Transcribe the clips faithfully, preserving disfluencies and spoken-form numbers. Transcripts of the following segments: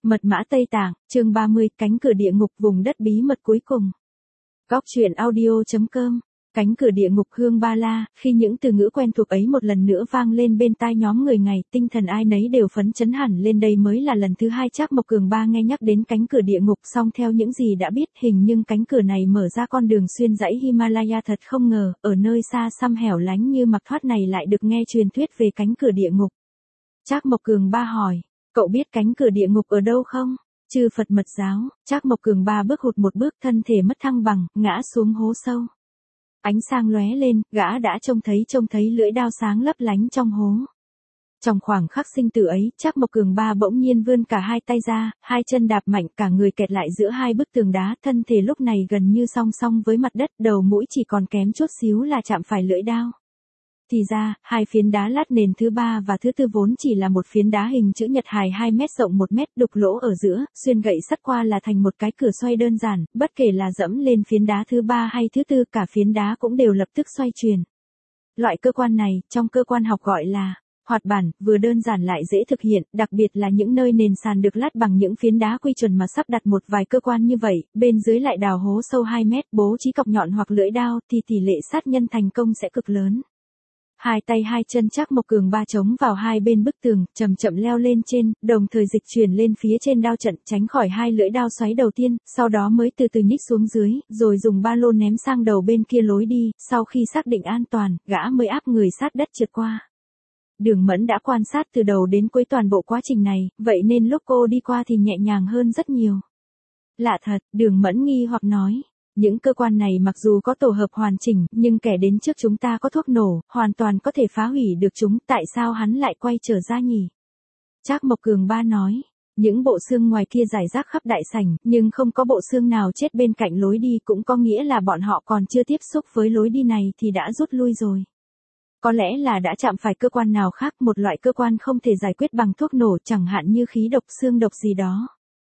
Mật mã Tây Tạng, chương ba mươi, cánh cửa địa ngục vùng đất bí mật cuối cùng. Góc truyện audio chấm com. Cánh cửa địa ngục Hương Ba La, khi những từ ngữ quen thuộc ấy một lần nữa vang lên bên tai nhóm người ngày, tinh thần ai nấy đều phấn chấn hẳn lên. Đây mới là lần thứ hai Trác Mộc Cường Ba nghe nhắc đến cánh cửa địa ngục, song theo những gì đã biết, hình nhưng cánh cửa này mở ra con đường xuyên dãy Himalaya. Thật không ngờ, ở nơi xa xăm hẻo lánh như mặc thoát này lại được nghe truyền thuyết về cánh cửa địa ngục. Trác Mộc Cường Ba hỏi, cậu biết cánh cửa địa ngục ở đâu không? Chư Phật Mật giáo. Trác Mộc Cường Ba bước hụt một bước, thân thể mất thăng bằng, ngã xuống hố sâu. Ánh sáng lóe lên, gã đã trông thấy trông thấy lưỡi đao sáng lấp lánh trong hố. Trong khoảng khắc sinh tử ấy, Trác Mộc Cường Ba bỗng nhiên vươn cả hai tay ra, hai chân đạp mạnh, cả người kẹt lại giữa hai bức tường đá, thân thể lúc này gần như song song với mặt đất, đầu mũi chỉ còn kém chút xíu là chạm phải lưỡi đao. Thì ra, hai phiến đá lát nền thứ ba và thứ tư vốn chỉ là một phiến đá hình chữ nhật dài hai mét rộng một mét, đục lỗ ở giữa, xuyên gậy sắt qua là thành một cái cửa xoay đơn giản, bất kể là dẫm lên phiến đá thứ ba hay thứ tư, cả phiến đá cũng đều lập tức xoay chuyển. Loại cơ quan này, trong cơ quan học gọi là hoạt bản, vừa đơn giản lại dễ thực hiện, đặc biệt là những nơi nền sàn được lát bằng những phiến đá quy chuẩn mà sắp đặt một vài cơ quan như vậy, bên dưới lại đào hố sâu hai mét, bố trí cọc nhọn hoặc lưỡi đao, thì tỷ lệ sát nhân thành công sẽ cực lớn. Hai tay hai chân Trác Mộc Cường Ba chống vào hai bên bức tường, chậm chậm leo lên trên, đồng thời dịch chuyển lên phía trên đao trận, tránh khỏi hai lưỡi đao xoáy đầu tiên, sau đó mới từ từ nhích xuống dưới, rồi dùng ba lô ném sang đầu bên kia lối đi. Sau khi xác định an toàn, gã mới áp người sát đất trượt qua. Đường Mẫn đã quan sát từ đầu đến cuối toàn bộ quá trình này, vậy nên lúc cô đi qua thì nhẹ nhàng hơn rất nhiều. Lạ thật, Đường Mẫn nghi hoặc nói. Những cơ quan này mặc dù có tổ hợp hoàn chỉnh, nhưng kẻ đến trước chúng ta có thuốc nổ, hoàn toàn có thể phá hủy được chúng, tại sao hắn lại quay trở ra nhỉ? Trác Mộc Cường Ba nói, những bộ xương ngoài kia rải rác khắp đại sảnh, nhưng không có bộ xương nào chết bên cạnh lối đi, cũng có nghĩa là bọn họ còn chưa tiếp xúc với lối đi này thì đã rút lui rồi. Có lẽ là đã chạm phải cơ quan nào khác, một loại cơ quan không thể giải quyết bằng thuốc nổ, chẳng hạn như khí độc, xương độc gì đó.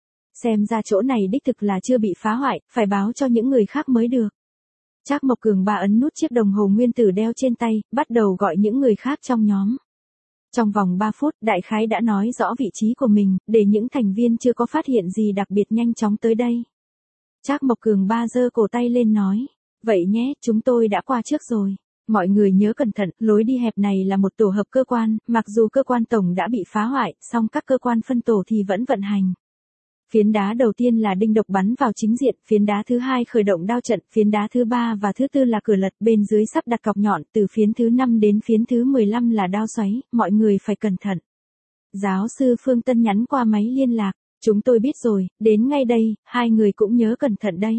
Xem ra chỗ này đích thực là chưa bị phá hoại, phải báo cho những người khác mới được. Trác Mộc Cường Ba ấn nút chiếc đồng hồ nguyên tử đeo trên tay, bắt đầu gọi những người khác trong nhóm. Trong vòng ba phút, đại khái đã nói rõ vị trí của mình, để những thành viên chưa có phát hiện gì đặc biệt nhanh chóng tới đây. Trác Mộc Cường Ba giơ cổ tay lên nói, vậy nhé, chúng tôi đã qua trước rồi. Mọi người nhớ cẩn thận, lối đi hẹp này là một tổ hợp cơ quan, mặc dù cơ quan tổng đã bị phá hoại, song các cơ quan phân tổ thì vẫn vận hành. Phiến đá đầu tiên là đinh độc bắn vào chính diện, phiến đá thứ hai khởi động đao trận, phiến đá thứ ba và thứ tư là cửa lật, bên dưới sắp đặt cọc nhọn, từ phiến thứ năm đến phiến thứ mười lăm là đao xoáy, mọi người phải cẩn thận. Giáo sư Phương Tân nhắn qua máy liên lạc, chúng tôi biết rồi, đến ngay đây, hai người cũng nhớ cẩn thận đấy.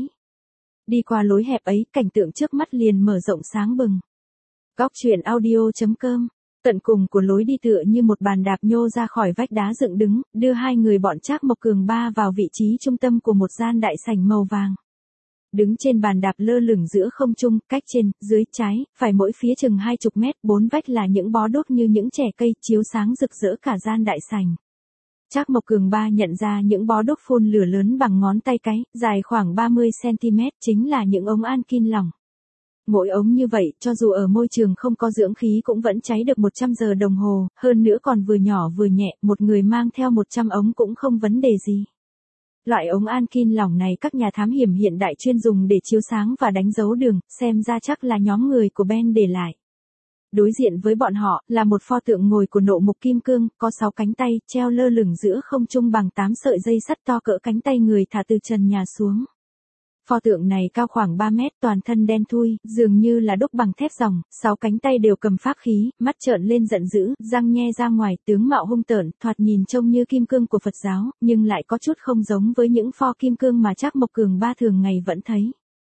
Đi qua lối hẹp ấy, cảnh tượng trước mắt liền mở rộng sáng bừng. Góc truyện audio chấm com. Tận cùng của lối đi tựa như một bàn đạp nhô ra khỏi vách đá dựng đứng, đưa hai người bọn Trác Mộc Cường Ba vào vị trí trung tâm của một gian đại sảnh màu vàng. Đứng trên bàn đạp lơ lửng giữa không trung, cách trên, dưới, trái, phải mỗi phía chừng hai chục mét, bốn vách là những bó đốt như những chẻ cây, chiếu sáng rực rỡ cả gian đại sảnh. Trác Mộc Cường Ba nhận ra những bó đốt phun lửa lớn bằng ngón tay cái, dài khoảng ba mươi xăng ti mét, chính là những ống Ankin lỏng. Mỗi ống như vậy, cho dù ở môi trường không có dưỡng khí cũng vẫn cháy được một trăm giờ đồng hồ, hơn nữa còn vừa nhỏ vừa nhẹ, một người mang theo một trăm ống cũng không vấn đề gì. Loại ống Ankin lỏng này các nhà thám hiểm hiện đại chuyên dùng để chiếu sáng và đánh dấu đường, xem ra chắc là nhóm người của Ben để lại. Đối diện với bọn họ, là một pho tượng ngồi của nộ mục kim cương, có sáu cánh tay, treo lơ lửng giữa không trung bằng tám sợi dây sắt to cỡ cánh tay người thả từ trần nhà xuống. Pho tượng này cao khoảng ba mét, toàn thân đen thui, dường như là đúc bằng thép ròng, sáu cánh tay đều cầm pháp khí, mắt trợn lên giận dữ, răng nhe ra ngoài, tướng mạo hung tợn, thoạt nhìn trông như kim cương của Phật giáo, nhưng lại có chút không giống với những pho kim cương mà Trác Mộc Cường Ba thường ngày vẫn thấy.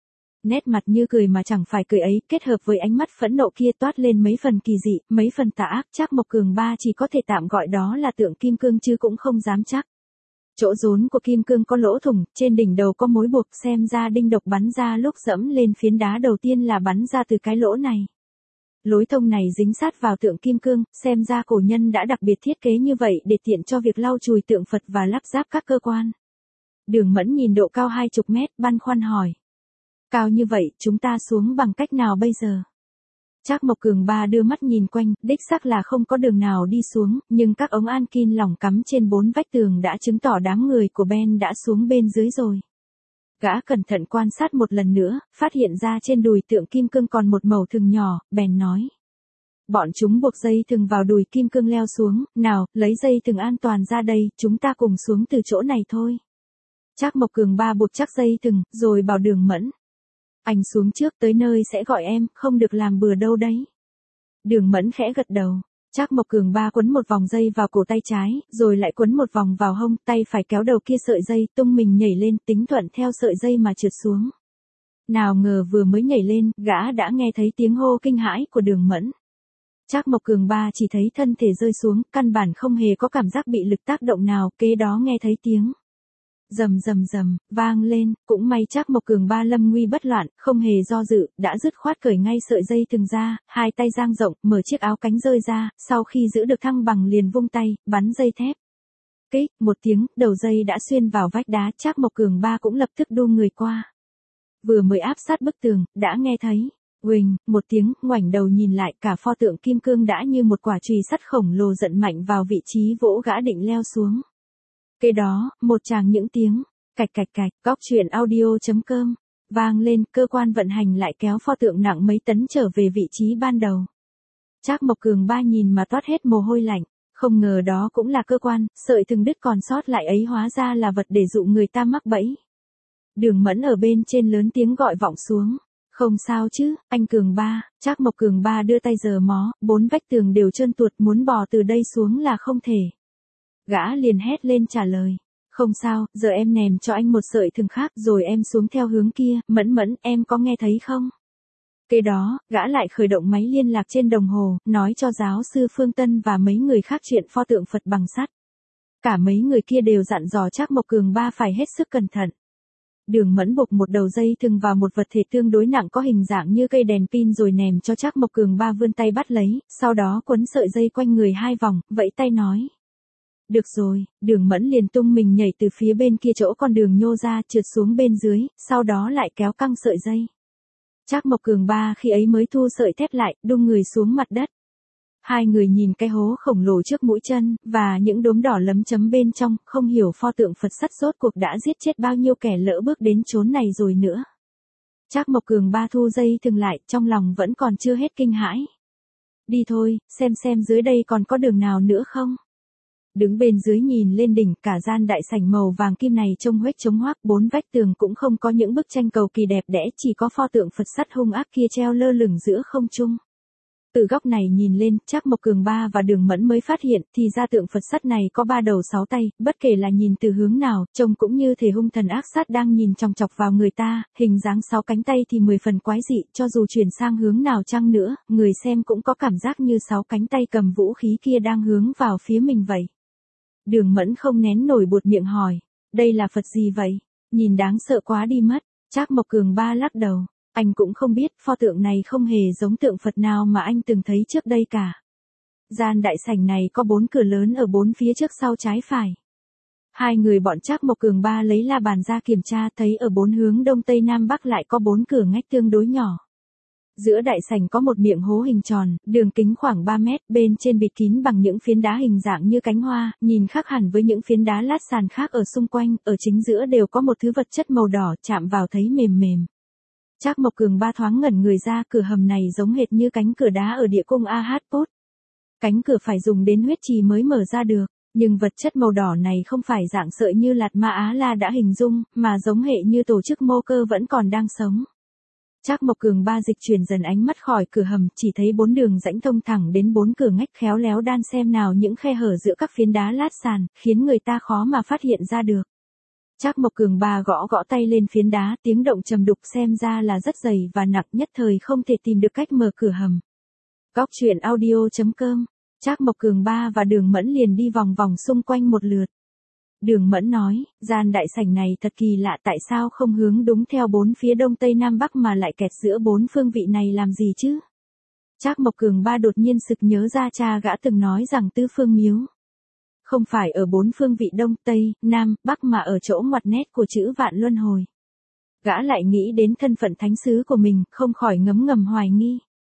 Nét mặt như cười mà chẳng phải cười ấy, kết hợp với ánh mắt phẫn nộ kia toát lên mấy phần kỳ dị, mấy phần tà ác, Trác Mộc Cường Ba chỉ có thể tạm gọi đó là tượng kim cương chứ cũng không dám chắc. Chỗ rốn của kim cương có lỗ thủng, trên đỉnh đầu có mối buộc, xem ra đinh độc bắn ra lúc dẫm lên phiến đá đầu tiên là bắn ra từ cái lỗ này. Lối thông này dính sát vào tượng kim cương, xem ra cổ nhân đã đặc biệt thiết kế như vậy để tiện cho việc lau chùi tượng Phật và lắp ráp các cơ quan. Đường Mẫn nhìn độ cao hai chục mét, băn khoăn hỏi. Cao như vậy, chúng ta xuống bằng cách nào bây giờ? Trác Mộc Cường Ba đưa mắt nhìn quanh, đích xác là không có đường nào đi xuống, nhưng các ống an kin lỏng cắm trên bốn vách tường đã chứng tỏ đám người của Ben đã xuống bên dưới rồi. Gã cẩn thận quan sát một lần nữa, phát hiện ra trên đùi tượng kim cương còn một mẩu thừng nhỏ, bèn nói. Bọn chúng buộc dây thừng vào đùi kim cương leo xuống, nào, lấy dây thừng an toàn ra đây, chúng ta cùng xuống từ chỗ này thôi. Trác Mộc Cường Ba buộc chắc dây thừng, rồi bảo Đường Mẫn. Anh xuống trước, tới nơi sẽ gọi em, không được làm bừa đâu đấy. Đường Mẫn khẽ gật đầu. Trác Mộc Cường Ba quấn một vòng dây vào cổ tay trái, rồi lại quấn một vòng vào hông, tay phải kéo đầu kia sợi dây, tung mình nhảy lên, tính thuận theo sợi dây mà trượt xuống. Nào ngờ vừa mới nhảy lên, gã đã nghe thấy tiếng hô kinh hãi của Đường Mẫn. Trác Mộc Cường Ba chỉ thấy thân thể rơi xuống, căn bản không hề có cảm giác bị lực tác động nào, kế đó nghe thấy tiếng rầm rầm rầm vang lên, cũng may Trác Mộc Cường Ba lâm nguy bất loạn, không hề do dự, đã dứt khoát cởi ngay sợi dây thừng ra, hai tay dang rộng, mở chiếc áo cánh rơi ra, sau khi giữ được thăng bằng liền vung tay, bắn dây thép. Kích, một tiếng, đầu dây đã xuyên vào vách đá, Trác Mộc Cường Ba cũng lập tức đu người qua. Vừa mới áp sát bức tường, đã nghe thấy huỳnh, một tiếng, ngoảnh đầu nhìn lại, cả pho tượng kim cương đã như một quả chùy sắt khổng lồ giận mạnh vào vị trí vỗ gã định leo xuống. Kế đó, một tràng những tiếng cạch cạch cạch, góc truyện audio.com vang lên, cơ quan vận hành lại kéo pho tượng nặng mấy tấn trở về vị trí ban đầu. Trác Mộc Cường Ba nhìn mà toát hết mồ hôi lạnh, không ngờ đó cũng là cơ quan, sợi thừng đứt còn sót lại ấy hóa ra là vật để dụ người ta mắc bẫy. Đường Mẫn ở bên trên lớn tiếng gọi vọng xuống. Không sao chứ, anh Cường Ba. Trác Mộc Cường Ba đưa tay giở mó, bốn vách tường đều trơn tuột, muốn bò từ đây xuống là không thể. Gã liền hét lên trả lời. Không sao, giờ em nèm cho anh một sợi thừng khác rồi em xuống theo hướng kia, Mẫn Mẫn, em có nghe thấy không? Kế đó, gã lại khởi động máy liên lạc trên đồng hồ, nói cho giáo sư Phương Tân và mấy người khác chuyện pho tượng Phật bằng sắt. Cả mấy người kia đều dặn dò Trác Mộc Cường Ba phải hết sức cẩn thận. Đường Mẫn buộc một đầu dây thừng vào một vật thể tương đối nặng có hình dạng như cây đèn pin rồi nèm cho Trác Mộc Cường Ba vươn tay bắt lấy, sau đó quấn sợi dây quanh người hai vòng, vẫy tay nói. Được rồi, Đường Mẫn liền tung mình nhảy từ phía bên kia chỗ con đường nhô ra, trượt xuống bên dưới, sau đó lại kéo căng sợi dây. Trác Mộc Cường Ba khi ấy mới thu sợi thép lại, đung người xuống mặt đất. Hai người nhìn cái hố khổng lồ trước mũi chân, và những đốm đỏ lấm chấm bên trong, không hiểu pho tượng Phật sắt rốt cuộc đã giết chết bao nhiêu kẻ lỡ bước đến chốn này rồi nữa. Trác Mộc Cường Ba thu dây thừng lại, trong lòng vẫn còn chưa hết kinh hãi. Đi thôi, xem xem dưới đây còn có đường nào nữa không? Đứng bên dưới nhìn lên đỉnh, cả gian đại sảnh màu vàng kim này trông huếch trống hoác, bốn vách tường cũng không có những bức tranh cầu kỳ đẹp đẽ, chỉ có pho tượng Phật sắt hung ác kia treo lơ lửng giữa không trung. Từ góc này nhìn lên, Trác Mộc Cường Ba và Đường Mẫn mới phát hiện, thì ra tượng Phật sắt này có ba đầu sáu tay, bất kể là nhìn từ hướng nào, trông cũng như thể hung thần ác sát đang nhìn chòng chọc vào người ta, hình dáng sáu cánh tay thì mười phần quái dị, cho dù chuyển sang hướng nào chăng nữa, người xem cũng có cảm giác như sáu cánh tay cầm vũ khí kia đang hướng vào phía mình vậy. Đường Mẫn không nén nổi buột miệng hỏi, đây là Phật gì vậy? Nhìn đáng sợ quá đi mất. Trác Mộc Cường Ba lắc đầu. Anh cũng không biết, pho tượng này không hề giống tượng Phật nào mà anh từng thấy trước đây cả. Gian đại sảnh này có bốn cửa lớn ở bốn phía trước sau trái phải. Hai người bọn Trác Mộc Cường Ba lấy la bàn ra kiểm tra, thấy ở bốn hướng đông tây nam bắc lại có bốn cửa ngách tương đối nhỏ. Giữa đại sảnh có một miệng hố hình tròn, đường kính khoảng ba mét, bên trên bịt kín bằng những phiến đá hình dạng như cánh hoa, nhìn khác hẳn với những phiến đá lát sàn khác ở xung quanh, ở chính giữa đều có một thứ vật chất màu đỏ, chạm vào thấy mềm mềm. Trác Mộc Cường Ba thoáng ngẩn người ra, cửa hầm này giống hệt như cánh cửa đá ở địa cung A Hát Pốt. Cánh cửa phải dùng đến huyết trì mới mở ra được, nhưng vật chất màu đỏ này không phải dạng sợi như Lạt Ma Á La đã hình dung, mà giống hệ như tổ chức mô cơ vẫn còn đang sống. Trác Mộc Cường Ba dịch chuyển dần ánh mắt khỏi cửa hầm, chỉ thấy bốn đường rãnh thông thẳng đến bốn cửa ngách khéo léo đan xem nào những khe hở giữa các phiến đá lát sàn, khiến người ta khó mà phát hiện ra được. Trác Mộc Cường Ba gõ gõ tay lên phiến đá, tiếng động trầm đục xem ra là rất dày và nặng, nhất thời không thể tìm được cách mở cửa hầm. Góc truyện audio.com, Trác Mộc Cường Ba và Đường Mẫn liền đi vòng vòng xung quanh một lượt. Đường Mẫn nói, gian đại sảnh này thật kỳ lạ, tại sao không hướng đúng theo bốn phía đông tây nam bắc mà lại kẹt giữa bốn phương vị này làm gì chứ? Trác Mộc Cường Ba đột nhiên sực nhớ ra cha gã từng nói rằng tứ phương miếu không phải ở bốn phương vị đông tây nam bắc mà ở chỗ ngoặt nét của chữ vạn luân hồi. Gã lại nghĩ đến thân phận thánh sứ của mình, không khỏi ngấm ngầm hoài nghi.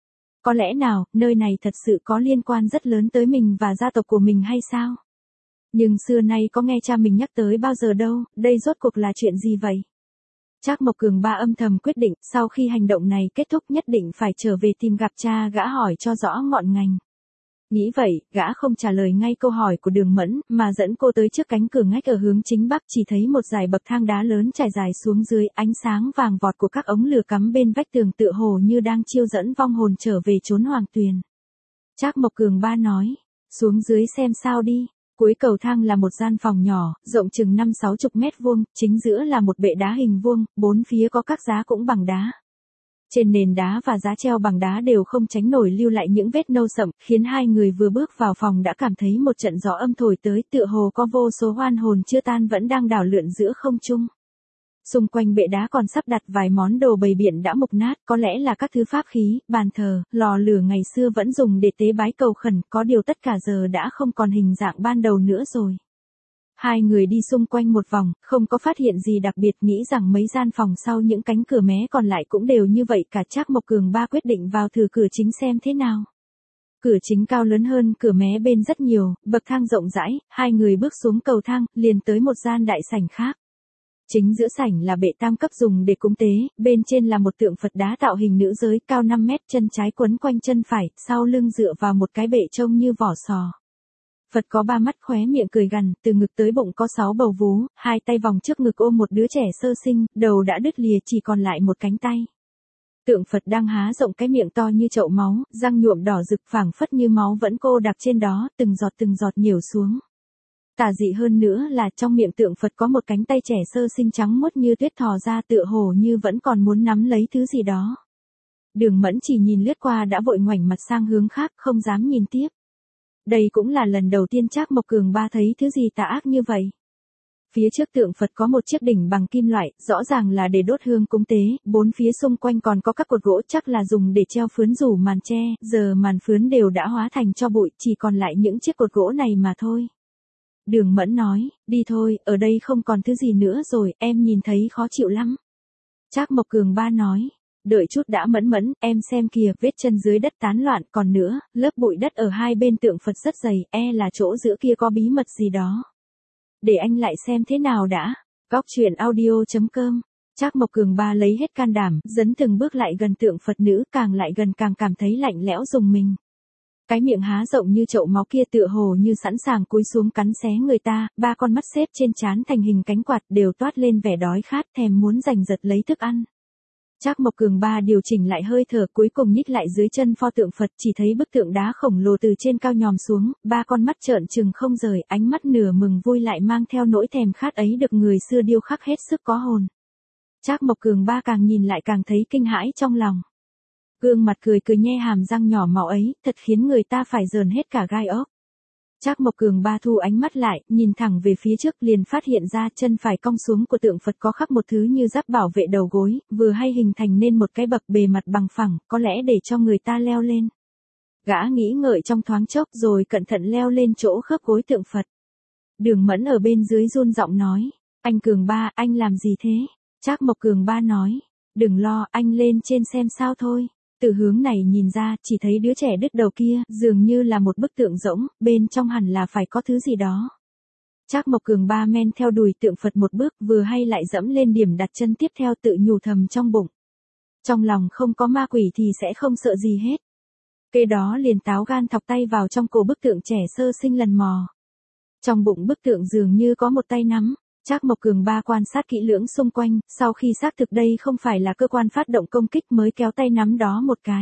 có lẽ nào, nơi này thật sự có liên quan rất lớn tới mình và gia tộc của mình hay sao? Nhưng xưa nay có nghe cha mình nhắc tới bao giờ đâu, đây rốt cuộc là chuyện gì vậy? Trác Mộc Cường Ba âm thầm quyết định, sau khi hành động này kết thúc nhất định phải trở về tìm gặp cha gã hỏi cho rõ ngọn ngành. Nghĩ vậy, gã không trả lời ngay câu hỏi của Đường Mẫn, mà dẫn cô tới trước cánh cửa ngách ở hướng chính bắc, chỉ thấy một dải bậc thang đá lớn trải dài xuống dưới, ánh sáng vàng vọt của các ống lửa cắm bên vách tường tựa hồ như đang chiêu dẫn vong hồn trở về chốn hoàng tuyền. Trác Mộc Cường Ba nói, xuống dưới xem sao đi. Cuối cầu thang là một gian phòng nhỏ, rộng chừng năm sáu chục mét vuông, chính giữa là một bệ đá hình vuông, bốn phía có các giá cũng bằng đá. Trên nền đá và giá treo bằng đá đều không tránh nổi lưu lại những vết nâu sậm, khiến hai người vừa bước vào phòng đã cảm thấy một trận gió âm thổi tới, tựa hồ có vô số oan hồn chưa tan vẫn đang đảo lượn giữa không trung. Xung quanh bệ đá còn sắp đặt vài món đồ bày biện đã mục nát, có lẽ là các thứ pháp khí, bàn thờ, lò lửa ngày xưa vẫn dùng để tế bái cầu khẩn, có điều tất cả giờ đã không còn hình dạng ban đầu nữa rồi. Hai người đi xung quanh một vòng, không có phát hiện gì đặc biệt, nghĩ rằng mấy gian phòng sau những cánh cửa mé còn lại cũng đều như vậy cả. Trác Mộc Cường Ba quyết định vào thử cửa chính xem thế nào. Cửa chính cao lớn hơn cửa mé bên rất nhiều, bậc thang rộng rãi, hai người bước xuống cầu thang, liền tới một gian đại sảnh khác. Chính giữa sảnh là bệ tam cấp dùng để cúng tế, bên trên là một tượng Phật đá tạo hình nữ giới cao năm mét, chân trái quấn quanh chân phải, sau lưng dựa vào một cái bệ trông như vỏ sò. Phật có ba mắt, khóe miệng cười gằn, từ ngực tới bụng có sáu bầu vú, hai tay vòng trước ngực ôm một đứa trẻ sơ sinh, đầu đã đứt lìa chỉ còn lại một cánh tay. Tượng Phật đang há rộng cái miệng to như chậu máu, răng nhuộm đỏ rực phảng phất như máu vẫn cô đặc trên đó, từng giọt từng giọt nhiều xuống. Tà dị hơn nữa là trong miệng tượng Phật có một cánh tay trẻ sơ sinh trắng muốt như tuyết thò ra, tựa hồ như vẫn còn muốn nắm lấy thứ gì đó. Đường Mẫn chỉ nhìn lướt qua đã vội ngoảnh mặt sang hướng khác, không dám nhìn tiếp. Đây cũng là lần đầu tiên Trác Mộc Cường Ba thấy thứ gì tà ác như vậy. Phía trước tượng Phật có một chiếc đỉnh bằng kim loại, rõ ràng là để đốt hương cúng tế, bốn phía xung quanh còn có các cột gỗ chắc là dùng để treo phướn rủ màn tre, giờ màn phướn đều đã hóa thành tro bụi, chỉ còn lại những chiếc cột gỗ này mà thôi. Đường Mẫn nói, đi thôi, ở đây không còn thứ gì nữa rồi, em nhìn thấy khó chịu lắm. Trác Mộc Cường Ba nói, đợi chút đã Mẫn Mẫn, em xem kìa, vết chân dưới đất tán loạn, còn nữa, lớp bụi đất ở hai bên tượng Phật rất dày, e là chỗ giữa kia có bí mật gì đó. Để anh lại xem thế nào đã. Góc truyện audio chấm com. Trác Mộc Cường Ba lấy hết can đảm, dấn từng bước lại gần tượng Phật nữ, càng lại gần càng cảm thấy lạnh lẽo rùng mình. Cái miệng há rộng như chậu máu kia tựa hồ như sẵn sàng cúi xuống cắn xé người ta, ba con mắt xếp trên trán thành hình cánh quạt đều toát lên vẻ đói khát thèm muốn giành giật lấy thức ăn. Trác Mộc Cường Ba điều chỉnh lại hơi thở, cuối cùng nhích lại dưới chân pho tượng Phật, chỉ thấy bức tượng đá khổng lồ từ trên cao nhòm xuống, ba con mắt trợn trừng không rời, ánh mắt nửa mừng vui lại mang theo nỗi thèm khát ấy được người xưa điêu khắc hết sức có hồn. Trác Mộc Cường Ba càng nhìn lại càng thấy kinh hãi trong lòng. Gương mặt cười cười nhe hàm răng nhỏ màu ấy, thật khiến người ta phải rờn hết cả gai ốc. Trác Mộc Cường Ba thu ánh mắt lại, nhìn thẳng về phía trước liền phát hiện ra chân phải cong xuống của tượng Phật có khắc một thứ như giáp bảo vệ đầu gối, vừa hay hình thành nên một cái bậc bề mặt bằng phẳng, có lẽ để cho người ta leo lên. Gã nghĩ ngợi trong thoáng chốc rồi cẩn thận leo lên chỗ khớp gối tượng Phật. Đường Mẫn ở bên dưới run giọng nói, anh Cường Ba, anh làm gì thế? Trác Mộc Cường Ba nói, đừng lo, anh lên trên xem sao thôi. Từ hướng này nhìn ra, chỉ thấy đứa trẻ đứt đầu kia, dường như là một bức tượng rỗng, bên trong hẳn là phải có thứ gì đó. Trác Mộc Cường Ba men theo đùi tượng Phật một bước, vừa hay lại dẫm lên điểm đặt chân tiếp theo, tự nhủ thầm trong bụng. Trong lòng không có ma quỷ thì sẽ không sợ gì hết. Kế đó liền táo gan thọc tay vào trong cổ bức tượng trẻ sơ sinh lần mò. Trong bụng bức tượng dường như có một tay nắm. Trác Mộc Cường Ba quan sát kỹ lưỡng xung quanh, sau khi xác thực đây không phải là cơ quan phát động công kích mới kéo tay nắm đó một cái.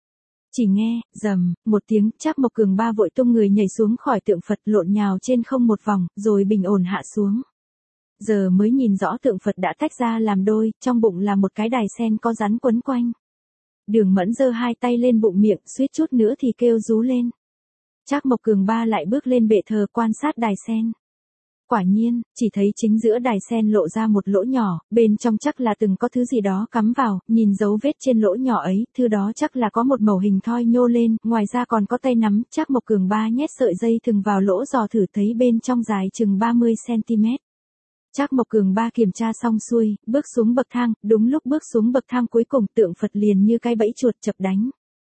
Chỉ nghe, rầm, một tiếng, Trác Mộc Cường Ba vội tung người nhảy xuống khỏi tượng Phật, lộn nhào trên không một vòng, rồi bình ổn hạ xuống. Giờ mới nhìn rõ tượng Phật đã tách ra làm đôi, trong bụng là một cái đài sen có rắn quấn quanh. Đường Mẫn giơ hai tay lên bụng miệng, suýt chút nữa thì kêu rú lên. Trác Mộc Cường Ba lại bước lên bệ thờ quan sát đài sen. Quả nhiên, chỉ thấy chính giữa đài sen lộ ra một lỗ nhỏ, bên trong chắc là từng có thứ gì đó cắm vào, nhìn dấu vết trên lỗ nhỏ ấy, thứ đó chắc là có một mẩu hình thoi nhô lên, ngoài ra còn có tay nắm. Trác Mộc Cường Ba nhét sợi dây thừng vào lỗ dò thử thấy bên trong dài chừng ba mươi xăng ti mét. Trác Mộc Cường Ba kiểm tra xong xuôi, bước xuống bậc thang, đúng lúc bước xuống bậc thang cuối cùng tượng Phật liền như cái bẫy chuột chập đánh.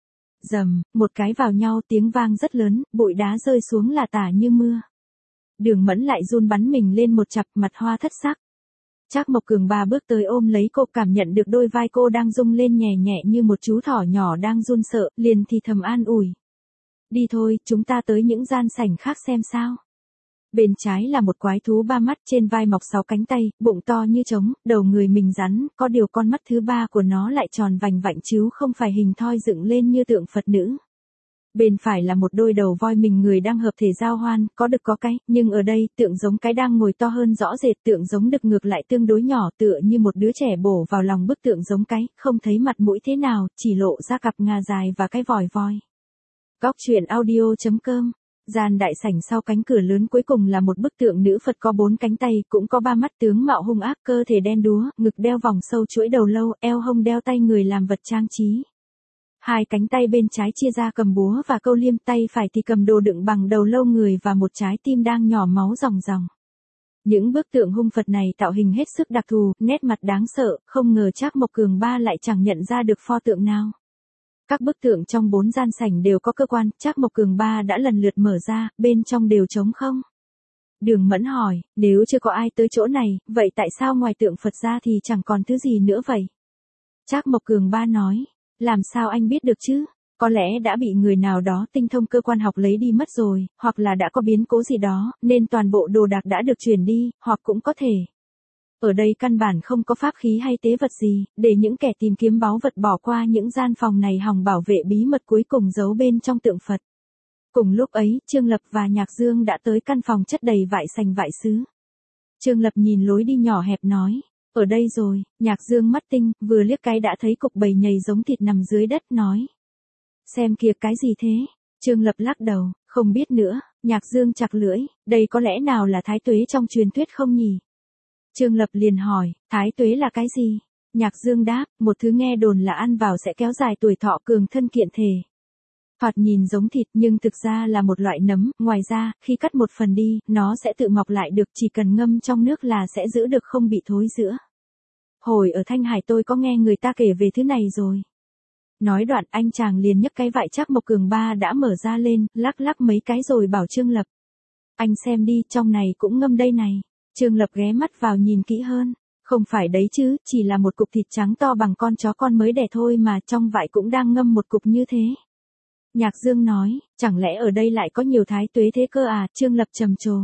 Rầm, một cái vào nhau tiếng vang rất lớn, bụi đá rơi xuống là tả như mưa. Đường Mẫn lại run bắn mình lên một chặp, mặt hoa thất sắc. Trác Mộc Cường ba bước tới ôm lấy cô, cảm nhận được đôi vai cô đang rung lên nhẹ nhẹ như một chú thỏ nhỏ đang run sợ, liền thì thầm an ủi. Đi thôi, chúng ta tới những gian sảnh khác xem sao. Bên trái là một quái thú ba mắt, trên vai mọc sáu cánh tay, bụng to như trống, đầu người mình rắn, có điều con mắt thứ ba của nó lại tròn vành vạnh chứ không phải hình thoi dựng lên như tượng Phật nữ. Bên phải là một đôi đầu voi mình người đang hợp thể giao hoan, có đực có cái, nhưng ở đây, tượng giống cái đang ngồi to hơn rõ rệt, tượng giống đực ngược lại tương đối nhỏ, tựa như một đứa trẻ bổ vào lòng bức tượng giống cái, không thấy mặt mũi thế nào, chỉ lộ ra cặp ngà dài và cái vòi voi. Góc truyện audio chấm com. Gian đại sảnh sau cánh cửa lớn cuối cùng là một bức tượng nữ Phật có bốn cánh tay, cũng có ba mắt, tướng mạo hung ác, cơ thể đen đúa, ngực đeo vòng sâu chuỗi đầu lâu, eo hông đeo tay người làm vật trang trí. Hai cánh tay bên trái chia ra cầm búa và câu liêm, tay phải thì cầm đồ đựng bằng đầu lâu người và một trái tim đang nhỏ máu ròng ròng. Những bức tượng hung Phật này tạo hình hết sức đặc thù, nét mặt đáng sợ, không ngờ Trác Mộc Cường ba lại chẳng nhận ra được pho tượng nào. Các bức tượng trong bốn gian sảnh đều có cơ quan, Trác Mộc Cường ba đã lần lượt mở ra, bên trong đều trống không. Đường Mẫn hỏi, nếu chưa có ai tới chỗ này, vậy tại sao ngoài tượng Phật ra thì chẳng còn thứ gì nữa vậy? Trác Mộc Cường ba nói, làm sao anh biết được chứ? Có lẽ đã bị người nào đó tinh thông cơ quan học lấy đi mất rồi, hoặc là đã có biến cố gì đó, nên toàn bộ đồ đạc đã được chuyển đi, hoặc cũng có thể. Ở đây căn bản không có pháp khí hay tế vật gì, để những kẻ tìm kiếm báu vật bỏ qua những gian phòng này hòng bảo vệ bí mật cuối cùng giấu bên trong tượng Phật. Cùng lúc ấy, Trương Lập và Nhạc Dương đã tới căn phòng chất đầy vải sành vải sứ. Trương Lập nhìn lối đi nhỏ hẹp nói, ở đây rồi. Nhạc Dương mắt tinh, vừa liếc cái đã thấy cục bầy nhầy giống thịt nằm dưới đất, nói. Xem kìa, cái gì thế? Trương Lập lắc đầu, không biết nữa. Nhạc Dương chặt lưỡi, đây có lẽ nào là thái tuế trong truyền thuyết không nhỉ? Trương Lập liền hỏi, thái tuế là cái gì? Nhạc Dương đáp, một thứ nghe đồn là ăn vào sẽ kéo dài tuổi thọ, cường thân kiện thể. Thoạt nhìn giống thịt nhưng thực ra là một loại nấm, ngoài ra, khi cắt một phần đi, nó sẽ tự mọc lại được, chỉ cần ngâm trong nước là sẽ giữ được không bị thối rữa. Hồi ở Thanh Hải tôi có nghe người ta kể về thứ này rồi. Nói đoạn anh chàng liền nhấc cái vải Trác Mộc Cường ba đã mở ra lên, lắc lắc mấy cái rồi bảo Trương Lập. Anh xem đi, trong này cũng ngâm đây này. Trương Lập ghé mắt vào nhìn kỹ hơn. Không phải đấy chứ, chỉ là một cục thịt trắng to bằng con chó con mới đẻ thôi mà trong vải cũng đang ngâm một cục như thế. Nhạc Dương nói, chẳng lẽ ở đây lại có nhiều thái tuế thế cơ à? Trương Lập trầm trồ.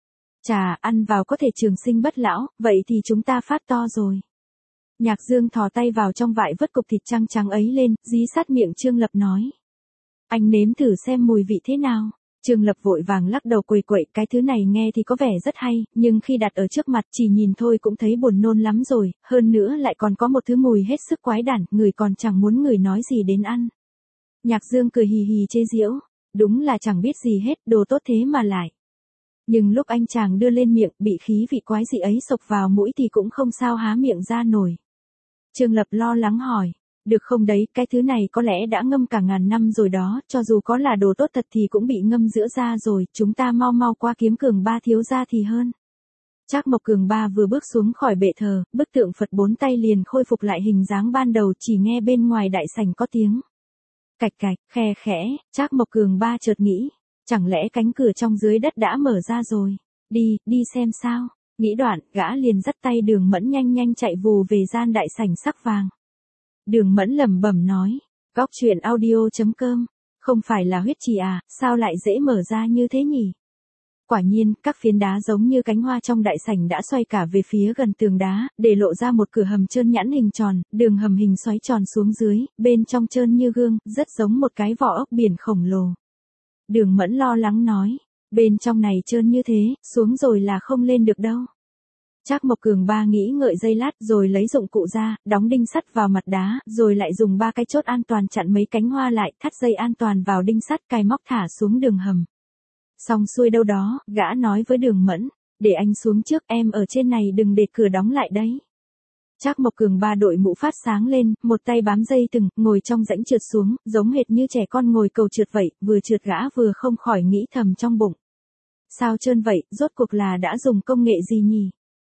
Chà, ăn vào có thể trường sinh bất lão, vậy thì chúng ta phát to rồi. Nhạc Dương thò tay vào trong vải vớt cục thịt trắng trắng ấy lên, dí sát miệng Trương Lập nói. Anh nếm thử xem mùi vị thế nào. Trương Lập vội vàng lắc đầu quầy quậy, cái thứ này nghe thì có vẻ rất hay, nhưng khi đặt ở trước mặt chỉ nhìn thôi cũng thấy buồn nôn lắm rồi, hơn nữa lại còn có một thứ mùi hết sức quái đản, người còn chẳng muốn người nói gì đến ăn. Nhạc Dương cười hì hì chế giễu, đúng là chẳng biết gì hết, đồ tốt thế mà lại. Nhưng lúc anh chàng đưa lên miệng, bị khí vị quái dị ấy xộc vào mũi thì cũng không sao há miệng ra nổi. Trương Lập lo lắng hỏi, được không đấy, cái thứ này có lẽ đã ngâm cả ngàn năm rồi đó, cho dù có là đồ tốt thật thì cũng bị ngâm giữa ra rồi, chúng ta mau mau qua kiếm Cường ba thiếu gia thì hơn. Trác Mộc Cường ba vừa bước xuống khỏi bệ thờ, bức tượng Phật bốn tay liền khôi phục lại hình dáng ban đầu, chỉ nghe bên ngoài đại sảnh có tiếng. Cạch cạch, khe khẽ, Trác Mộc Cường ba chợt nghĩ, chẳng lẽ cánh cửa trong dưới đất đã mở ra rồi, đi, đi xem sao, nghĩ đoạn, gã liền dắt tay Đường Mẫn nhanh nhanh chạy vù về gian đại sảnh sắc vàng. Đường Mẫn lẩm bẩm nói, góc truyện audio chấm com, không phải là huyết trì à, sao lại dễ mở ra như thế nhỉ? Quả nhiên, các phiến đá giống như cánh hoa trong đại sảnh đã xoay cả về phía gần tường đá, để lộ ra một cửa hầm trơn nhẵn hình tròn, đường hầm hình xoáy tròn xuống dưới, bên trong trơn như gương, rất giống một cái vỏ ốc biển khổng lồ. Đường Mẫn lo lắng nói, bên trong này trơn như thế, xuống rồi là không lên được đâu. Trác Mộc Cường ba nghĩ ngợi giây lát rồi lấy dụng cụ ra, đóng đinh sắt vào mặt đá, rồi lại dùng ba cái chốt an toàn chặn mấy cánh hoa lại, thắt dây an toàn vào đinh sắt, cài móc thả xuống đường hầm. Xong xuôi đâu đó, gã nói với Đường Mẫn, để anh xuống trước, em ở trên này đừng để cửa đóng lại đấy. Trác Mộc Cường ba đội mũ phát sáng lên, một tay bám dây thừng, ngồi trong rãnh trượt xuống, giống hệt như trẻ con ngồi cầu trượt vậy, vừa trượt gã vừa không khỏi nghĩ thầm trong bụng. Sao trơn vậy, rốt cuộc là đã dùng công nghệ gì nhỉ?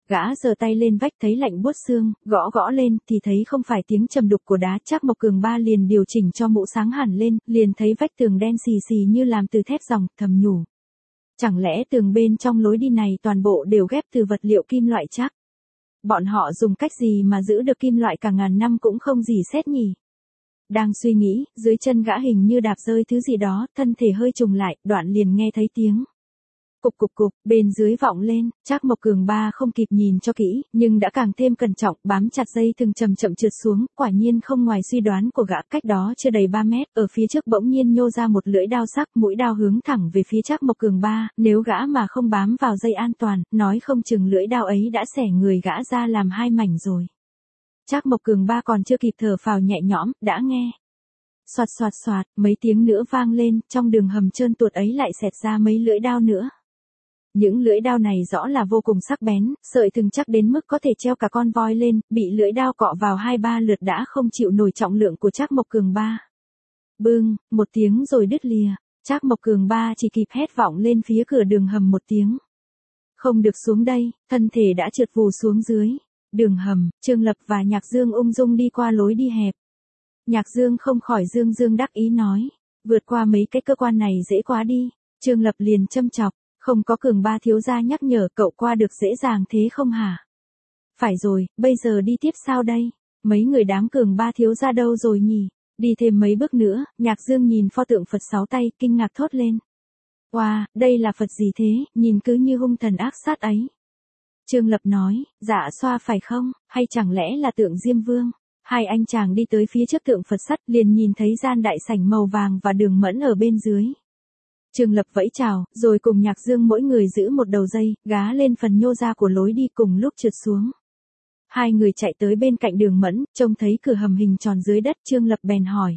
Gã giơ tay lên vách thấy lạnh buốt xương, gõ gõ lên thì thấy không phải tiếng trầm đục của đá. Trác Mộc Cường Ba liền điều chỉnh cho mũ sáng hẳn lên, liền thấy vách tường đen xì xì như làm từ thép ròng, thầm nhủ. Chẳng lẽ tường bên trong lối đi này toàn bộ đều ghép từ vật liệu kim loại chắc? Bọn họ dùng cách gì mà giữ được kim loại cả ngàn năm cũng không gì xét nhỉ? Đang suy nghĩ, dưới chân gã hình như đạp rơi thứ gì đó, thân thể hơi trùng lại, đoạn liền nghe thấy tiếng. Cục cục cục, bên dưới vọng lên. Trác Mộc Cường Ba không kịp nhìn cho kỹ, nhưng đã càng thêm cẩn trọng, bám chặt dây thừng chậm chậm trượt xuống, quả nhiên không ngoài suy đoán của gã, cách đó chưa đầy ba mét, ở phía trước bỗng nhiên nhô ra một lưỡi đao sắc, mũi đao hướng thẳng về phía Trác Mộc Cường Ba, nếu gã mà không bám vào dây an toàn, nói không chừng lưỡi đao ấy đã xẻ người gã ra làm hai mảnh rồi. Trác Mộc Cường Ba còn chưa kịp thở phào nhẹ nhõm, đã nghe. Soạt soạt soạt, mấy tiếng nữa vang lên, trong đường hầm trơn tuột ấy lại xẹt ra mấy lưỡi đao nữa. Những lưỡi đao này rõ là vô cùng sắc bén, sợi thừng chắc đến mức có thể treo cả con voi lên, bị lưỡi đao cọ vào hai ba lượt đã không chịu nổi trọng lượng của Trác Mộc Cường Ba. Bưng, một tiếng rồi đứt lìa, Trác Mộc Cường Ba chỉ kịp hét vọng lên phía cửa đường hầm một tiếng. Không được xuống đây, thân thể đã trượt vù xuống dưới. Đường hầm, Trương Lập và Nhạc Dương ung dung đi qua lối đi hẹp. Nhạc Dương không khỏi dương dương đắc ý nói, vượt qua mấy cái cơ quan này dễ quá đi. Trương Lập liền châm chọc, không có Cường Ba thiếu gia nhắc nhở cậu qua được dễ dàng thế không hả? Phải rồi, bây giờ đi tiếp sao đây? Mấy người đám Cường Ba thiếu gia đâu rồi nhỉ? Đi thêm mấy bước nữa, Nhạc Dương nhìn pho tượng Phật sáu tay, kinh ngạc thốt lên. Wow, đây là Phật gì thế, nhìn cứ như hung thần ác sát ấy. Trương Lập nói, dạ xoa phải không, hay chẳng lẽ là tượng Diêm Vương? Hai anh chàng đi tới phía trước tượng Phật sắt liền nhìn thấy gian đại sảnh màu vàng và Đường Mẫn ở bên dưới. Trương Lập vẫy chào, rồi cùng Nhạc Dương mỗi người giữ một đầu dây, gá lên phần nhô ra của lối đi cùng lúc trượt xuống. Hai người chạy tới bên cạnh Đường Mẫn, trông thấy cửa hầm hình tròn dưới đất, Trương Lập bèn hỏi.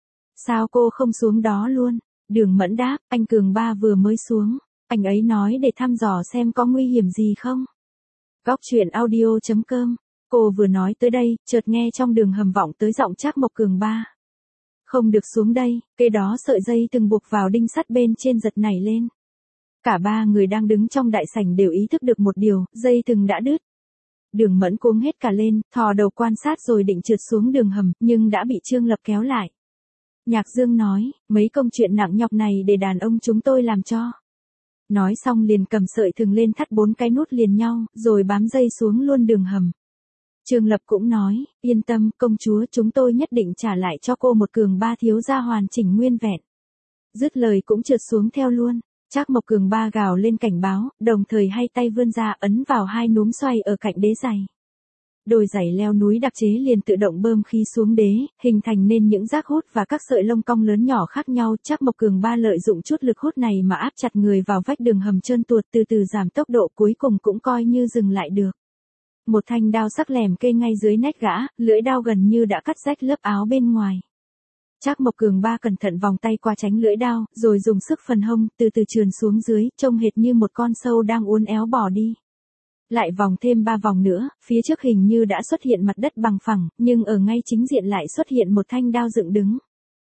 Sao cô không xuống đó luôn? Đường Mẫn đáp, anh Cường Ba vừa mới xuống, anh ấy nói để thăm dò xem có nguy hiểm gì không. Góc truyện audio chấm com, cô vừa nói tới đây, chợt nghe trong đường hầm vọng tới giọng Trác Mộc Cường Ba. Không được xuống đây, kế đó sợi dây từng buộc vào đinh sắt bên trên giật nảy lên. Cả ba người đang đứng trong đại sảnh đều ý thức được một điều, dây từng đã đứt. Đường Mẫn cuống hết cả lên, thò đầu quan sát rồi định trượt xuống đường hầm, nhưng đã bị Trương Lập kéo lại. Nhạc Dương nói, mấy công chuyện nặng nhọc này để đàn ông chúng tôi làm cho. Nói xong liền cầm sợi thừng lên thắt bốn cái nút liền nhau, rồi bám dây xuống luôn đường hầm. Trương Lập cũng nói, yên tâm, công chúa, chúng tôi nhất định trả lại cho cô một Cường Ba thiếu gia hoàn chỉnh nguyên vẹn. Dứt lời cũng trượt xuống theo luôn. Trác Mộc Cường Ba gào lên cảnh báo, đồng thời hai tay vươn ra ấn vào hai núm xoay ở cạnh đế giày. Đôi giày leo núi đặc chế liền tự động bơm khí xuống đế, hình thành nên những rác hút và các sợi lông cong lớn nhỏ khác nhau. Trác Mộc Cường Ba lợi dụng chút lực hút này mà áp chặt người vào vách đường hầm trơn tuột, từ từ giảm tốc độ, cuối cùng cũng coi như dừng lại được. Một thanh đao sắc lẻm kê ngay dưới nách gã, lưỡi đao gần như đã cắt rách lớp áo bên ngoài. Trác Mộc Cường Ba cẩn thận vòng tay qua tránh lưỡi đao, rồi dùng sức phần hông, từ từ trườn xuống dưới, trông hệt như một con sâu đang uốn éo bỏ đi. Lại vòng thêm ba vòng nữa, phía trước hình như đã xuất hiện mặt đất bằng phẳng, nhưng ở ngay chính diện lại xuất hiện một thanh đao dựng đứng.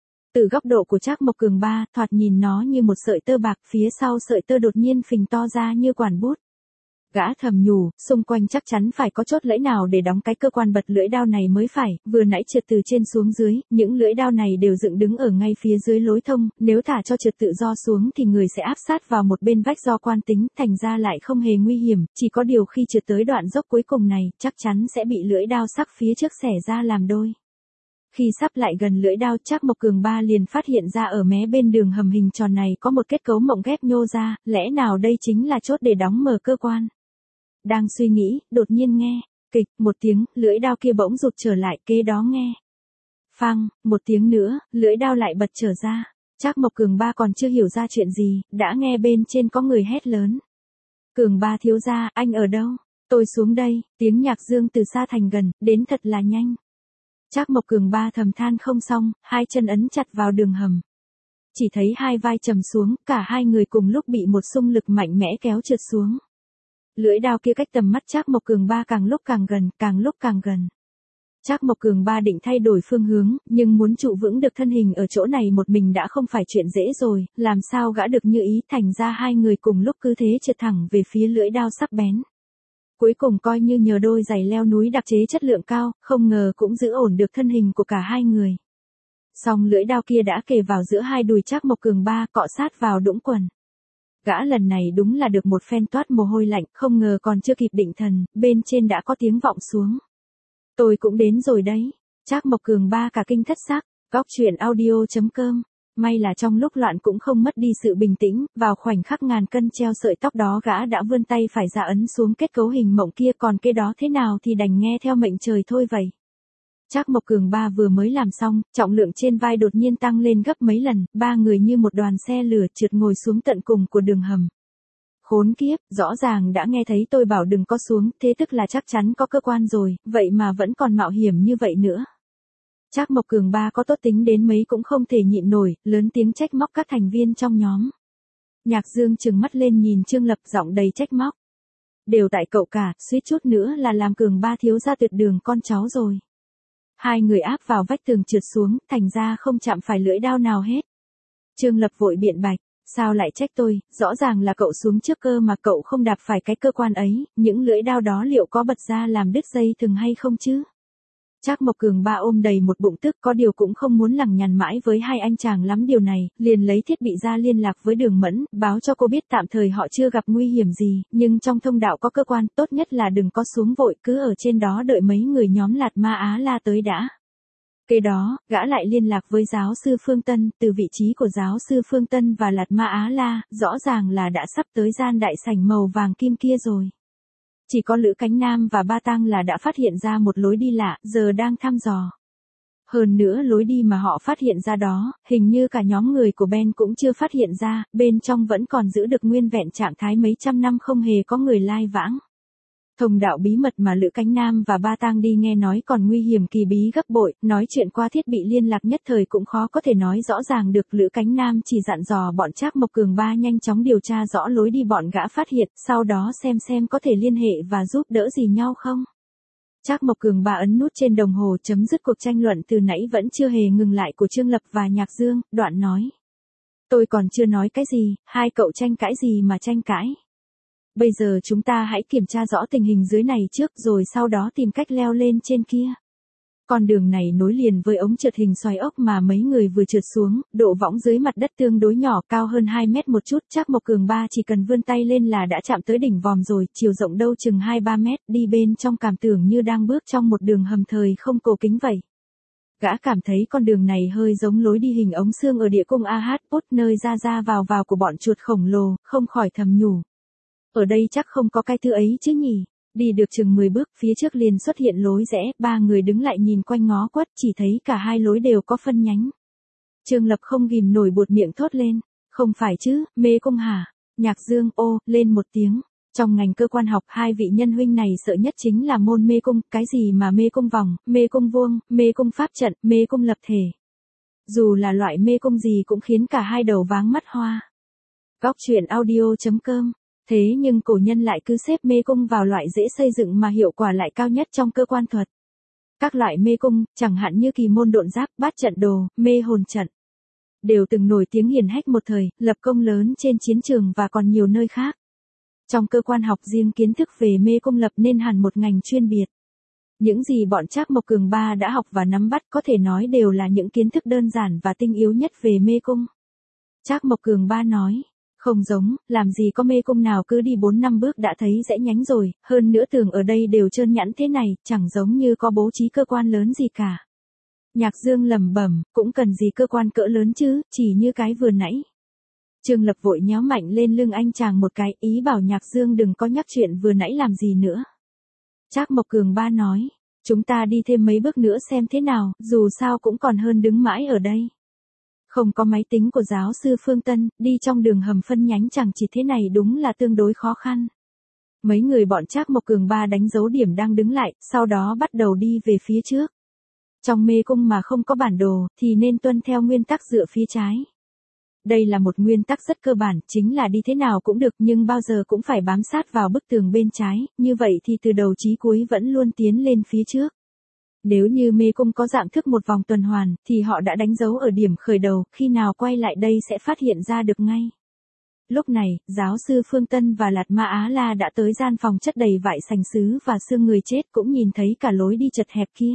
Từ góc độ của Trác Mộc Cường Ba, thoạt nhìn nó như một sợi tơ bạc, phía sau sợi tơ đột nhiên phình to ra như quản bút. Gã thầm nhủ, xung quanh chắc chắn phải có chốt lẫy nào để đóng cái cơ quan bật lưỡi đao này mới phải, vừa nãy trượt từ trên xuống dưới, những lưỡi đao này đều dựng đứng ở ngay phía dưới lối thông, nếu thả cho trượt tự do xuống thì người sẽ áp sát vào một bên vách do quan tính, thành ra lại không hề nguy hiểm, chỉ có điều khi trượt tới đoạn dốc cuối cùng này, chắc chắn sẽ bị lưỡi đao sắc phía trước xẻ ra làm đôi. Khi sắp lại gần lưỡi đao, Trác Mộc Cường Ba liền phát hiện ra ở mé bên đường hầm hình tròn này có một kết cấu mộng ghép nhô ra, lẽ nào đây chính là chốt để đóng mở cơ quan. Đang suy nghĩ, đột nhiên nghe, kịch, một tiếng, lưỡi đao kia bỗng rụt trở lại, kế đó nghe. Phang, một tiếng nữa, lưỡi đao lại bật trở ra. Trác Mộc Cường Ba còn chưa hiểu ra chuyện gì, đã nghe bên trên có người hét lớn. Cường Ba thiếu gia, anh ở đâu? Tôi xuống đây, tiếng Nhạc Dương từ xa thành gần, đến thật là nhanh. Trác Mộc Cường Ba thầm than không xong, hai chân ấn chặt vào đường hầm. Chỉ thấy hai vai trầm xuống, cả hai người cùng lúc bị một xung lực mạnh mẽ kéo trượt xuống. Lưỡi đao kia cách tầm mắt Trác Mộc Cường Ba càng lúc càng gần, càng lúc càng gần. Trác Mộc Cường Ba định thay đổi phương hướng, nhưng muốn trụ vững được thân hình ở chỗ này một mình đã không phải chuyện dễ rồi, làm sao gã được như ý, thành ra hai người cùng lúc cứ thế trượt thẳng về phía lưỡi đao sắc bén. Cuối cùng coi như nhờ đôi giày leo núi đặc chế chất lượng cao, không ngờ cũng giữ ổn được thân hình của cả hai người. Song lưỡi đao kia đã kề vào giữa hai đùi Trác Mộc Cường Ba, cọ sát vào đũng quần. Gã lần này đúng là được một phen toát mồ hôi lạnh, không ngờ còn chưa kịp định thần, bên trên đã có tiếng vọng xuống. Tôi cũng đến rồi đấy. Trác Mộc Cường Ba cả kinh thất sắc. Góc truyện audio chấm com. May là trong lúc loạn cũng không mất đi sự bình tĩnh, vào khoảnh khắc ngàn cân treo sợi tóc đó gã đã vươn tay phải ra ấn xuống kết cấu hình mộng kia, còn cái đó thế nào thì đành nghe theo mệnh trời thôi vậy. Trác Mộc Cường Ba vừa mới làm xong, trọng lượng trên vai đột nhiên tăng lên gấp mấy lần, ba người như một đoàn xe lửa trượt ngồi xuống tận cùng của đường hầm. Khốn kiếp, rõ ràng đã nghe thấy tôi bảo đừng có xuống, thế tức là chắc chắn có cơ quan rồi, vậy mà vẫn còn mạo hiểm như vậy nữa. Trác Mộc Cường Ba có tốt tính đến mấy cũng không thể nhịn nổi, lớn tiếng trách móc các thành viên trong nhóm. Nhạc Dương trừng mắt lên nhìn Trương Lập, giọng đầy trách móc. Đều tại cậu cả, suýt chút nữa là làm Cường Ba thiếu gia tuyệt đường con cháu rồi. Hai người áp vào vách tường trượt xuống, thành ra không chạm phải lưỡi đao nào hết. Trương Lập vội biện bạch, sao lại trách tôi, rõ ràng là cậu xuống trước cơ mà cậu không đạp phải cái cơ quan ấy, những lưỡi đao đó liệu có bật ra làm đứt dây thừng hay không chứ? Trác Mộc Cường Ba ôm đầy một bụng tức, có điều cũng không muốn lằng nhằng mãi với hai anh chàng lắm điều này, liền lấy thiết bị ra liên lạc với Đường Mẫn, báo cho cô biết tạm thời họ chưa gặp nguy hiểm gì, nhưng trong thông đạo có cơ quan, tốt nhất là đừng có xuống vội, cứ ở trên đó đợi mấy người nhóm Lạt Ma Á La tới đã. Kế đó, gã lại liên lạc với giáo sư Phương Tân, từ vị trí của giáo sư Phương Tân và Lạt Ma Á La, rõ ràng là đã sắp tới gian đại sảnh màu vàng kim kia rồi. Chỉ có Lữ Cánh Nam và Ba Tang là đã phát hiện ra một lối đi lạ, giờ đang thăm dò. Hơn nữa lối đi mà họ phát hiện ra đó, hình như cả nhóm người của Ben cũng chưa phát hiện ra, bên trong vẫn còn giữ được nguyên vẹn trạng thái mấy trăm năm không hề có người lai vãng. Thông đạo bí mật mà Lữ Cánh Nam và Ba Tang đi nghe nói còn nguy hiểm kỳ bí gấp bội, nói chuyện qua thiết bị liên lạc nhất thời cũng khó có thể nói rõ ràng được. Lữ Cánh Nam chỉ dặn dò bọn Trác Mộc Cường Ba nhanh chóng điều tra rõ lối đi bọn gã phát hiện, sau đó xem xem có thể liên hệ và giúp đỡ gì nhau không. Trác Mộc Cường Ba ấn nút trên đồng hồ chấm dứt cuộc tranh luận từ nãy vẫn chưa hề ngừng lại của Trương Lập và Nhạc Dương, đoạn nói. Tôi còn chưa nói cái gì, hai cậu tranh cãi gì mà tranh cãi. Bây giờ chúng ta hãy kiểm tra rõ tình hình dưới này trước rồi sau đó tìm cách leo lên trên kia. Con đường này nối liền với ống trượt hình xoài ốc mà mấy người vừa trượt xuống, độ võng dưới mặt đất tương đối nhỏ, cao hơn hai mét một chút. Trác Mộc Cường Ba chỉ cần vươn tay lên là đã chạm tới đỉnh vòm rồi, chiều rộng đâu chừng hai ba mét, đi bên trong cảm tưởng như đang bước trong một đường hầm thời không cổ kính vậy. Gã cảm thấy con đường này hơi giống lối đi hình ống xương ở địa cung a hát pốt, nơi ra ra vào vào của bọn chuột khổng lồ, không khỏi thầm nhủ. Ở đây chắc không có cái thứ ấy chứ nhỉ. Đi được chừng mười bước, phía trước liền xuất hiện lối rẽ, ba người đứng lại nhìn quanh ngó quất, chỉ thấy cả hai lối đều có phân nhánh. Trương Lập không ghìm nổi buột miệng thốt lên, không phải chứ, mê cung hả? Nhạc Dương ô, lên một tiếng. Trong ngành cơ quan học, hai vị nhân huynh này sợ nhất chính là môn mê cung, cái gì mà mê cung vòng, mê cung vuông, mê cung pháp trận, mê cung lập thể. Dù là loại mê cung gì cũng khiến cả hai đầu váng mắt hoa. Góc truyện audio chấm com. Thế nhưng cổ nhân lại cứ xếp mê cung vào loại dễ xây dựng mà hiệu quả lại cao nhất trong cơ quan thuật. Các loại mê cung, chẳng hạn như kỳ môn độn giáp, bát trận đồ, mê hồn trận, đều từng nổi tiếng hiển hách một thời, lập công lớn trên chiến trường và còn nhiều nơi khác. Trong cơ quan học riêng kiến thức về mê cung lập nên hẳn một ngành chuyên biệt. Những gì bọn Trác Mộc Cường Ba đã học và nắm bắt có thể nói đều là những kiến thức đơn giản và tinh yếu nhất về mê cung. Trác Mộc Cường Ba nói. Không giống, làm gì có mê cung nào cứ đi bốn năm bước đã thấy rẽ nhánh rồi, hơn nữa tường ở đây đều trơn nhẵn thế này, chẳng giống như có bố trí cơ quan lớn gì cả. Nhạc Dương lẩm bẩm, cũng cần gì cơ quan cỡ lớn chứ, chỉ như cái vừa nãy. Trương Lập vội nhéo mạnh lên lưng anh chàng một cái, ý bảo Nhạc Dương đừng có nhắc chuyện vừa nãy làm gì nữa. Trác Mộc Cường Ba nói, chúng ta đi thêm mấy bước nữa xem thế nào, dù sao cũng còn hơn đứng mãi ở đây. Không có máy tính của giáo sư Phương Tân, đi trong đường hầm phân nhánh chẳng chỉ thế này đúng là tương đối khó khăn. Mấy người bọn Trác Mộc Cường Ba đánh dấu điểm đang đứng lại, sau đó bắt đầu đi về phía trước. Trong mê cung mà không có bản đồ, thì nên tuân theo nguyên tắc dựa phía trái. Đây là một nguyên tắc rất cơ bản, chính là đi thế nào cũng được nhưng bao giờ cũng phải bám sát vào bức tường bên trái, như vậy thì từ đầu chí cuối vẫn luôn tiến lên phía trước. Nếu như mê cung có dạng thức một vòng tuần hoàn, thì họ đã đánh dấu ở điểm khởi đầu, khi nào quay lại đây sẽ phát hiện ra được ngay. Lúc này, giáo sư Phương Tân và Lạt Ma Á La đã tới gian phòng chất đầy vải sành sứ và xương người chết cũng nhìn thấy cả lối đi chật hẹp kia.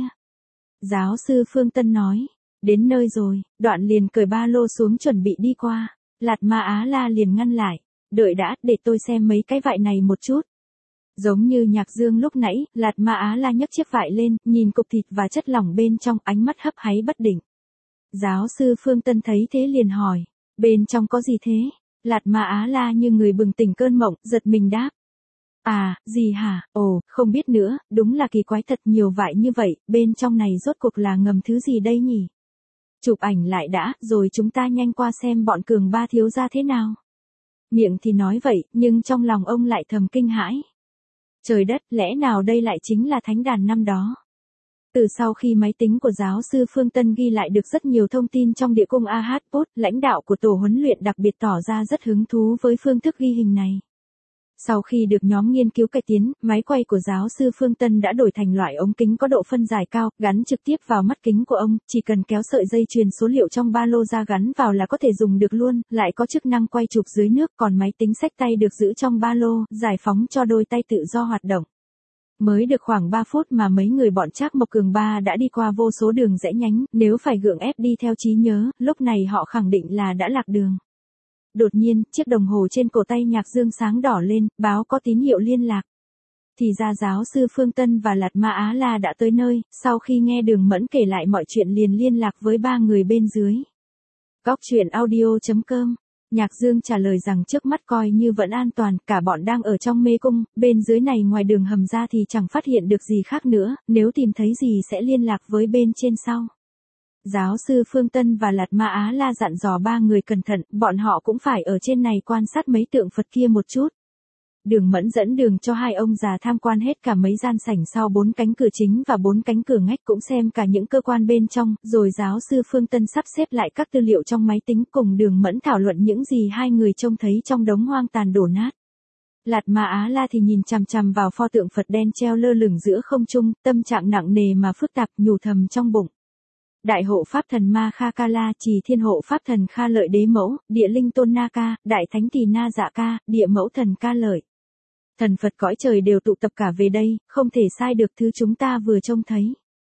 Giáo sư Phương Tân nói, đến nơi rồi, đoạn liền cởi ba lô xuống chuẩn bị đi qua. Lạt Ma Á La liền ngăn lại, đợi đã, để tôi xem mấy cái vải này một chút. Giống như Nhạc Dương lúc nãy, Lạt Ma Á La nhấc chiếc vải lên, nhìn cục thịt và chất lỏng bên trong, ánh mắt hấp háy bất định. Giáo sư Phương Tân thấy thế liền hỏi, bên trong có gì thế? Lạt Ma Á La như người bừng tỉnh cơn mộng, giật mình đáp. À, gì hả? Ồ, không biết nữa, đúng là kỳ quái thật, nhiều vải như vậy, bên trong này rốt cuộc là ngầm thứ gì đây nhỉ? Chụp ảnh lại đã, rồi chúng ta nhanh qua xem bọn Cường Ba thiếu gia thế nào. Miệng thì nói vậy, nhưng trong lòng ông lại thầm kinh hãi. Trời đất, lẽ nào đây lại chính là thánh đàn năm đó? Từ sau khi máy tính của giáo sư Phương Tân ghi lại được rất nhiều thông tin trong địa cung a hát pốt, lãnh đạo của tổ huấn luyện đặc biệt tỏ ra rất hứng thú với phương thức ghi hình này. Sau khi được nhóm nghiên cứu cải tiến, máy quay của giáo sư Phương Tân đã đổi thành loại ống kính có độ phân giải cao, gắn trực tiếp vào mắt kính của ông, chỉ cần kéo sợi dây truyền số liệu trong ba lô ra gắn vào là có thể dùng được luôn, lại có chức năng quay chụp dưới nước, còn máy tính xách tay được giữ trong ba lô, giải phóng cho đôi tay tự do hoạt động. Mới được khoảng ba phút mà mấy người bọn Trác Mộc Cường Ba đã đi qua vô số đường rẽ nhánh, nếu phải gượng ép đi theo trí nhớ, lúc này họ khẳng định là đã lạc đường. Đột nhiên, chiếc đồng hồ trên cổ tay Nhạc Dương sáng đỏ lên, báo có tín hiệu liên lạc. Thì ra giáo sư Phương Tân và Lạt Ma Á La đã tới nơi, sau khi nghe Đường Mẫn kể lại mọi chuyện liền liên lạc với ba người bên dưới. Góc truyện audio chấm com. Nhạc Dương trả lời rằng trước mắt coi như vẫn an toàn, cả bọn đang ở trong mê cung, bên dưới này ngoài đường hầm ra thì chẳng phát hiện được gì khác nữa, nếu tìm thấy gì sẽ liên lạc với bên trên sau. Giáo sư Phương Tân và Lạt Ma Á La dặn dò ba người cẩn thận, bọn họ cũng phải ở trên này quan sát mấy tượng Phật kia một chút. Đường Mẫn dẫn đường cho hai ông già tham quan hết cả mấy gian sảnh sau bốn cánh cửa chính và bốn cánh cửa ngách, cũng xem cả những cơ quan bên trong, rồi giáo sư Phương Tân sắp xếp lại các tư liệu trong máy tính cùng Đường Mẫn thảo luận những gì hai người trông thấy trong đống hoang tàn đổ nát. Lạt Ma Á La thì nhìn chằm chằm vào pho tượng Phật đen treo lơ lửng giữa không trung, tâm trạng nặng nề mà phức tạp, nhủ thầm trong bụng. Đại hộ pháp thần Ma Kha Ca La, Trì Thiên hộ pháp thần Kha Lợi Đế Mẫu, Địa Linh Tôn Na Ca, Đại Thánh Tỳ Na Dạ Ca, Địa Mẫu thần Ca Lợi. Thần Phật cõi trời đều tụ tập cả về đây, không thể sai được thứ chúng ta vừa trông thấy.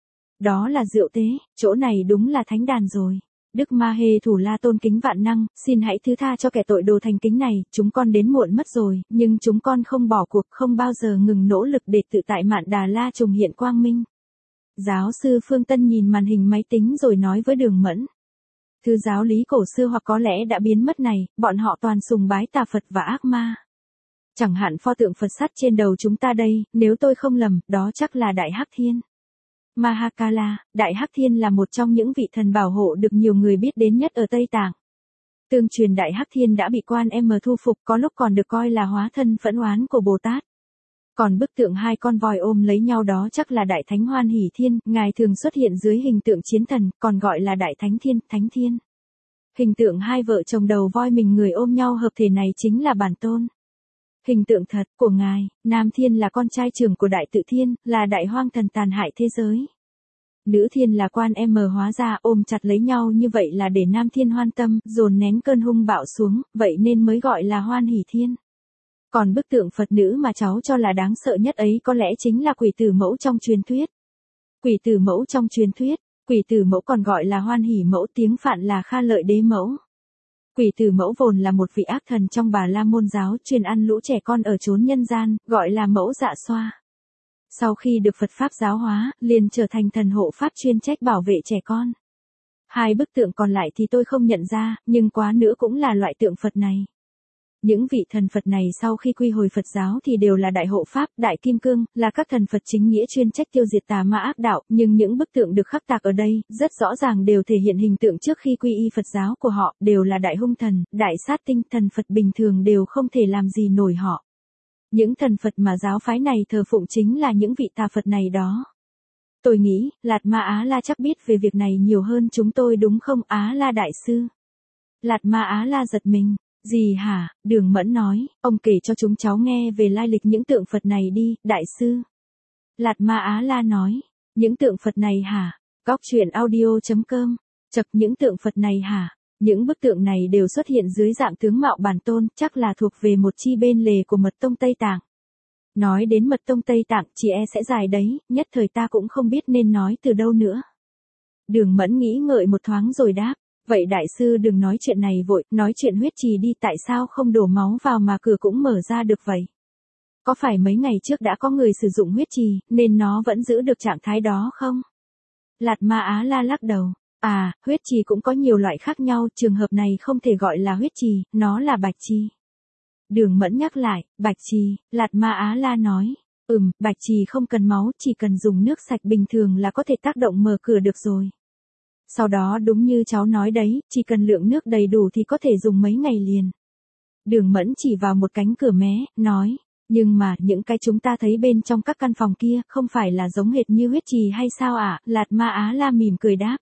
Đó là Diệu Tế, chỗ này đúng là thánh đàn rồi. Đức Ma Hê Thủ La tôn kính vạn năng, xin hãy thứ tha cho kẻ tội đồ thành kính này, chúng con đến muộn mất rồi, nhưng chúng con không bỏ cuộc, không bao giờ ngừng nỗ lực để tự tại Mạn Đà La trùng hiện quang minh. Giáo sư Phương Tân nhìn màn hình máy tính rồi nói với Đường Mẫn. Thứ giáo lý cổ xưa hoặc có lẽ đã biến mất này, bọn họ toàn sùng bái tà Phật và ác ma. Chẳng hạn pho tượng Phật sắt trên đầu chúng ta đây, nếu tôi không lầm, đó chắc là Đại Hắc Thiên. Mahakala, Đại Hắc Thiên là một trong những vị thần bảo hộ được nhiều người biết đến nhất ở Tây Tạng. Tương truyền Đại Hắc Thiên đã bị Quan M thu phục, có lúc còn được coi là hóa thân phẫn oán của Bồ Tát. Còn bức tượng hai con voi ôm lấy nhau đó chắc là Đại Thánh Hoan Hỷ Thiên, ngài thường xuất hiện dưới hình tượng chiến thần, còn gọi là Đại Thánh Thiên, Thánh Thiên. Hình tượng hai vợ chồng đầu voi mình người ôm nhau hợp thể này chính là bản tôn. Hình tượng thật của ngài, Nam Thiên là con trai trưởng của Đại Tự Thiên, là đại hoang thần tàn hại thế giới. Nữ Thiên là Quan M hóa ra, ôm chặt lấy nhau như vậy là để Nam Thiên hoan tâm, dồn nén cơn hung bạo xuống, vậy nên mới gọi là Hoan Hỷ Thiên. Còn bức tượng Phật nữ mà cháu cho là đáng sợ nhất ấy có lẽ chính là Quỷ Tử Mẫu trong truyền thuyết. Quỷ Tử Mẫu trong truyền thuyết, Quỷ Tử Mẫu còn gọi là Hoan Hỷ Mẫu, tiếng Phạn là Kha Lợi Đế Mẫu. Quỷ Tử Mẫu vốn là một vị ác thần trong Bà La Môn giáo, chuyên ăn lũ trẻ con ở chốn nhân gian, gọi là Mẫu Dạ Xoa. Sau khi được Phật Pháp giáo hóa, liền trở thành thần hộ Pháp chuyên trách bảo vệ trẻ con. Hai bức tượng còn lại thì tôi không nhận ra, nhưng quá nữa cũng là loại tượng Phật này. Những vị thần Phật này sau khi quy hồi Phật giáo thì đều là Đại Hộ Pháp, Đại Kim Cương, là các thần Phật chính nghĩa chuyên trách tiêu diệt tà ma ác đạo, nhưng những bức tượng được khắc tạc ở đây, rất rõ ràng đều thể hiện hình tượng trước khi quy y Phật giáo của họ, đều là Đại Hung Thần, Đại Sát Tinh, thần Phật bình thường đều không thể làm gì nổi họ. Những thần Phật mà giáo phái này thờ phụng chính là những vị tà Phật này đó. Tôi nghĩ, Lạt Ma Á La chắc biết về việc này nhiều hơn chúng tôi đúng không Á La Đại Sư? Lạt Ma Á La giật mình. Gì hả? Đường Mẫn nói, ông kể cho chúng cháu nghe về lai lịch những tượng Phật này đi, Đại Sư. Lạt Ma Á La nói, những tượng Phật này hả? Góc truyện audio chấm com. Chập những tượng Phật này hả? Những bức tượng này đều xuất hiện dưới dạng tướng mạo bản tôn, chắc là thuộc về một chi bên lề của mật tông Tây Tạng. Nói đến mật tông Tây Tạng, chị e sẽ dài đấy, nhất thời ta cũng không biết nên nói từ đâu nữa. Đường Mẫn nghĩ ngợi một thoáng rồi đáp, vậy đại sư đừng nói chuyện này vội, nói chuyện huyết trì đi, tại sao không đổ máu vào mà cửa cũng mở ra được vậy? Có phải mấy ngày trước đã có người sử dụng huyết trì, nên nó vẫn giữ được trạng thái đó không? Lạt Ma Á La lắc đầu, à, huyết trì cũng có nhiều loại khác nhau, trường hợp này không thể gọi là huyết trì, nó là bạch trì. Đường Mẫn nhắc lại, bạch trì, Lạt Ma Á La nói, ừm, bạch trì không cần máu, chỉ cần dùng nước sạch bình thường là có thể tác động mở cửa được rồi. Sau đó đúng như cháu nói đấy, chỉ cần lượng nước đầy đủ thì có thể dùng mấy ngày liền. Đường Mẫn chỉ vào một cánh cửa mé, nói, nhưng mà những cái chúng ta thấy bên trong các căn phòng kia không phải là giống hệt như huyết trì hay sao ạ? À? Lạt Ma Á La mỉm cười đáp.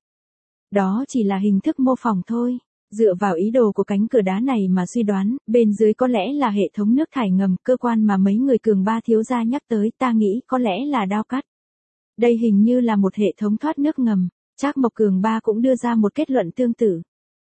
Đó chỉ là hình thức mô phỏng thôi. Dựa vào ý đồ của cánh cửa đá này mà suy đoán, bên dưới có lẽ là hệ thống nước thải ngầm, cơ quan mà mấy người Cường Ba thiếu gia nhắc tới, ta nghĩ có lẽ là đao cắt. Đây hình như là một hệ thống thoát nước ngầm. Trác Mộc Cường Ba cũng đưa ra một kết luận tương tự.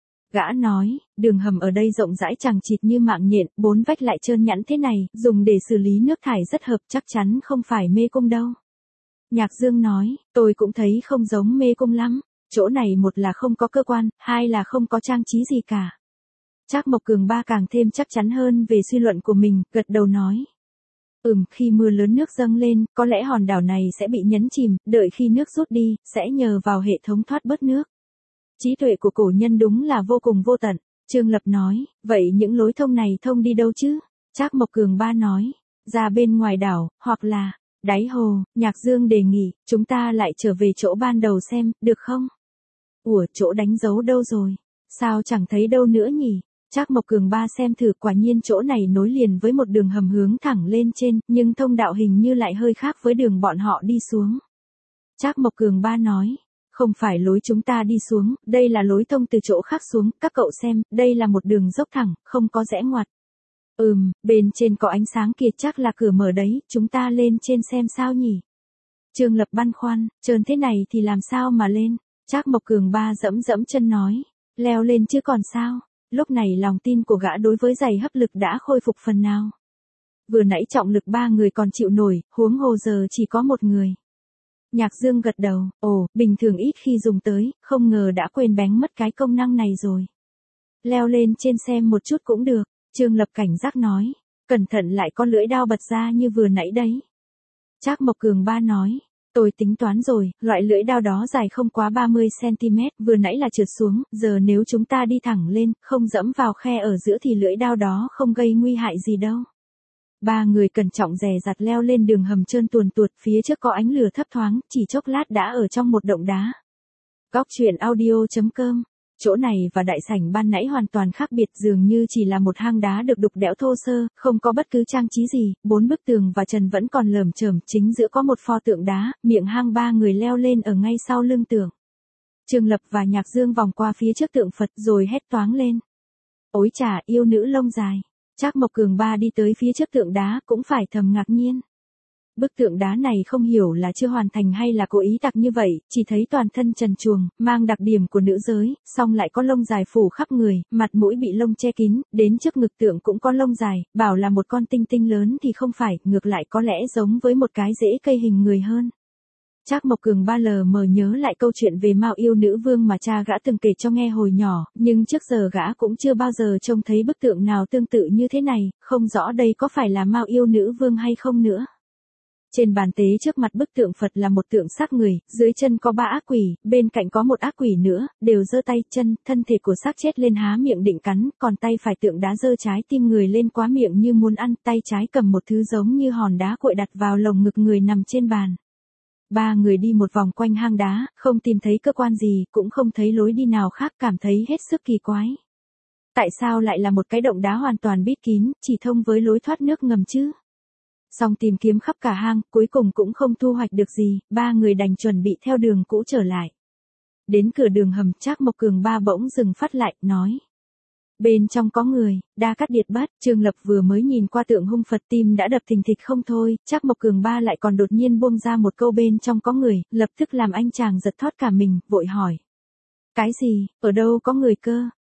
Gã nói, đường hầm ở đây rộng rãi chằng chịt như mạng nhện, bốn vách lại trơn nhẵn thế này, dùng để xử lý nước thải rất hợp, chắc chắn không phải mê cung đâu. Nhạc Dương nói, tôi cũng thấy không giống mê cung lắm, chỗ này một là không có cơ quan, hai là không có trang trí gì cả. Trác Mộc Cường Ba càng thêm chắc chắn hơn về suy luận của mình, gật đầu nói. Ừm, khi mưa lớn nước dâng lên, có lẽ hòn đảo này sẽ bị nhấn chìm, đợi khi nước rút đi, sẽ nhờ vào hệ thống thoát bớt nước. Trí tuệ của cổ nhân đúng là vô cùng vô tận. Trương Lập nói, vậy những lối thông này thông đi đâu chứ? Trác Mộc Cường Ba nói, ra bên ngoài đảo, hoặc là, đáy hồ. Nhạc Dương đề nghị, chúng ta lại trở về chỗ ban đầu xem, được không? Ủa, chỗ đánh dấu đâu rồi? Sao chẳng thấy đâu nữa nhỉ? Trác Mộc Cường Ba xem thử, quả nhiên chỗ này nối liền với một đường hầm hướng thẳng lên trên, nhưng thông đạo hình như lại hơi khác với đường bọn họ đi xuống. Trác Mộc Cường Ba nói, không phải lối chúng ta đi xuống, đây là lối thông từ chỗ khác xuống, các cậu xem, đây là một đường dốc thẳng, không có rẽ ngoặt. Ừm, bên trên có ánh sáng kia, chắc là cửa mở đấy, chúng ta lên trên xem sao nhỉ? Trương Lập băn khoăn, trơn thế này thì làm sao mà lên? Trác Mộc Cường Ba dẫm dẫm chân nói, leo lên chứ còn sao? Lúc này lòng tin của gã đối với giày hấp lực đã khôi phục phần nào. Vừa nãy trọng lực ba người còn chịu nổi, huống hồ giờ chỉ có một người. Nhạc Dương gật đầu, ồ, bình thường ít khi dùng tới, không ngờ đã quên bén mất cái công năng này rồi. Leo lên trên xem một chút cũng được, Trương Lập cảnh giác nói, cẩn thận lại có lưỡi đao bật ra như vừa nãy đấy. Trác Mộc Cường Ba nói, tôi tính toán rồi, loại lưỡi đao đó dài không quá ba mươi xăng ti mét, vừa nãy là trượt xuống, giờ nếu chúng ta đi thẳng lên, không dẫm vào khe ở giữa thì lưỡi đao đó không gây nguy hại gì đâu. Ba người cẩn trọng dè dặt leo lên đường hầm trơn tuồn tuột, phía trước có ánh lửa thấp thoáng, chỉ chốc lát đã ở trong một động đá. Góc truyện audio chấm com. Chỗ này và đại sảnh ban nãy hoàn toàn khác biệt, dường như chỉ là một hang đá được đục đẽo thô sơ, không có bất cứ trang trí gì, bốn bức tường và trần vẫn còn lởm chởm, chính giữa có một pho tượng đá, miệng hang ba người leo lên ở ngay sau lưng tượng. Trương Lập và Nhạc Dương vòng qua phía trước tượng Phật rồi hét toáng lên. Ối chà, yêu nữ lông dài. Trác Mộc Cường Ba đi tới phía trước tượng đá cũng phải thầm ngạc nhiên. Bức tượng đá này không hiểu là chưa hoàn thành hay là cố ý tạc như vậy, chỉ thấy toàn thân trần truồng, mang đặc điểm của nữ giới, song lại có lông dài phủ khắp người, mặt mũi bị lông che kín, đến trước ngực tượng cũng có lông dài, bảo là một con tinh tinh lớn thì không phải, ngược lại có lẽ giống với một cái rễ cây hình người hơn. Trác Mộc Cường Ba lờ mờ nhớ lại câu chuyện về Mao yêu nữ vương mà cha gã từng kể cho nghe hồi nhỏ, nhưng trước giờ gã cũng chưa bao giờ trông thấy bức tượng nào tương tự như thế này, không rõ đây có phải là Mao yêu nữ vương hay không nữa. Trên bàn tế trước mặt bức tượng Phật là một tượng xác người, dưới chân có ba ác quỷ, bên cạnh có một ác quỷ nữa, đều giơ tay chân, thân thể của xác chết lên há miệng định cắn, còn tay phải tượng đá giơ trái tim người lên quá miệng như muốn ăn, tay trái cầm một thứ giống như hòn đá cuội đặt vào lồng ngực người nằm trên bàn. Ba người đi một vòng quanh hang đá, không tìm thấy cơ quan gì, cũng không thấy lối đi nào khác, cảm thấy hết sức kỳ quái. Tại sao lại là một cái động đá hoàn toàn bít kín, chỉ thông với lối thoát nước ngầm chứ? Song tìm kiếm khắp cả hang, cuối cùng cũng không thu hoạch được gì, ba người đành chuẩn bị theo đường cũ trở lại. Đến cửa đường hầm, Trác Mộc Cường Ba bỗng dừng phát lại, nói. Bên trong có người, Đa Cát Điệt Bát. Trương Lập vừa mới nhìn qua tượng hung Phật tim đã đập thình thịch không thôi, Trác Mộc Cường Ba lại còn đột nhiên buông ra một câu bên trong có người, lập tức làm anh chàng giật thót cả mình, vội hỏi. Cái gì, ở đâu có người cơ?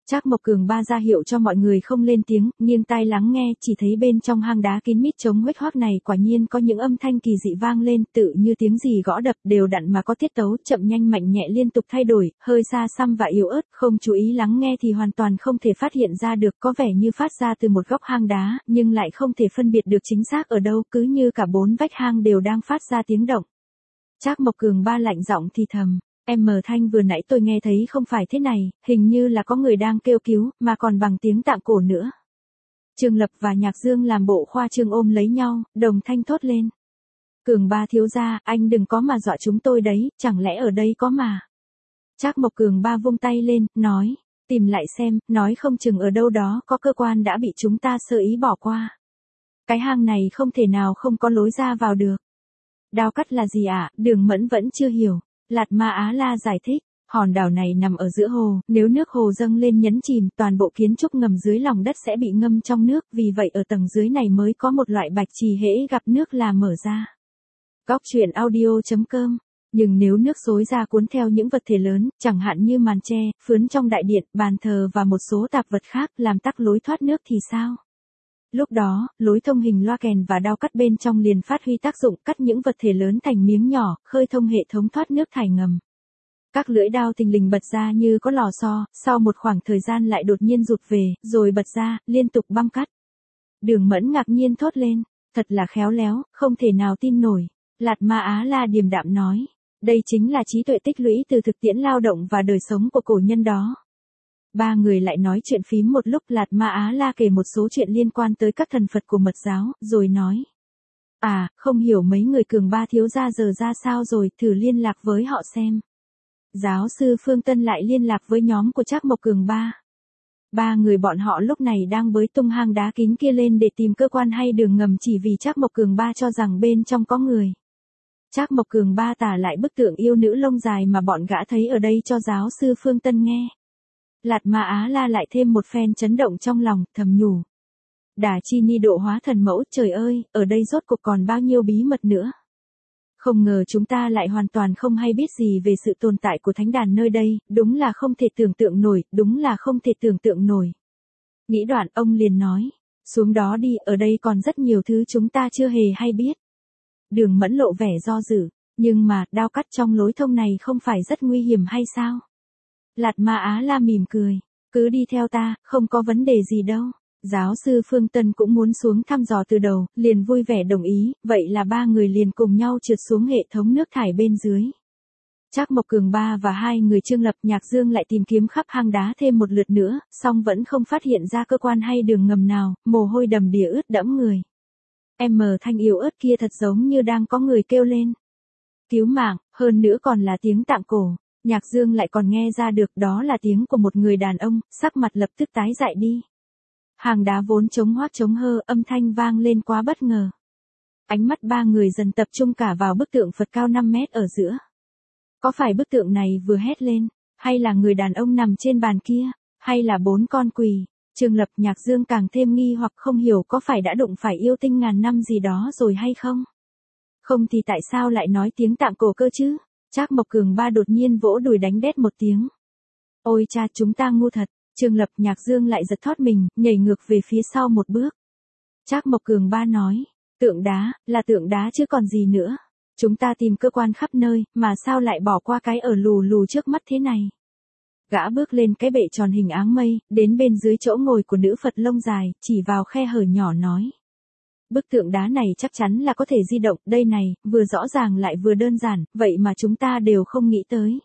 Trác Mộc Cường Ba ra hiệu cho mọi người không lên tiếng, nghiêng tai lắng nghe, chỉ thấy bên trong hang đá kín mít trống huếch hoác này quả nhiên có những âm thanh kỳ dị vang lên, tự như tiếng gì gõ đập, đều đặn mà có tiết tấu, chậm nhanh mạnh nhẹ liên tục thay đổi, hơi xa xăm và yếu ớt, không chú ý lắng nghe thì hoàn toàn không thể phát hiện ra được, có vẻ như phát ra từ một góc hang đá, nhưng lại không thể phân biệt được chính xác ở đâu, cứ như cả bốn vách hang đều đang phát ra tiếng động. Trác Mộc Cường Ba lạnh giọng thì thầm. Em mờ Thanh vừa nãy tôi nghe thấy không phải thế này, hình như là có người đang kêu cứu, mà còn bằng tiếng tạng cổ nữa. Trương Lập và Nhạc Dương làm bộ khoa trương ôm lấy nhau, đồng thanh thốt lên. Cường Ba thiếu gia, anh đừng có mà dọa chúng tôi đấy, chẳng lẽ ở đây có mà. Trác Mộc Cường Ba vung tay lên, nói, tìm lại xem, nói không chừng ở đâu đó có cơ quan đã bị chúng ta sơ ý bỏ qua. Cái hang này không thể nào không có lối ra vào được. Đao cắt là gì ạ? À? Đường Mẫn vẫn chưa hiểu. Lạt Ma Á La giải thích, hòn đảo này nằm ở giữa hồ, nếu nước hồ dâng lên nhấn chìm, toàn bộ kiến trúc ngầm dưới lòng đất sẽ bị ngâm trong nước, vì vậy ở tầng dưới này mới có một loại bạch trì hễ gặp nước là mở ra. Góc truyện audio chấm com. Nhưng nếu nước xối ra cuốn theo những vật thể lớn, chẳng hạn như màn tre, phướn trong đại điện, bàn thờ và một số tạp vật khác, làm tắc lối thoát nước thì sao? Lúc đó, lối thông hình loa kèn và đao cắt bên trong liền phát huy tác dụng, cắt những vật thể lớn thành miếng nhỏ, khơi thông hệ thống thoát nước thải ngầm. Các lưỡi đao thình lình bật ra như có lò xo, sau một khoảng thời gian lại đột nhiên rụt về, rồi bật ra, liên tục băm cắt. Đường Mẫn ngạc nhiên thốt lên, thật là khéo léo, không thể nào tin nổi. Lạt Ma Á La điềm đạm nói, đây chính là trí tuệ tích lũy từ thực tiễn lao động và đời sống của cổ nhân đó. Ba người lại nói chuyện phím một lúc. Lạt Ma Á La kể một số chuyện liên quan tới các thần Phật của mật giáo, rồi nói. À, không hiểu mấy người Cường Ba thiếu gia giờ ra sao rồi, thử liên lạc với họ xem. Giáo sư Phương Tân lại liên lạc với nhóm của Trác Mộc Cường Ba. Ba người bọn họ lúc này đang bới tung hang đá kín kia lên để tìm cơ quan hay đường ngầm, chỉ vì Trác Mộc Cường Ba cho rằng bên trong có người. Trác Mộc Cường Ba tả lại bức tượng yêu nữ lông dài mà bọn gã thấy ở đây cho giáo sư Phương Tân nghe. Lạt Ma Á La lại thêm một phen chấn động trong lòng, thầm nhủ. Đà chi ni độ hóa thần mẫu, trời ơi, ở đây rốt cuộc còn bao nhiêu bí mật nữa. Không ngờ chúng ta lại hoàn toàn không hay biết gì về sự tồn tại của thánh đàn nơi đây, đúng là không thể tưởng tượng nổi, đúng là không thể tưởng tượng nổi. Nghĩ đoạn ông liền nói, xuống đó đi, ở đây còn rất nhiều thứ chúng ta chưa hề hay biết. Đường Mẫn lộ vẻ do dự, nhưng mà, đao cắt trong lối thông này không phải rất nguy hiểm hay sao? Lạt Ma Á La mỉm cười, cứ đi theo ta, không có vấn đề gì đâu. Giáo sư Phương Tân cũng muốn xuống thăm dò từ đầu, liền vui vẻ đồng ý, vậy là ba người liền cùng nhau trượt xuống hệ thống nước thải bên dưới. Trác Mộc Cường Ba và hai người Trương Lập, Nhạc Dương lại tìm kiếm khắp hang đá thêm một lượt nữa, song vẫn không phát hiện ra cơ quan hay đường ngầm nào, mồ hôi đầm đìa ướt đẫm người. Em mờ Thanh yếu ớt kia thật giống như đang có người kêu lên. Cứu mạng, hơn nữa còn là tiếng tạng cổ. Nhạc Dương lại còn nghe ra được đó là tiếng của một người đàn ông, sắc mặt lập tức tái dại đi. Hang đá vốn trống hoác trống hơ, âm thanh vang lên quá bất ngờ. Ánh mắt ba người dần tập trung cả vào bức tượng Phật cao năm mét ở giữa. Có phải bức tượng này vừa hét lên, hay là người đàn ông nằm trên bàn kia, hay là bốn con quỳ? Trương Lập, Nhạc Dương càng thêm nghi hoặc không hiểu có phải đã đụng phải yêu tinh ngàn năm gì đó rồi hay không? Không thì tại sao lại nói tiếng tạng cổ cơ chứ? Trác Mộc Cường Ba đột nhiên vỗ đùi đánh đét một tiếng. Ôi cha, chúng ta ngu thật. Trương Lập, Nhạc Dương lại giật thót mình, nhảy ngược về phía sau một bước. Trác Mộc Cường Ba nói, tượng đá, là tượng đá chứ còn gì nữa. Chúng ta tìm cơ quan khắp nơi, mà sao lại bỏ qua cái ở lù lù trước mắt thế này. Gã bước lên cái bệ tròn hình áng mây, đến bên dưới chỗ ngồi của nữ Phật lông dài, chỉ vào khe hở nhỏ nói. Bức tượng đá này chắc chắn là có thể di động, đây này, vừa rõ ràng lại vừa đơn giản, vậy mà chúng ta đều không nghĩ tới.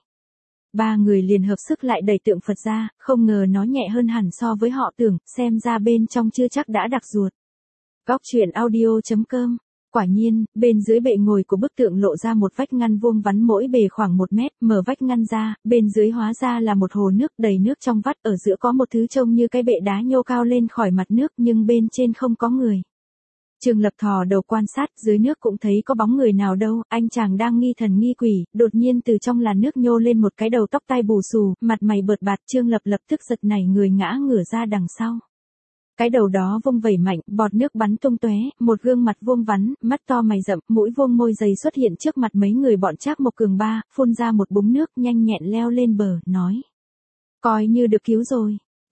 Ba người liền hợp sức lại đẩy tượng Phật ra, không ngờ nó nhẹ hơn hẳn so với họ tưởng, xem ra bên trong chưa chắc đã đặc ruột. Góc truyện audio chấm com. Quả nhiên, bên dưới bệ ngồi của bức tượng lộ ra một vách ngăn vuông vắn mỗi bề khoảng một mét, mở vách ngăn ra, bên dưới hóa ra là một hồ nước đầy nước trong vắt, ở giữa có một thứ trông như cái bệ đá nhô cao lên khỏi mặt nước nhưng bên trên không có người. Trương Lập thò đầu quan sát, dưới nước cũng thấy có bóng người nào đâu, anh chàng đang nghi thần nghi quỷ, đột nhiên từ trong làn nước nhô lên một cái đầu tóc tai bù xù, mặt mày bợt bạt, Trương Lập lập tức giật nảy người ngã ngửa ra đằng sau. Cái đầu đó vung vẩy mạnh, bọt nước bắn tung tóe, một gương mặt vuông vắn, mắt to mày rậm, mũi vuông môi dày xuất hiện trước mặt mấy người bọn Trác Mộc Cường Ba, phun ra một búng nước, nhanh nhẹn leo lên bờ, nói: "Coi như được cứu rồi."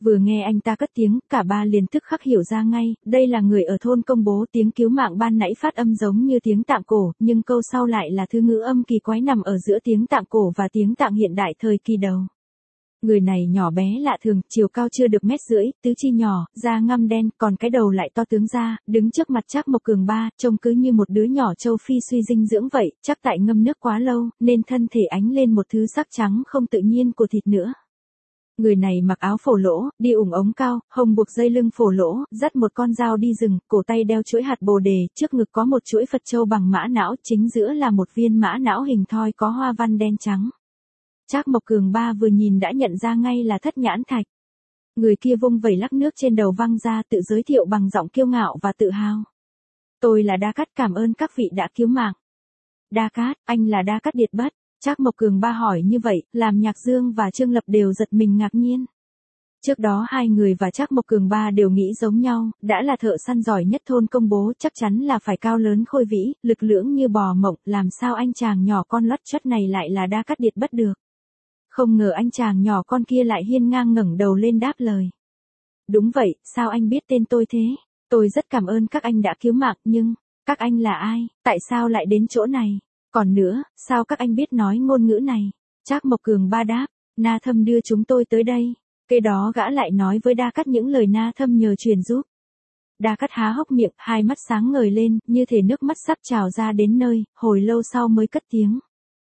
Vừa nghe anh ta cất tiếng, cả ba liền tức khắc hiểu ra ngay, đây là người ở thôn công bố. Tiếng cứu mạng ban nãy phát âm giống như tiếng tạng cổ, nhưng câu sau lại là thứ ngữ âm kỳ quái nằm ở giữa tiếng tạng cổ và tiếng tạng hiện đại thời kỳ đầu. Người này nhỏ bé lạ thường, chiều cao chưa được mét rưỡi, tứ chi nhỏ, da ngăm đen, còn cái đầu lại to tướng ra, đứng trước mặt Trác Mộc Cường ba, trông cứ như một đứa nhỏ châu Phi suy dinh dưỡng vậy, chắc tại ngâm nước quá lâu, nên thân thể ánh lên một thứ sắc trắng không tự nhiên của thịt nữa. Người này mặc áo phổ lỗ, đi ủng ống cao, hông buộc dây lưng phổ lỗ, dắt một con dao đi rừng, cổ tay đeo chuỗi hạt bồ đề, trước ngực có một chuỗi Phật châu bằng mã não, chính giữa là một viên mã não hình thoi có hoa văn đen trắng. Trác Mộc Cường ba vừa nhìn đã nhận ra ngay là Thất Nhãn Thạch. Người kia vung vẩy lắc nước trên đầu văng ra, tự giới thiệu bằng giọng kiêu ngạo và tự hào. Tôi là Đa Cát, cảm ơn các vị đã cứu mạng. Đa Cát, anh là Đa Cát Điệt Bất. Trác Mộc Cường ba hỏi như vậy, làm Nhạc Dương và Trương Lập đều giật mình ngạc nhiên. Trước đó hai người và Trác Mộc Cường ba đều nghĩ giống nhau, đã là thợ săn giỏi nhất thôn công bố chắc chắn là phải cao lớn khôi vĩ, lực lưỡng như bò mộng, làm sao anh chàng nhỏ con lót chất này lại là Đa Cát Điệt Bất được. Không ngờ anh chàng nhỏ con kia lại hiên ngang ngẩng đầu lên đáp lời. Đúng vậy, sao anh biết tên tôi thế? Tôi rất cảm ơn các anh đã cứu mạng, nhưng, các anh là ai, tại sao lại đến chỗ này? Còn nữa, sao các anh biết nói ngôn ngữ này? Trác Mộc Cường ba đáp, Na Thâm đưa chúng tôi tới đây. Kế đó gã lại nói với Đa Cát những lời Na Thâm nhờ truyền giúp. Đa Cát há hốc miệng, hai mắt sáng ngời lên, như thể nước mắt sắp trào ra đến nơi, hồi lâu sau mới cất tiếng.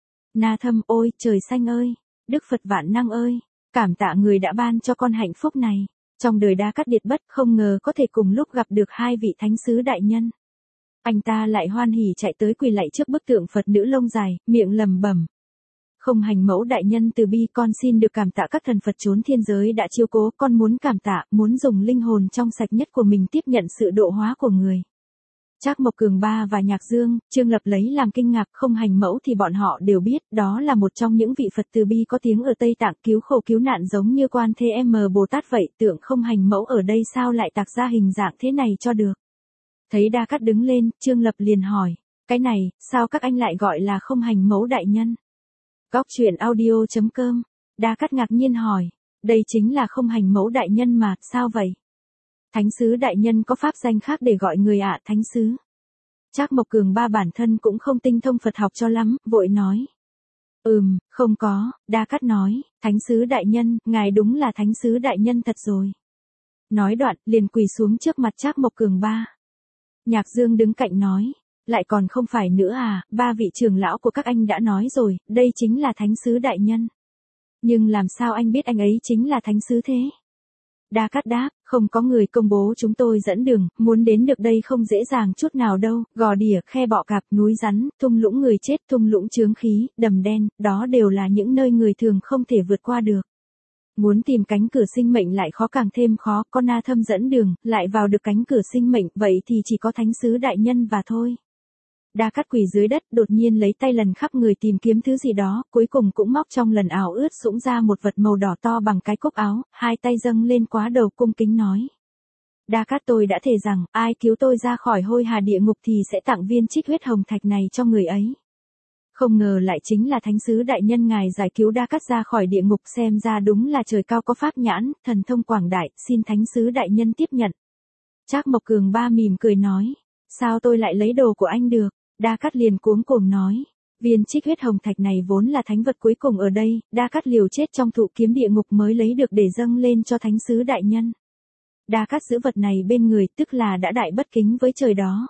Na Thâm, ôi, trời xanh ơi! Đức Phật vạn năng ơi! Cảm tạ người đã ban cho con hạnh phúc này. Trong đời Đa Cát Điệt Bất không ngờ có thể cùng lúc gặp được hai vị thánh sứ đại nhân. Anh ta lại hoan hỉ chạy tới quỳ lạy trước bức tượng Phật nữ lông dài, miệng lẩm bẩm. Không Hành Mẫu đại nhân từ bi, con xin được cảm tạ các thần Phật chốn thiên giới đã chiếu cố, con muốn cảm tạ, muốn dùng linh hồn trong sạch nhất của mình tiếp nhận sự độ hóa của người. Trác Mộc Cường ba và Nhạc Dương, Trương Lập lấy làm kinh ngạc. Không Hành Mẫu thì bọn họ đều biết, đó là một trong những vị Phật từ bi có tiếng ở Tây Tạng, cứu khổ cứu nạn giống như Quan Thế Âm Bồ Tát vậy. Tượng Không Hành Mẫu ở đây sao lại tạc ra hình dạng thế này cho được? Thấy Đa Cát đứng lên, Trương Lập liền hỏi, cái này, sao các anh lại gọi là Không Hành Mẫu đại nhân? Góc truyện audio chấm com. Đa Cát ngạc nhiên hỏi, đây chính là Không Hành Mẫu đại nhân mà, sao vậy? Thánh sứ đại nhân có pháp danh khác để gọi người ạ, thánh sứ? Trác Mộc Cường ba bản thân cũng không tinh thông Phật học cho lắm, vội nói. Ừm, không có. Đa Cát nói, thánh sứ đại nhân, ngài đúng là thánh sứ đại nhân thật rồi. Nói đoạn, liền quỳ xuống trước mặt Trác Mộc Cường ba. Nhạc Dương đứng cạnh nói, lại còn không phải nữa à, ba vị trưởng lão của các anh đã nói rồi, đây chính là thánh sứ đại nhân. Nhưng làm sao anh biết anh ấy chính là thánh sứ thế? Đa Cát đáp, không có người công bố chúng tôi dẫn đường, muốn đến được đây không dễ dàng chút nào đâu, gò đỉa, khe bọ cạp, núi rắn, thung lũng người chết, thung lũng chướng khí, đầm đen, đó đều là những nơi người thường không thể vượt qua được. Muốn tìm cánh cửa sinh mệnh lại khó càng thêm khó, có Na Thâm dẫn đường, lại vào được cánh cửa sinh mệnh, vậy thì chỉ có thánh sứ đại nhân và thôi. Đa Cát quỳ dưới đất, đột nhiên lấy tay lần khắp người tìm kiếm thứ gì đó, cuối cùng cũng móc trong lần áo ướt sũng ra một vật màu đỏ to bằng cái cúc áo, hai tay dâng lên quá đầu cung kính nói. Đa Cát, tôi đã thề rằng, ai cứu tôi ra khỏi hôi hà địa ngục thì sẽ tặng viên trích huyết hồng thạch này cho người ấy. Không ngờ lại chính là thánh sứ đại nhân ngài giải cứu Đa Cát ra khỏi địa ngục, xem ra đúng là trời cao có pháp nhãn, thần thông quảng đại, xin thánh sứ đại nhân tiếp nhận. Trác Mộc Cường ba mỉm cười nói, sao tôi lại lấy đồ của anh được? Đa Cát liền cuống cuồng nói, viên trích huyết hồng thạch này vốn là thánh vật cuối cùng ở đây, Đa Cát liều chết trong thụ kiếm địa ngục mới lấy được để dâng lên cho thánh sứ đại nhân. Đa Cát giữ vật này bên người, tức là đã đại bất kính với trời đó.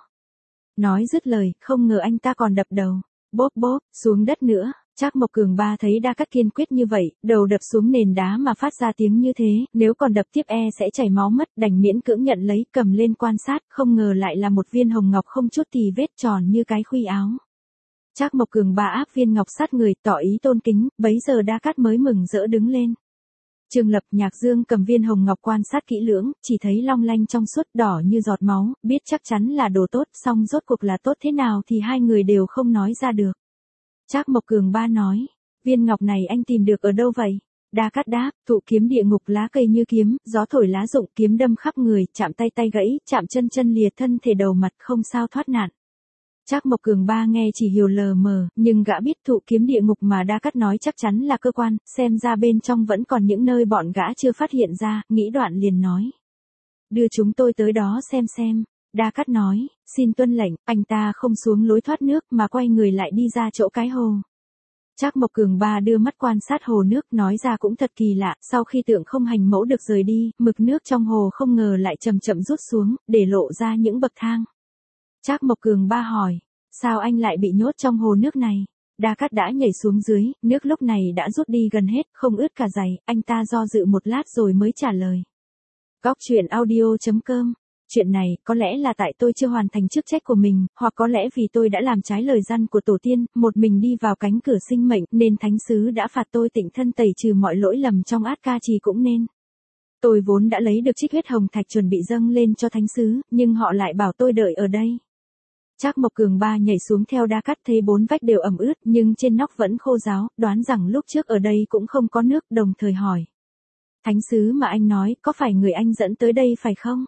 Nói dứt lời, không ngờ anh ta còn đập đầu, bốp bốp, xuống đất nữa. Trác Mộc Cường ba thấy Đa Cát kiên quyết như vậy, đầu đập xuống nền đá mà phát ra tiếng như thế, nếu còn đập tiếp e sẽ chảy máu mất, đành miễn cưỡng nhận lấy, cầm lên quan sát, không ngờ lại là một viên hồng ngọc không chút tì vết, tròn như cái khuy áo. Trác Mộc Cường ba áp viên ngọc sát người, tỏ ý tôn kính, bấy giờ Đa Cát mới mừng rỡ đứng lên. Trương Lập, Nhạc Dương cầm viên hồng ngọc quan sát kỹ lưỡng, chỉ thấy long lanh trong suốt, đỏ như giọt máu, biết chắc chắn là đồ tốt, song rốt cuộc là tốt thế nào thì hai người đều không nói ra được. Trác Mộc Cường ba nói, viên ngọc này anh tìm được ở đâu vậy? Đa Cát đáp, thụ kiếm địa ngục, lá cây như kiếm, gió thổi lá rụng, kiếm đâm khắp người, chạm tay tay gãy, chạm chân chân lìa, thân thể đầu mặt, không sao thoát nạn. Trác Mộc Cường Ba nghe chỉ hiểu lờ mờ, nhưng gã biết thụ kiếm địa ngục mà Đa Cát nói chắc chắn là cơ quan, xem ra bên trong vẫn còn những nơi bọn gã chưa phát hiện ra, nghĩ đoạn liền nói. Đưa chúng tôi tới đó xem xem. Đa Cát nói, xin tuân lệnh, anh ta không xuống lối thoát nước mà quay người lại đi ra chỗ cái hồ. Trác Mộc Cường Ba đưa mắt quan sát hồ nước, nói ra cũng thật kỳ lạ, sau khi Tượng Không Hành Mẫu được rời đi, mực nước trong hồ không ngờ lại chậm chậm rút xuống, để lộ ra những bậc thang. Trác Mộc Cường Ba hỏi, sao anh lại bị nhốt trong hồ nước này? Đa Cát đã nhảy xuống dưới, nước lúc này đã rút đi gần hết, không ướt cả giày, anh ta do dự một lát rồi mới trả lời. Góc truyện audio chấm com. Chuyện này, có lẽ là tại tôi chưa hoàn thành chức trách của mình, hoặc có lẽ vì tôi đã làm trái lời răn của tổ tiên, một mình đi vào cánh cửa sinh mệnh, nên thánh sứ đã phạt tôi tịnh thân tẩy trừ mọi lỗi lầm trong át ca trì cũng nên. Tôi vốn đã lấy được trích huyết hồng thạch chuẩn bị dâng lên cho thánh sứ, nhưng họ lại bảo tôi đợi ở đây. Trác Mộc Cường Ba nhảy xuống theo Đa Cát, thấy bốn vách đều ẩm ướt, nhưng trên nóc vẫn khô ráo, đoán rằng lúc trước ở đây cũng không có nước, đồng thời hỏi. Thánh sứ mà anh nói, có phải người anh dẫn tới đây phải không?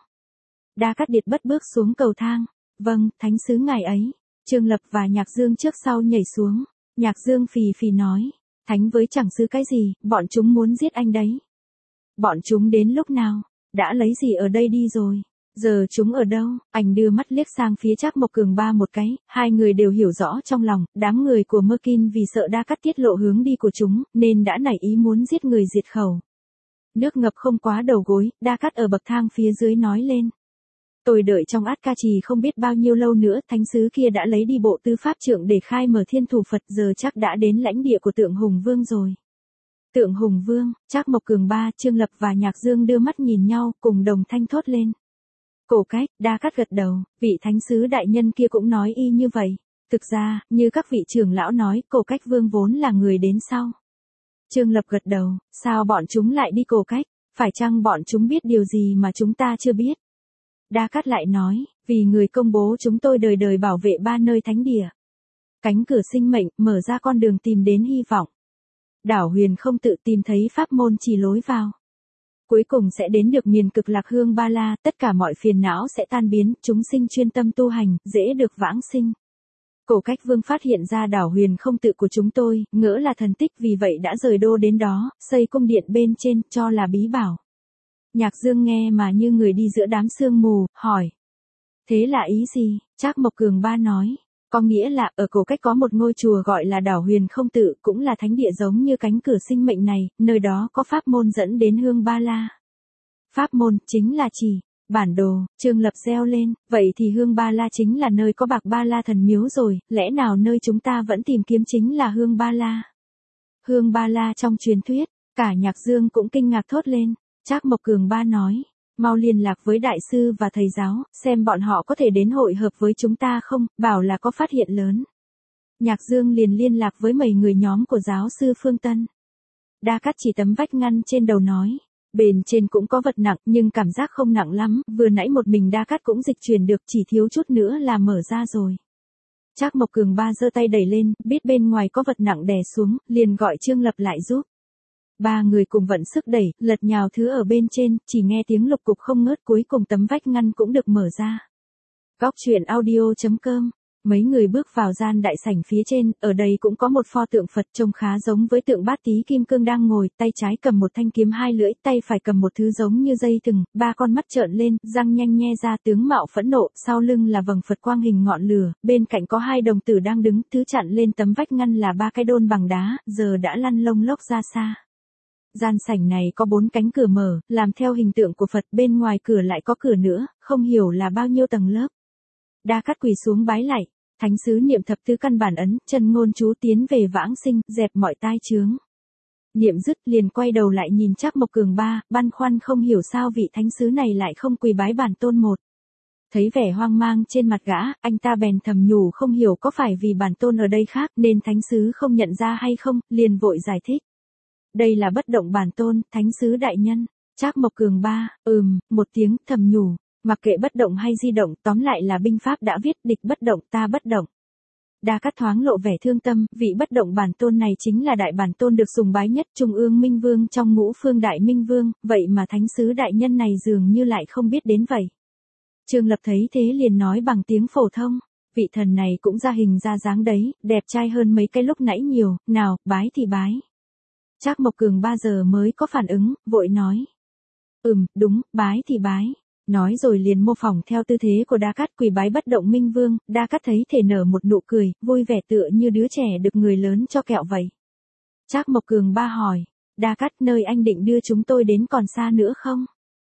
Đa Cát Điệt bất bước xuống cầu thang. Vâng, thánh sứ ngài ấy. Trương Lập và Nhạc Dương trước sau nhảy xuống. Nhạc Dương phì phì nói. Thánh với chẳng sứ cái gì, bọn chúng muốn giết anh đấy. Bọn chúng đến lúc nào? Đã lấy gì ở đây đi rồi? Giờ chúng ở đâu? Anh đưa mắt liếc sang phía Trác Mộc Cường Ba một cái, hai người đều hiểu rõ trong lòng, đám người của Merkin vì sợ Đa Cát tiết lộ hướng đi của chúng, nên đã nảy ý muốn giết người diệt khẩu. Nước ngập không quá đầu gối, Đa Cát ở bậc thang phía dưới nói lên. Tôi đợi trong át ca trì không biết bao nhiêu lâu nữa, thánh sứ kia đã lấy đi bộ tư pháp trượng để khai mở thiên thủ Phật, giờ chắc đã đến lãnh địa của Tượng Hùng Vương rồi. Tượng Hùng Vương, Trác Mộc Cường Ba, Trương Lập và Nhạc Dương đưa mắt nhìn nhau, cùng đồng thanh thốt lên. Cổ Cách, Đa Cát gật đầu, vị thánh sứ đại nhân kia cũng nói y như vậy. Thực ra, như các vị trưởng lão nói, Cổ Cách Vương vốn là người đến sau. Trương Lập gật đầu, sao bọn chúng lại đi Cổ Cách? Phải chăng bọn chúng biết điều gì mà chúng ta chưa biết? Đa Cát lại nói, vì người công bố chúng tôi đời đời bảo vệ ba nơi thánh địa. Cánh cửa sinh mệnh, mở ra con đường tìm đến hy vọng. Đảo Huyền không tự tìm thấy pháp môn chỉ lối vào. Cuối cùng sẽ đến được miền cực lạc hương ba la, tất cả mọi phiền não sẽ tan biến, chúng sinh chuyên tâm tu hành, dễ được vãng sinh. Cổ Cách Vương phát hiện ra đảo Huyền không tự của chúng tôi, ngỡ là thần tích, vì vậy đã rời đô đến đó, xây cung điện bên trên, cho là bí bảo. Nhạc Dương nghe mà như người đi giữa đám sương mù, hỏi. Thế là ý gì? Trác Mộc Cường Ba nói. Có nghĩa là, ở Cổ Cách có một ngôi chùa gọi là đảo Huyền không tự, cũng là thánh địa giống như cánh cửa sinh mệnh này, nơi đó có pháp môn dẫn đến hương ba la. Pháp môn, chính là chỉ, bản đồ, Trương Lập reo lên, vậy thì hương ba la chính là nơi có bạc ba la thần miếu rồi, lẽ nào nơi chúng ta vẫn tìm kiếm chính là hương ba la? Hương ba la trong truyền thuyết, cả Nhạc Dương cũng kinh ngạc thốt lên. Trác Mộc Cường Ba nói, mau liên lạc với đại sư và thầy giáo, xem bọn họ có thể đến hội hợp với chúng ta không, bảo là có phát hiện lớn. Nhạc Dương liền liên lạc với mấy người nhóm của giáo sư Phương Tân. Đa Cát chỉ tấm vách ngăn trên đầu nói, bên trên cũng có vật nặng nhưng cảm giác không nặng lắm, vừa nãy một mình Đa Cát cũng dịch chuyển được, chỉ thiếu chút nữa là mở ra rồi. Trác Mộc Cường Ba giơ tay đẩy lên, biết bên ngoài có vật nặng đè xuống, liền gọi Trương Lập lại giúp. Ba người cùng vận sức đẩy, lật nhào thứ ở bên trên, chỉ nghe tiếng lục cục không ngớt, cuối cùng tấm vách ngăn cũng được mở ra. Góc truyện audio chấm com. Mấy người bước vào gian đại sảnh phía trên, ở đây cũng có một pho tượng Phật trông khá giống với tượng Bát Tý Kim Cương đang ngồi, tay trái cầm một thanh kiếm hai lưỡi, tay phải cầm một thứ giống như dây thừng, ba con mắt trợn lên, răng nhanh nhe ra, tướng mạo phẫn nộ, sau lưng là vầng Phật quang hình ngọn lửa, bên cạnh có hai đồng tử đang đứng, thứ chặn lên tấm vách ngăn là ba cái đôn bằng đá, giờ đã lăn lông lốc ra xa. Gian sảnh này có bốn cánh cửa mở, làm theo hình tượng của Phật, bên ngoài cửa lại có cửa nữa, không hiểu là bao nhiêu tầng lớp. Đa Cát quỳ xuống bái lạy, thánh sứ niệm thập tứ căn bản ấn, chân ngôn chú tiến về vãng sinh, dẹp mọi tai chướng. Niệm dứt liền quay đầu lại nhìn Trác Mộc Cường Ba, băn khoăn không hiểu sao vị thánh sứ này lại không quỳ bái bản tôn một. Thấy vẻ hoang mang trên mặt gã, anh ta bèn thầm nhủ không hiểu có phải vì bản tôn ở đây khác nên thánh sứ không nhận ra hay không, liền vội giải thích. Đây là bất động bản tôn, thánh sứ đại nhân. Trác Mộc Cường Ba, ừm, một tiếng thầm nhủ, mặc kệ bất động hay di động, tóm lại là binh pháp đã viết, địch bất động ta bất động. Đa Cát thoáng lộ vẻ thương tâm, vị bất động bản tôn này chính là đại bản tôn được sùng bái nhất, Trung ương Minh Vương trong ngũ phương đại Minh Vương, vậy mà thánh sứ đại nhân này dường như lại không biết đến vậy. Trương Lập thấy thế liền nói bằng tiếng phổ thông, Vị thần này cũng ra hình ra dáng đấy, đẹp trai hơn mấy cái lúc nãy nhiều, nào, bái thì bái. Trác Mộc Cường ba giờ mới có phản ứng, vội nói. Ừm, đúng, bái thì bái. Nói rồi liền mô phỏng theo tư thế của Đa Cát quỳ bái bất động minh vương, Đa Cát thấy thể nở một nụ cười, vui vẻ tựa như đứa trẻ được người lớn cho kẹo vậy. Trác Mộc Cường ba hỏi, Đa Cát nơi anh định đưa chúng tôi đến còn xa nữa không?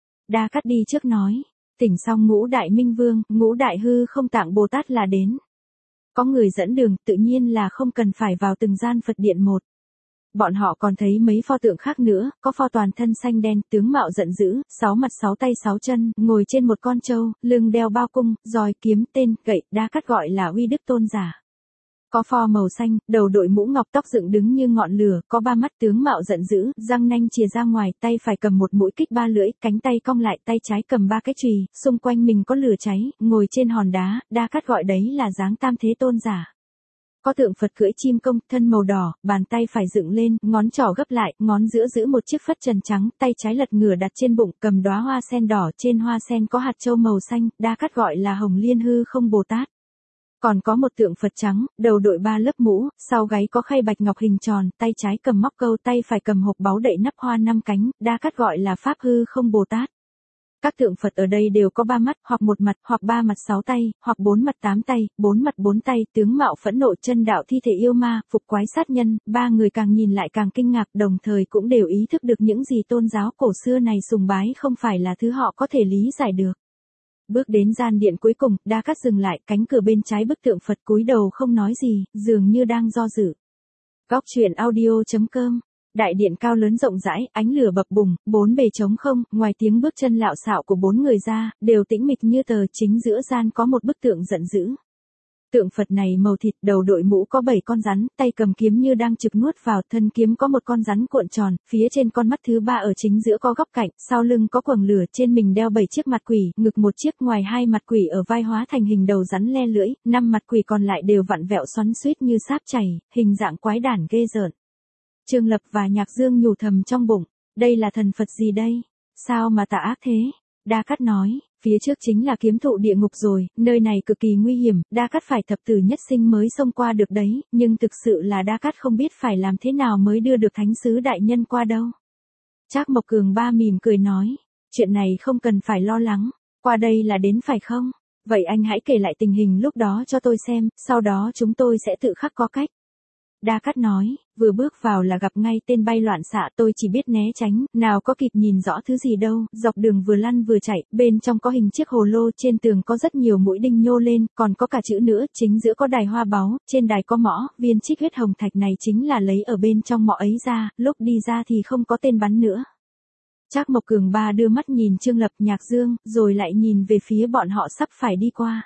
Đa Cát đi trước nói, tỉnh xong ngũ đại minh vương, ngũ đại hư không tạng Bồ Tát là đến. Có người dẫn đường, tự nhiên là không cần phải vào từng gian Phật điện một. Bọn họ còn thấy mấy pho tượng khác nữa, có pho toàn thân xanh đen, tướng mạo giận dữ, sáu mặt sáu tay sáu chân, ngồi trên một con trâu, lưng đeo bao cung, roi kiếm tên, gậy, Đa Cát gọi là uy đức tôn giả. Có pho màu xanh, đầu đội mũ ngọc tóc dựng đứng như ngọn lửa, có ba mắt tướng mạo giận dữ, răng nanh chìa ra ngoài, tay phải cầm một mũi kích ba lưỡi, cánh tay cong lại, tay trái cầm ba cái chùy, xung quanh mình có lửa cháy, ngồi trên hòn đá, Đa Cát gọi đấy là dáng tam thế tôn giả. Có tượng Phật cưỡi chim công, thân màu đỏ, bàn tay phải dựng lên, ngón trỏ gấp lại, ngón giữa giữ một chiếc phất trần trắng, tay trái lật ngửa đặt trên bụng, cầm đóa hoa sen đỏ, trên hoa sen có hạt châu màu xanh, Đa Cát gọi là Hồng Liên Hư Không Bồ Tát. Còn có một tượng Phật trắng, đầu đội ba lớp mũ, sau gáy có khay bạch ngọc hình tròn, tay trái cầm móc câu, tay phải cầm hộp báu đậy nắp hoa năm cánh, Đa Cát gọi là Pháp Hư Không Bồ Tát. Các tượng Phật ở đây đều có ba mắt, hoặc một mặt, hoặc ba mặt sáu tay, hoặc bốn mặt tám tay, bốn mặt bốn tay, tướng mạo phẫn nộ, chân đạo thi thể yêu ma, phục quái sát nhân, ba người càng nhìn lại càng kinh ngạc, đồng thời cũng đều ý thức được những gì tôn giáo cổ xưa này sùng bái không phải là thứ họ có thể lý giải được. Bước đến gian điện cuối cùng, Đa Cát dừng lại, cánh cửa bên trái bức tượng Phật cúi đầu không nói gì, dường như đang do dự. Góc truyện audio chấm com. Đại điện cao lớn rộng rãi, ánh lửa bập bùng, bốn bề trống không, ngoài tiếng bước chân lạo xạo của bốn người ra, đều tĩnh mịch như tờ, chính giữa gian có một bức tượng giận dữ. Tượng Phật này màu thịt, đầu đội mũ có bảy con rắn, tay cầm kiếm như đang trực nuốt vào, thân kiếm có một con rắn cuộn tròn, phía trên con mắt thứ ba ở chính giữa có góc cạnh, sau lưng có quầng lửa, trên mình đeo bảy chiếc mặt quỷ, ngực một chiếc, ngoài hai mặt quỷ ở vai hóa thành hình đầu rắn le lưỡi, năm mặt quỷ còn lại đều vặn vẹo xoắn xuýt như sáp chảy, hình dạng quái đản ghê rợn. Trương Lập và Nhạc Dương nhủ thầm trong bụng, đây là thần Phật gì đây? Sao mà tà ác thế? Đa Cát nói, phía trước chính là kiếm thụ địa ngục rồi, nơi này cực kỳ nguy hiểm, Đa Cát phải thập tử nhất sinh mới xông qua được đấy, nhưng thực sự là Đa Cát không biết phải làm thế nào mới đưa được thánh sứ đại nhân qua đâu. Trác Mộc Cường ba mỉm cười nói, chuyện này không cần phải lo lắng, qua đây là đến phải không? Vậy anh hãy kể lại tình hình lúc đó cho tôi xem, sau đó chúng tôi sẽ tự khắc có cách. Đa Cát nói, vừa bước vào là gặp ngay tên bay loạn xạ, tôi chỉ biết né tránh, nào có kịp nhìn rõ thứ gì đâu, dọc đường vừa lăn vừa chạy, bên trong có hình chiếc hồ lô, trên tường có rất nhiều mũi đinh nhô lên, còn có cả chữ nữa, chính giữa có đài hoa báu, trên đài có mõ, viên trích huyết hồng thạch này chính là lấy ở bên trong mõ ấy ra, lúc đi ra thì không có tên bắn nữa. Trác Mộc Cường ba đưa mắt nhìn Trương Lập, Nhạc Dương, rồi lại nhìn về phía bọn họ sắp phải đi qua.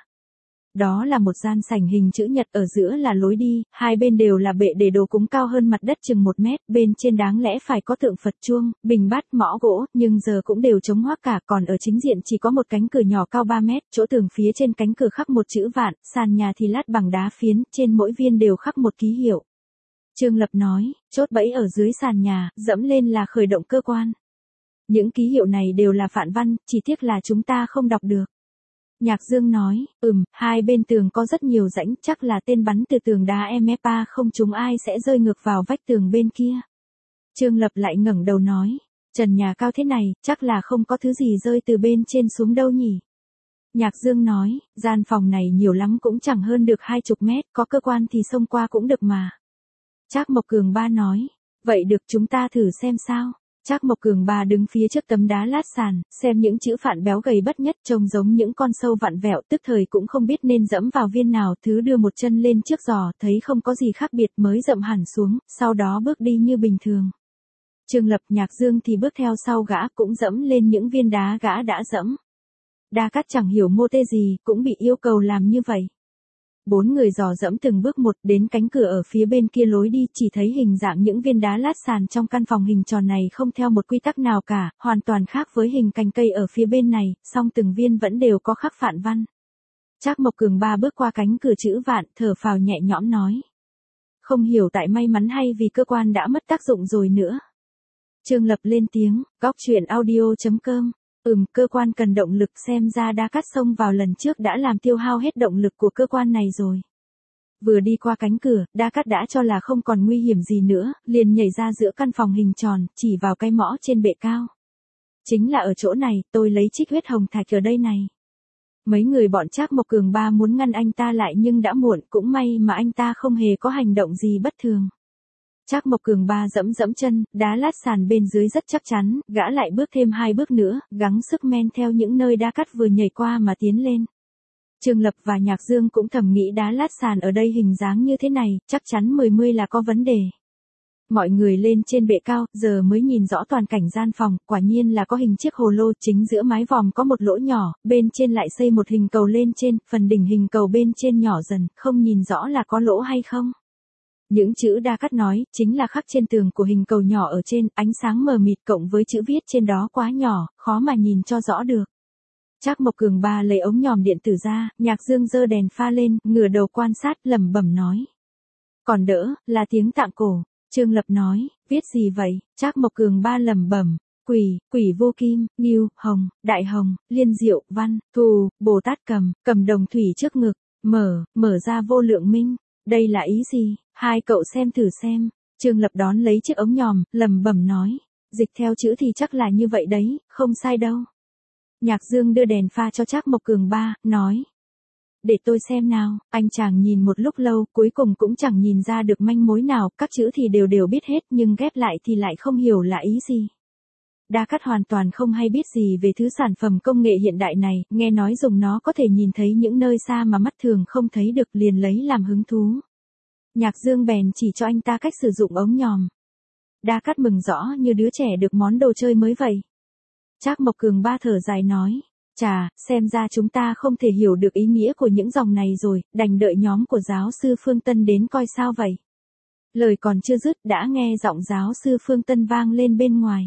Đó là một gian sảnh hình chữ nhật, ở giữa là lối đi, hai bên đều là bệ để đồ cúng cao hơn mặt đất chừng một mét, bên trên đáng lẽ phải có tượng Phật chuông, bình bát, mõ gỗ, nhưng giờ cũng đều trống hoác cả, còn ở chính diện chỉ có một cánh cửa nhỏ cao ba mét, chỗ tường phía trên cánh cửa khắc một chữ vạn, sàn nhà thì lát bằng đá phiến, trên mỗi viên đều khắc một ký hiệu. Trương Lập nói, chốt bẫy ở dưới sàn nhà, dẫm lên là khởi động cơ quan. Những ký hiệu này đều là phạn văn, chỉ tiếc là chúng ta không đọc được. Nhạc Dương nói, ừm, hai bên tường có rất nhiều rãnh, chắc là tên bắn từ tường đá em ép a không trúng ai sẽ rơi ngược vào vách tường bên kia. Trương Lập lại ngẩng đầu nói, trần nhà cao thế này, chắc là không có thứ gì rơi từ bên trên xuống đâu nhỉ. Nhạc Dương nói, gian phòng này nhiều lắm cũng chẳng hơn được hai chục mét, có cơ quan thì xông qua cũng được mà. Trác Mộc Cường ba nói, vậy được, chúng ta thử xem sao. Trác Mộc Cường ba đứng phía trước tấm đá lát sàn, xem những chữ phạn béo gầy bất nhất trông giống những con sâu vặn vẹo, tức thời cũng không biết nên dẫm vào viên nào, thứ đưa một chân lên trước giò, thấy không có gì khác biệt mới dậm hẳn xuống, sau đó bước đi như bình thường. Trương Lập, Nhạc Dương thì bước theo sau gã, cũng dẫm lên những viên đá gã đã dẫm. Đa Cát chẳng hiểu mô tê gì, cũng bị yêu cầu làm như vậy. Bốn người dò dẫm từng bước một đến cánh cửa ở phía bên kia lối đi, chỉ thấy hình dạng những viên đá lát sàn trong căn phòng hình tròn này không theo một quy tắc nào cả, hoàn toàn khác với hình cành cây ở phía bên này, song từng viên vẫn đều có khắc phạn văn. Trác Mộc Cường ba bước qua cánh cửa chữ vạn, thở phào nhẹ nhõm nói. Không hiểu tại may mắn hay vì cơ quan đã mất tác dụng rồi nữa. Trương Lập lên tiếng, góc truyện audio chấm com Ừm, cơ quan cần động lực, xem ra Đa Cát xông vào lần trước đã làm tiêu hao hết động lực của cơ quan này rồi. Vừa đi qua cánh cửa, Đa Cát đã cho là không còn nguy hiểm gì nữa, liền nhảy ra giữa căn phòng hình tròn, chỉ vào cái mõ trên bệ cao. Chính là ở chỗ này, tôi lấy trích huyết hồng thạch ở đây này. Mấy người bọn Trác Mộc Cường ba muốn ngăn anh ta lại nhưng đã muộn, cũng may mà anh ta không hề có hành động gì bất thường. Trác Mộc Cường ba dẫm dẫm chân, đá lát sàn bên dưới rất chắc chắn, gã lại bước thêm hai bước nữa, gắng sức men theo những nơi Đa Cát vừa nhảy qua mà tiến lên. Trương Lập và Nhạc Dương cũng thầm nghĩ đá lát sàn ở đây hình dáng như thế này, chắc chắn mười mươi là có vấn đề. Mọi người lên trên bệ cao, giờ mới nhìn rõ toàn cảnh gian phòng, quả nhiên là có hình chiếc hồ lô, chính giữa mái vòm có một lỗ nhỏ, bên trên lại xây một hình cầu lên trên, phần đỉnh hình cầu bên trên nhỏ dần, không nhìn rõ là có lỗ hay không. Những chữ Đa Cát nói, chính là khắc trên tường của hình cầu nhỏ ở trên, ánh sáng mờ mịt cộng với chữ viết trên đó quá nhỏ, khó mà nhìn cho rõ được. Trác Mộc Cường ba lấy ống nhòm điện tử ra, Nhạc Dương giơ đèn pha lên, ngửa đầu quan sát, lẩm bẩm nói. Còn đỡ, là tiếng Tạng cổ. Trương Lập nói, viết gì vậy? Trác Mộc Cường ba lẩm bẩm, quỷ, quỷ vô kim, nghiêu, hồng, đại hồng, liên diệu, văn, thù, Bồ Tát cầm, cầm đồng thủy trước ngực, mở, mở ra vô lượng minh. Đây là ý gì? Hai cậu xem thử xem. Trương Lập đón lấy chiếc ống nhòm, lẩm bẩm nói, dịch theo chữ thì chắc là như vậy đấy, không sai đâu. Nhạc Dương đưa đèn pha cho Trác Mộc Cường ba, nói. Để tôi xem nào, anh chàng nhìn một lúc lâu, cuối cùng cũng chẳng nhìn ra được manh mối nào, các chữ thì đều đều biết hết nhưng ghép lại thì lại không hiểu là ý gì. Đa Cát hoàn toàn không hay biết gì về thứ sản phẩm công nghệ hiện đại này, nghe nói dùng nó có thể nhìn thấy những nơi xa mà mắt thường không thấy được, liền lấy làm hứng thú. Nhạc Dương bèn chỉ cho anh ta cách sử dụng ống nhòm. Đa Cát mừng rõ như đứa trẻ được món đồ chơi mới vậy. Trác Mộc Cường ba thở dài nói, chà, xem ra chúng ta không thể hiểu được ý nghĩa của những dòng này rồi, đành đợi nhóm của giáo sư Phương Tân đến coi sao vậy. Lời còn chưa dứt đã nghe giọng giáo sư Phương Tân vang lên bên ngoài.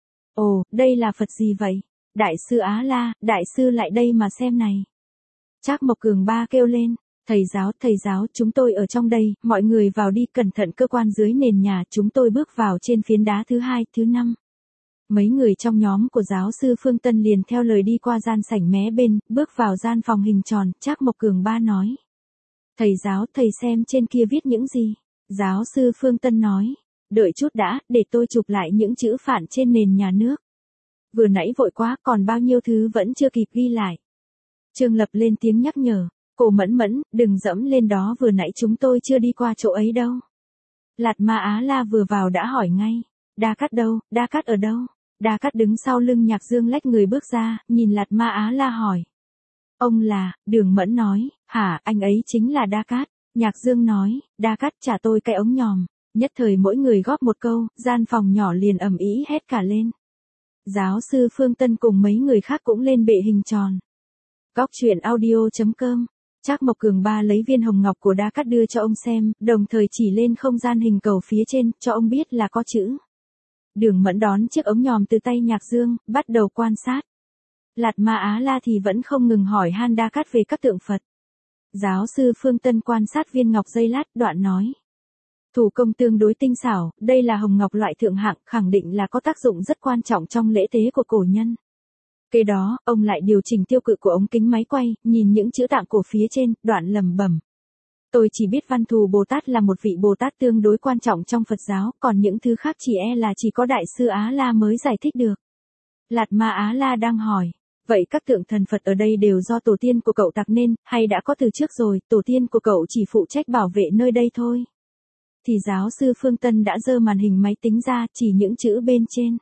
Ồ, đây là Phật gì vậy? Đại sư Á La, đại sư lại đây mà xem này. Trác Mộc Cường ba kêu lên, thầy giáo, thầy giáo, chúng tôi ở trong đây, mọi người vào đi, cẩn thận cơ quan dưới nền nhà, chúng tôi bước vào trên phiến đá thứ hai, thứ năm. Mấy người trong nhóm của giáo sư Phương Tân liền theo lời đi qua gian sảnh mé bên, bước vào gian phòng hình tròn, Trác Mộc Cường ba nói. Thầy giáo, thầy xem trên kia viết những gì? Giáo sư Phương Tân nói. Đợi chút đã, để tôi chụp lại những chữ phản trên nền nhà nước. Vừa nãy vội quá, còn bao nhiêu thứ vẫn chưa kịp ghi lại. Trương Lập lên tiếng nhắc nhở. Cô Mẫn Mẫn, đừng dẫm lên đó, vừa nãy chúng tôi chưa đi qua chỗ ấy đâu. Lạt Ma Á La vừa vào đã hỏi ngay. Đa Cát đâu, Đa Cát ở đâu? Đa Cát đứng sau lưng Nhạc Dương lách người bước ra, nhìn Lạt Ma Á La hỏi. Ông là, Đường Mẫn nói, hả, anh ấy chính là Đa Cát. Nhạc Dương nói, Đa Cát trả tôi cái ống nhòm. Nhất thời mỗi người góp một câu, gian phòng nhỏ liền ầm ĩ hét cả lên. Giáo sư Phương Tân cùng mấy người khác cũng lên bệ hình tròn. Góc truyện audio chấm com. Trác Mộc Cường ba lấy viên hồng ngọc của Đa Cát đưa cho ông xem, đồng thời chỉ lên không gian hình cầu phía trên, cho ông biết là có chữ. Đường Mẫn đón chiếc ống nhòm từ tay Nhạc Dương, bắt đầu quan sát. Lạt Ma Á La thì vẫn không ngừng hỏi han Đa Cát về các tượng Phật. Giáo sư Phương Tân quan sát viên ngọc giây lát, đoạn nói. Thủ công tương đối tinh xảo, đây là hồng ngọc loại thượng hạng, khẳng định là có tác dụng rất quan trọng trong lễ tế của cổ nhân. Kế đó, ông lại điều chỉnh tiêu cự của ống kính máy quay, nhìn những chữ tạng cổ phía trên, đoạn lẩm bẩm. Tôi chỉ biết Văn Thù Bồ Tát là một vị Bồ Tát tương đối quan trọng trong Phật giáo, còn những thứ khác chỉ e là chỉ có Đại sư Á La mới giải thích được. Lạt Ma Á La đang hỏi, vậy các tượng thần Phật ở đây đều do tổ tiên của cậu tạc nên, hay đã có từ trước rồi, tổ tiên của cậu chỉ phụ trách bảo vệ nơi đây thôi? Thì giáo sư Phương Tân đã giơ màn hình máy tính ra, chỉ những chữ bên trên.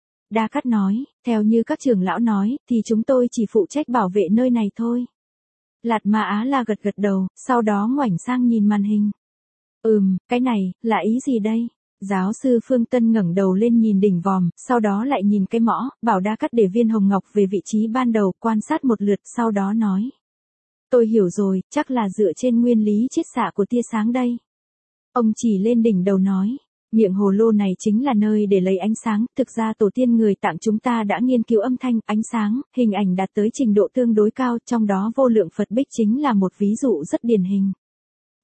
Đa Cát nói, theo như các trưởng lão nói, thì chúng tôi chỉ phụ trách bảo vệ nơi này thôi. Lạt Ma Á La gật gật đầu, sau đó ngoảnh sang nhìn màn hình. Ừm, cái này, là ý gì đây? Giáo sư Phương Tân ngẩng đầu lên nhìn đỉnh vòm, sau đó lại nhìn cái mõ, bảo Đa Cát để viên hồng ngọc về vị trí ban đầu, quan sát một lượt, sau đó nói. Tôi hiểu rồi, chắc là dựa trên nguyên lý chiết xạ của tia sáng đây. Ông chỉ lên đỉnh đầu nói. Miệng hồ lô này chính là nơi để lấy ánh sáng, thực ra tổ tiên người Tạng chúng ta đã nghiên cứu âm thanh, ánh sáng, hình ảnh đạt tới trình độ tương đối cao, trong đó vô lượng Phật bích chính là một ví dụ rất điển hình.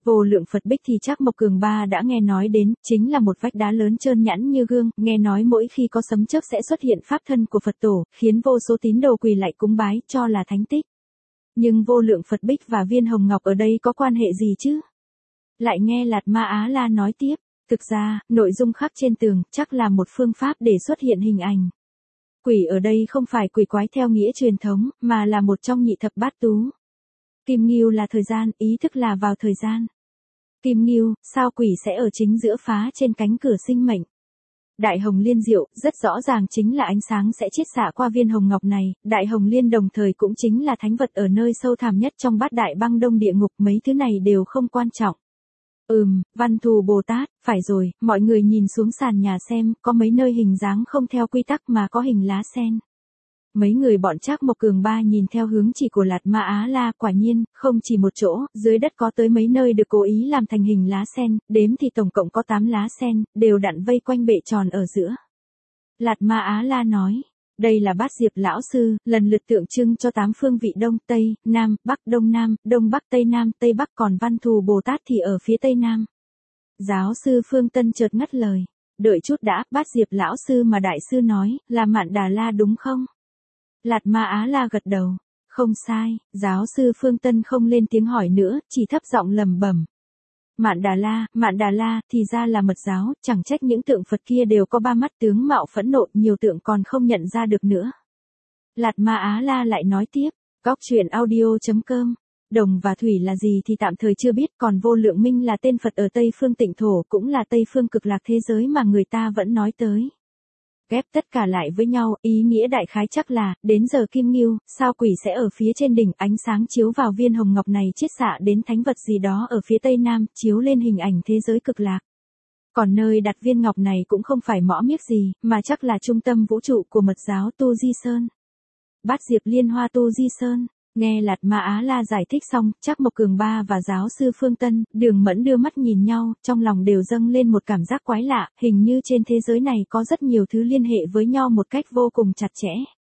Vô Lượng Phật Bích thì Trác Mộc Cường Ba đã nghe nói đến, chính là một vách đá lớn trơn nhẵn như gương, nghe nói mỗi khi có sấm chớp sẽ xuất hiện pháp thân của Phật tổ, khiến vô số tín đồ quỳ lạy cúng bái, cho là thánh tích. Nhưng Vô Lượng Phật Bích và viên hồng ngọc ở đây có quan hệ gì chứ? Lại nghe Lạt Ma Á La nói tiếp, thực ra, nội dung khắc trên tường, chắc là một phương pháp để xuất hiện hình ảnh. Quỷ ở đây không phải quỷ quái theo nghĩa truyền thống, mà là một trong nhị thập bát tú. Kim Ngưu là thời gian, ý thức là vào thời gian. Kim Ngưu, sao quỷ sẽ ở chính giữa phá trên cánh cửa sinh mệnh? Đại Hồng Liên diệu, rất rõ ràng chính là ánh sáng sẽ chiết xạ qua viên hồng ngọc này, Đại Hồng Liên đồng thời cũng chính là thánh vật ở nơi sâu thẳm nhất trong bát đại băng đông địa ngục, mấy thứ này đều không quan trọng. Ừm, Văn Thù Bồ Tát, phải rồi, mọi người nhìn xuống sàn nhà xem, có mấy nơi hình dáng không theo quy tắc mà có hình lá sen. Mấy người bọn Trác Mộc Cường Ba nhìn theo hướng chỉ của Lạt Ma Á La, quả nhiên, không chỉ một chỗ, dưới đất có tới mấy nơi được cố ý làm thành hình lá sen, đếm thì tổng cộng có tám lá sen, đều đặn vây quanh bệ tròn ở giữa. Lạt Ma Á La nói, đây là bát diệp lão sư, lần lượt tượng trưng cho tám phương vị Đông, Tây, Nam, Bắc, Đông Nam, Đông Bắc, Tây Nam, Tây Bắc, còn Văn Thù Bồ Tát thì ở phía Tây Nam. Giáo sư Phương Tân chợt ngắt lời, đợi chút đã, bát diệp lão sư mà đại sư nói, là Mạn Đà La đúng không? Lạt Ma Á La gật đầu, không sai, giáo sư Phương Tân không lên tiếng hỏi nữa, chỉ thấp giọng lẩm bẩm. Mạn Đà La, Mạn Đà La, thì ra là mật giáo, chẳng trách những tượng Phật kia đều có ba mắt tướng mạo phẫn nộ, nhiều tượng còn không nhận ra được nữa. Lạt Ma Á La lại nói tiếp, góc truyện audio chấm com, đồng và thủy là gì thì tạm thời chưa biết, còn Vô Lượng Minh là tên Phật ở Tây Phương Tịnh Thổ, cũng là Tây Phương Cực Lạc thế giới mà người ta vẫn nói tới. Ghép tất cả lại với nhau, ý nghĩa đại khái chắc là, đến giờ Kim Ngưu, sao quỷ sẽ ở phía trên đỉnh, ánh sáng chiếu vào viên hồng ngọc này chiết xạ đến thánh vật gì đó ở phía tây nam, chiếu lên hình ảnh thế giới cực lạc. Còn nơi đặt viên ngọc này cũng không phải mõ miếc gì, mà chắc là trung tâm vũ trụ của mật giáo Tu Di Sơn. Bát Diệp Liên Hoa Tu Di Sơn. Nghe Lạt Ma Á La giải thích xong, Trác Mộc Cường Ba và giáo sư Phương Tân, Đường Mẫn đưa mắt nhìn nhau, trong lòng đều dâng lên một cảm giác quái lạ, hình như trên thế giới này có rất nhiều thứ liên hệ với nhau một cách vô cùng chặt chẽ.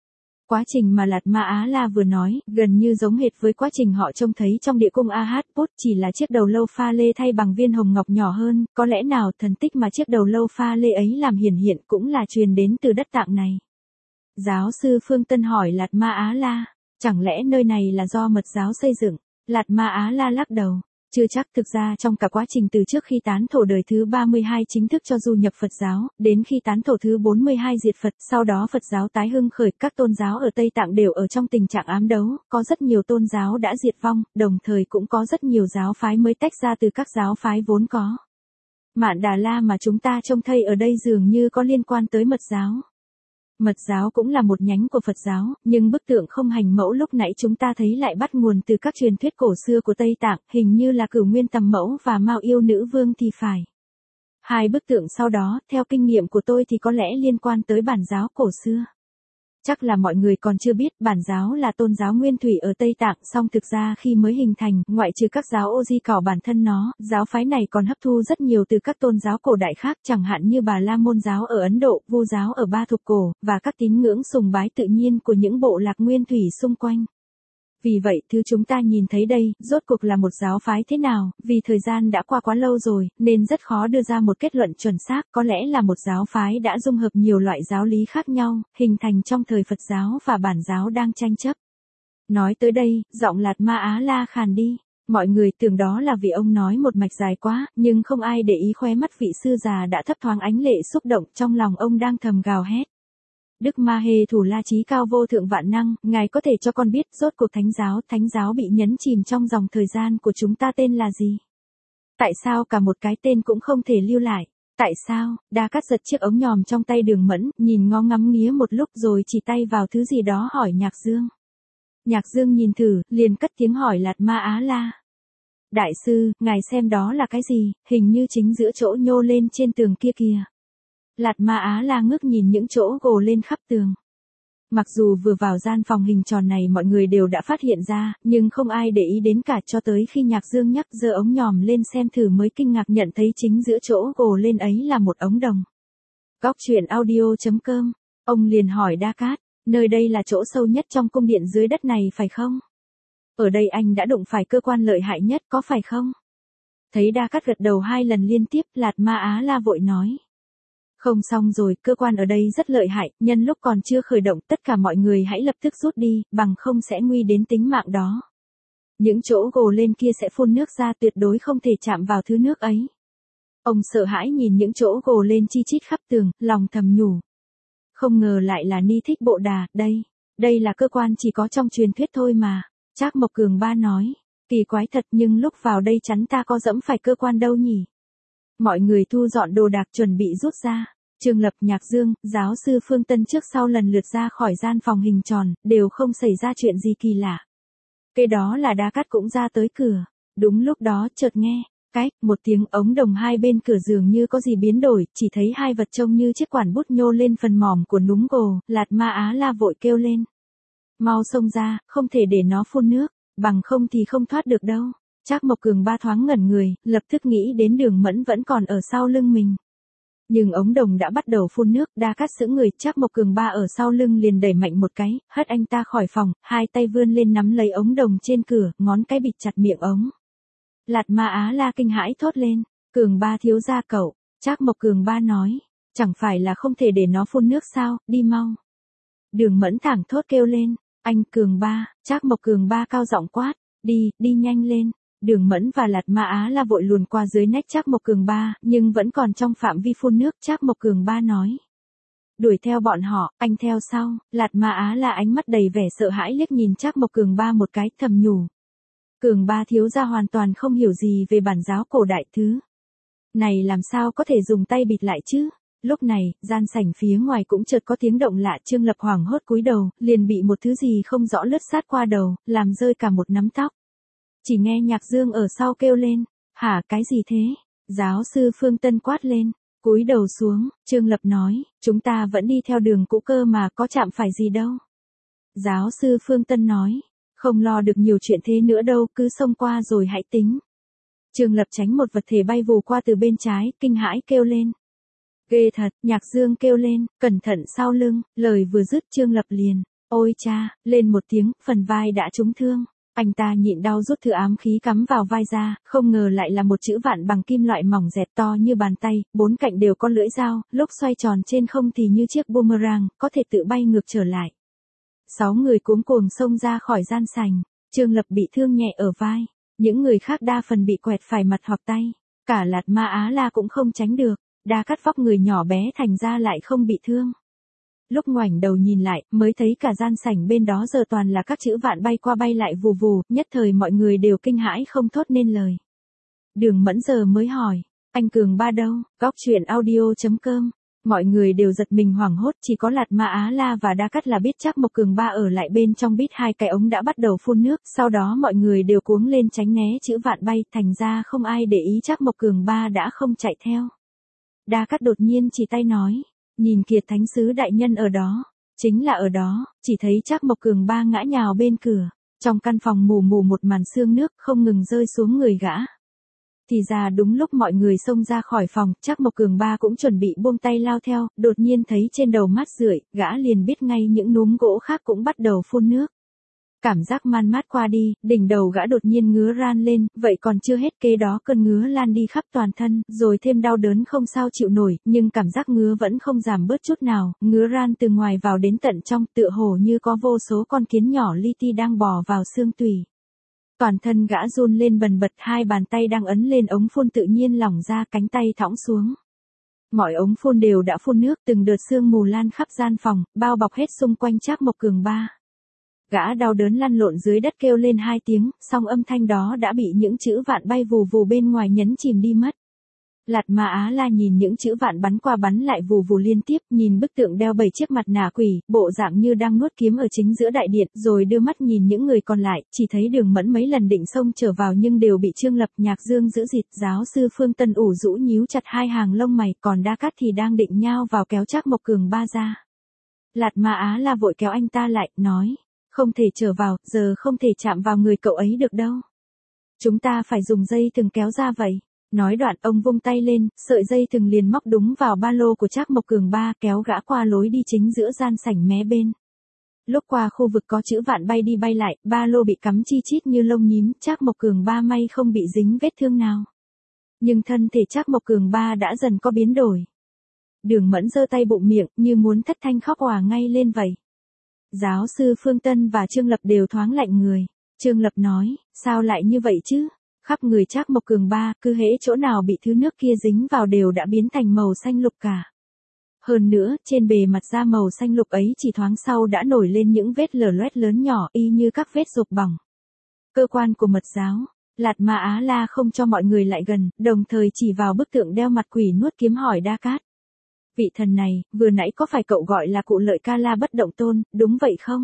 Quá trình mà Lạt Ma Á La vừa nói, gần như giống hệt với quá trình họ trông thấy trong địa cung A Hát Pốt, chỉ là chiếc đầu lâu pha lê thay bằng viên hồng ngọc nhỏ hơn, có lẽ nào thần tích mà chiếc đầu lâu pha lê ấy làm hiển hiện cũng là truyền đến từ đất Tạng này. Giáo sư Phương Tân hỏi Lạt Ma Á La, chẳng lẽ nơi này là do mật giáo xây dựng? Lạt Ma Á La lắc đầu, chưa chắc, thực ra trong cả quá trình từ trước khi tán thổ đời thứ ba mươi hai chính thức cho du nhập Phật giáo, đến khi tán thổ thứ bốn mươi hai diệt Phật, sau đó Phật giáo tái hưng khởi, các tôn giáo ở Tây Tạng đều ở trong tình trạng ám đấu, có rất nhiều tôn giáo đã diệt vong, đồng thời cũng có rất nhiều giáo phái mới tách ra từ các giáo phái vốn có. Mạn Đà La mà chúng ta trông thấy ở đây dường như có liên quan tới mật giáo. Mật giáo cũng là một nhánh của Phật giáo, nhưng bức tượng không hành mẫu lúc nãy chúng ta thấy lại bắt nguồn từ các truyền thuyết cổ xưa của Tây Tạng, hình như là Cửu Nguyên Tầm Mẫu và Mao Yêu Nữ Vương thì phải. Hai bức tượng sau đó, theo kinh nghiệm của tôi thì có lẽ liên quan tới bản giáo cổ xưa. Chắc là mọi người còn chưa biết, bản giáo là tôn giáo nguyên thủy ở Tây Tạng, song thực ra khi mới hình thành, ngoại trừ các giáo ô di cỏ bản thân nó, giáo phái này còn hấp thu rất nhiều từ các tôn giáo cổ đại khác, chẳng hạn như Bà La Môn giáo ở Ấn Độ, Vu giáo ở Ba Thục Cổ, và các tín ngưỡng sùng bái tự nhiên của những bộ lạc nguyên thủy xung quanh. Vì vậy, thứ chúng ta nhìn thấy đây, rốt cuộc là một giáo phái thế nào, vì thời gian đã qua quá lâu rồi, nên rất khó đưa ra một kết luận chuẩn xác, có lẽ là một giáo phái đã dung hợp nhiều loại giáo lý khác nhau, hình thành trong thời Phật giáo và bản giáo đang tranh chấp. Nói tới đây, giọng Lạt Ma Á La khàn đi. Mọi người tưởng đó là vì ông nói một mạch dài quá, nhưng không ai để ý khóe mắt vị sư già đã thấp thoáng ánh lệ xúc động, trong lòng ông đang thầm gào hét. Đức Ma Hê Thủ La Chí Cao Vô Thượng Vạn Năng, ngài có thể cho con biết rốt cuộc thánh giáo, thánh giáo bị nhấn chìm trong dòng thời gian của chúng ta tên là gì? Tại sao cả một cái tên cũng không thể lưu lại? Tại sao? Đa Cát giật chiếc ống nhòm trong tay Đường Mẫn, nhìn ngó ngắm nghía một lúc rồi chỉ tay vào thứ gì đó hỏi Nhạc Dương. Nhạc Dương nhìn thử, liền cất tiếng hỏi Lạt Ma Á La. Đại sư, ngài xem đó là cái gì, hình như chính giữa chỗ nhô lên trên tường kia kìa. Lạt Ma Á La ngước nhìn những chỗ gồ lên khắp tường. Mặc dù vừa vào gian phòng hình tròn này mọi người đều đã phát hiện ra, nhưng không ai để ý đến cả cho tới khi Nhạc Dương nhắc giơ ống nhòm lên xem thử mới kinh ngạc nhận thấy chính giữa chỗ gồ lên ấy là một ống đồng. Góc truyện audio chấm com, ông liền hỏi Đa Cát, nơi đây là chỗ sâu nhất trong cung điện dưới đất này phải không? Ở đây anh đã đụng phải cơ quan lợi hại nhất có phải không? Thấy Đa Cát gật đầu hai lần liên tiếp, Lạt Ma Á La vội nói. Không xong rồi, cơ quan ở đây rất lợi hại, nhân lúc còn chưa khởi động tất cả mọi người hãy lập tức rút đi, bằng không sẽ nguy đến tính mạng đó. Những chỗ gồ lên kia sẽ phun nước ra, tuyệt đối không thể chạm vào thứ nước ấy. Ông sợ hãi nhìn những chỗ gồ lên chi chít khắp tường, lòng thầm nhủ. Không ngờ lại là Ni Thích Bộ Đà, đây, đây là cơ quan chỉ có trong truyền thuyết thôi mà. Trác Mộc Cường Ba nói, kỳ quái thật nhưng lúc vào đây chắn ta có dẫm phải cơ quan đâu nhỉ. Mọi người thu dọn đồ đạc chuẩn bị rút ra. Trương Lập, Nhạc Dương, giáo sư Phương Tân trước sau lần lượt ra khỏi gian phòng hình tròn, đều không xảy ra chuyện gì kỳ lạ. Kế đó là Đa Cát cũng ra tới cửa. Đúng lúc đó chợt nghe, cái, một tiếng ống đồng hai bên cửa dường như có gì biến đổi, chỉ thấy hai vật trông như chiếc quản bút nhô lên phần mỏm của núm gồ, Lạt Ma Á La vội kêu lên. Mau xông ra, không thể để nó phun nước, bằng không thì không thoát được đâu. Trác Mộc Cường Ba thoáng ngẩn người, lập tức nghĩ đến Đường Mẫn vẫn còn ở sau lưng mình. Nhưng ống đồng đã bắt đầu phun nước, Đa Cát sững người, Trác Mộc Cường Ba ở sau lưng liền đẩy mạnh một cái, hất anh ta khỏi phòng, hai tay vươn lên nắm lấy ống đồng trên cửa, ngón cái bịt chặt miệng ống. Lạt Ma Á La kinh hãi thốt lên, Cường Ba thiếu gia cậu. Trác Mộc Cường Ba nói, chẳng phải là không thể để nó phun nước sao, đi mau. Đường Mẫn thẳng thốt kêu lên, anh Cường Ba. Trác Mộc Cường Ba cao giọng quát, đi, đi nhanh lên. Đường Mẫn và Lạt Ma Á La vội luồn qua dưới nách Trác Mộc Cường Ba, nhưng vẫn còn trong phạm vi phun nước. Trác Mộc Cường Ba nói, đuổi theo bọn họ, anh theo sau. Lạt Ma Á La ánh mắt đầy vẻ sợ hãi liếc nhìn Trác Mộc Cường Ba một cái, thầm nhủ. Cường Ba thiếu gia hoàn toàn không hiểu gì về bản giáo cổ đại thứ này, làm sao có thể dùng tay bịt lại chứ. Lúc này, gian sảnh phía ngoài cũng chợt có tiếng động lạ. Trương Lập hoảng hốt cúi đầu, liền bị một thứ gì không rõ lướt sát qua đầu, làm rơi cả một nắm tóc. Chỉ nghe Nhạc Dương ở sau kêu lên, hả, cái gì thế? Giáo sư Phương Tân quát lên, cúi đầu xuống. Trương Lập nói, chúng ta vẫn đi theo đường cũ cơ mà, có chạm phải gì đâu. Giáo sư Phương Tân nói, không lo được nhiều chuyện thế nữa đâu, cứ xông qua rồi hãy tính. Trương Lập tránh một vật thể bay vù qua từ bên trái, kinh hãi kêu lên. Ghê thật. Nhạc Dương kêu lên, cẩn thận sau lưng. Lời vừa dứt Trương Lập liền, ôi cha, lên một tiếng, phần vai đã trúng thương. Anh ta nhịn đau rút thứ ám khí cắm vào vai ra, không ngờ lại là một chữ vạn bằng kim loại mỏng dẹt to như bàn tay, bốn cạnh đều có lưỡi dao, lúc xoay tròn trên không thì như chiếc boomerang, có thể tự bay ngược trở lại. Sáu người cuống cuồng xông ra khỏi gian sảnh. Trương Lập bị thương nhẹ ở vai, những người khác đa phần bị quẹt phải mặt hoặc tay, cả Lạt Ma Á La cũng không tránh được. Đa Cát vóc người nhỏ bé thành ra lại không bị thương. Lúc ngoảnh đầu nhìn lại, mới thấy cả gian sảnh bên đó giờ toàn là các chữ vạn bay qua bay lại vù vù, nhất thời mọi người đều kinh hãi không thốt nên lời. Đường Mẫn giờ mới hỏi, anh Cường Ba đâu? Góc truyện audio chấm com. Mọi người đều giật mình hoảng hốt, chỉ có Lạt Ma Á La và Đa Cát là biết Trác Mộc Cường Ba ở lại bên trong bít hai cái ống đã bắt đầu phun nước, sau đó mọi người đều cuống lên tránh né chữ vạn bay, thành ra không ai để ý Trác Mộc Cường Ba đã không chạy theo. Đa Cát đột nhiên chỉ tay nói, nhìn kìa thánh sứ đại nhân ở đó, chính là ở đó. Chỉ thấy Trác Mộc Cường Ba ngã nhào bên cửa, trong căn phòng mù mù một màn sương nước không ngừng rơi xuống người gã. Thì ra đúng lúc mọi người xông ra khỏi phòng, Trác Mộc Cường Ba cũng chuẩn bị buông tay lao theo, đột nhiên thấy trên đầu mát rượi, gã liền biết ngay những núm gỗ khác cũng bắt đầu phun nước. Cảm giác man mát qua đi, đỉnh đầu gã đột nhiên ngứa ran lên, vậy còn chưa hết, kế đó cơn ngứa lan đi khắp toàn thân, rồi thêm đau đớn không sao chịu nổi, nhưng cảm giác ngứa vẫn không giảm bớt chút nào, ngứa ran từ ngoài vào đến tận trong, tựa hồ như có vô số con kiến nhỏ li ti đang bò vào xương tủy. Toàn thân gã run lên bần bật, hai bàn tay đang ấn lên ống phun tự nhiên lỏng ra, cánh tay thõng xuống. Mọi ống phun đều đã phun nước, từng đợt sương mù lan khắp gian phòng, bao bọc hết xung quanh Trác Mộc Cường Ba. Gã đau đớn lăn lộn dưới đất kêu lên hai tiếng, song âm thanh đó đã bị những chữ vạn bay vù vù bên ngoài nhấn chìm đi mất. Lạt Ma Á La nhìn những chữ vạn bắn qua bắn lại vù vù liên tiếp, nhìn bức tượng đeo bảy chiếc mặt nạ quỷ, bộ dạng như đang nuốt kiếm ở chính giữa đại điện, rồi đưa mắt nhìn những người còn lại, chỉ thấy Đường Mẫn mấy lần định xông trở vào nhưng đều bị Trương Lập, Nhạc Dương giữ dịt. Giáo sư Phương Tân ủ rũ nhíu chặt hai hàng lông mày, còn Đa Cát thì đang định nhao vào kéo Trác Mộc Cường Ba ra. Lạt Ma Á La vội kéo anh ta lại, nói, không thể trở vào, giờ không thể chạm vào người cậu ấy được đâu. Chúng ta phải dùng dây thừng kéo ra vậy. Nói đoạn ông vung tay lên, sợi dây thừng liền móc đúng vào ba lô của Trác Mộc Cường Ba, kéo gã qua lối đi chính giữa gian sảnh mé bên. Lúc qua khu vực có chữ vạn bay đi bay lại, ba lô bị cắm chi chít như lông nhím, Trác Mộc Cường Ba may không bị dính vết thương nào. Nhưng thân thể Trác Mộc Cường Ba đã dần có biến đổi. Đường Mẫn giơ tay bụng miệng như muốn thất thanh khóc òa ngay lên vậy. Giáo sư Phương Tân và Trương Lập đều thoáng lạnh người. Trương Lập nói, sao lại như vậy chứ? Khắp người Trác Mộc Cường Ba, cứ hễ chỗ nào bị thứ nước kia dính vào đều đã biến thành màu xanh lục cả. Hơn nữa, trên bề mặt da màu xanh lục ấy chỉ thoáng sau đã nổi lên những vết lở loét lớn nhỏ y như các vết rộp bỏng. Cơ quan của mật giáo, Lạt Ma Á La không cho mọi người lại gần, đồng thời chỉ vào bức tượng đeo mặt quỷ nuốt kiếm hỏi Đa Cát. Vị thần này, vừa nãy có phải cậu gọi là cụ Lợi Ca La Bất Động Tôn, đúng vậy không?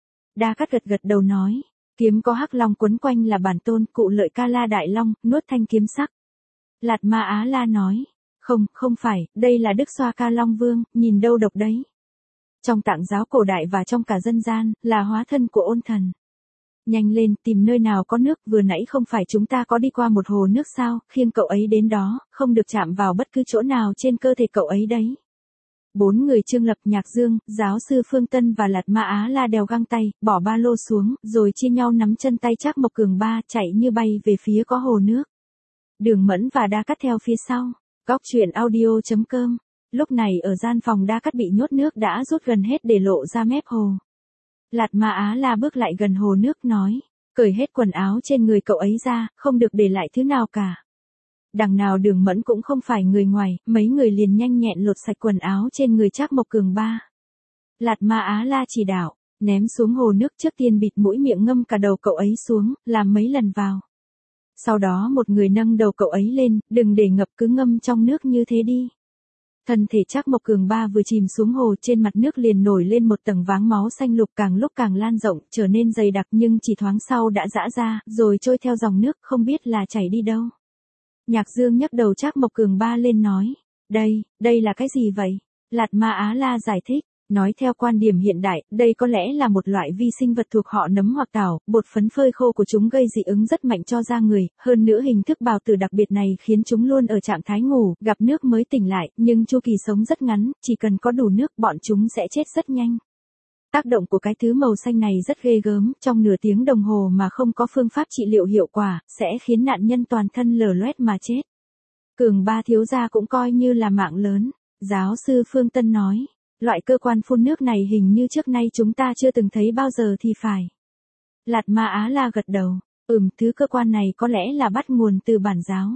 Đa Cát gật gật đầu nói, kiếm có hắc long quấn quanh là bản tôn, cụ Lợi Ca La Đại Long, nuốt thanh kiếm sắc. Lạt Ma Á La nói, không, không phải, đây là Đức Xoa Ca Long Vương, nhìn đâu độc đấy. Trong tạng giáo cổ đại và trong cả dân gian, là hóa thân của ôn thần. Nhanh lên, tìm nơi nào có nước, vừa nãy không phải chúng ta có đi qua một hồ nước sao, khiêng cậu ấy đến đó, không được chạm vào bất cứ chỗ nào trên cơ thể cậu ấy đấy. Bốn người Trương Lập, Nhạc Dương, giáo sư Phương Tân và Lạt Ma Á La đeo găng tay, bỏ ba lô xuống, rồi chia nhau nắm chân tay Trác Mộc Cường Ba chạy như bay về phía có hồ nước. Đường Mẫn và Đa Cát theo phía sau. Góc truyện audio chấm com. Lúc này ở gian phòng Đa Cát bị nhốt nước đã rút gần hết để lộ ra mép hồ. Lạt Ma Á La bước lại gần hồ nước nói, cởi hết quần áo trên người cậu ấy ra, không được để lại thứ nào cả. Đằng nào Đường Mẫn cũng không phải người ngoài, mấy người liền nhanh nhẹn lột sạch quần áo trên người Trác Mộc Cường Ba. Lạt Ma Á La chỉ đạo, ném xuống hồ nước, trước tiên bịt mũi miệng ngâm cả đầu cậu ấy xuống, làm mấy lần vào. Sau đó một người nâng đầu cậu ấy lên, đừng để ngập, cứ ngâm trong nước như thế đi. Thân thể Trác Mộc Cường Ba vừa chìm xuống hồ, trên mặt nước liền nổi lên một tầng váng máu xanh lục, càng lúc càng lan rộng, trở nên dày đặc, nhưng chỉ thoáng sau đã giã ra, rồi trôi theo dòng nước, không biết là chảy đi đâu. Nhạc Dương nhấc đầu Trác Mộc Cường Ba lên nói, đây, đây là cái gì vậy? Lạt Ma Á La giải thích, nói theo quan điểm hiện đại, đây có lẽ là một loại vi sinh vật thuộc họ nấm hoặc tảo, bột phấn phơi khô của chúng gây dị ứng rất mạnh cho da người, hơn nữa hình thức bào tử đặc biệt này khiến chúng luôn ở trạng thái ngủ, gặp nước mới tỉnh lại, nhưng chu kỳ sống rất ngắn, chỉ cần có đủ nước bọn chúng sẽ chết rất nhanh. Tác động của cái thứ màu xanh này rất ghê gớm, trong nửa tiếng đồng hồ mà không có phương pháp trị liệu hiệu quả, sẽ khiến nạn nhân toàn thân lở loét mà chết. Cường Ba thiếu gia cũng coi như là mạng lớn, giáo sư Phương Tân nói. Loại cơ quan phun nước này hình như trước nay chúng ta chưa từng thấy bao giờ thì phải. Lạt Ma Á La gật đầu, ừm, thứ cơ quan này có lẽ là bắt nguồn từ bản giáo.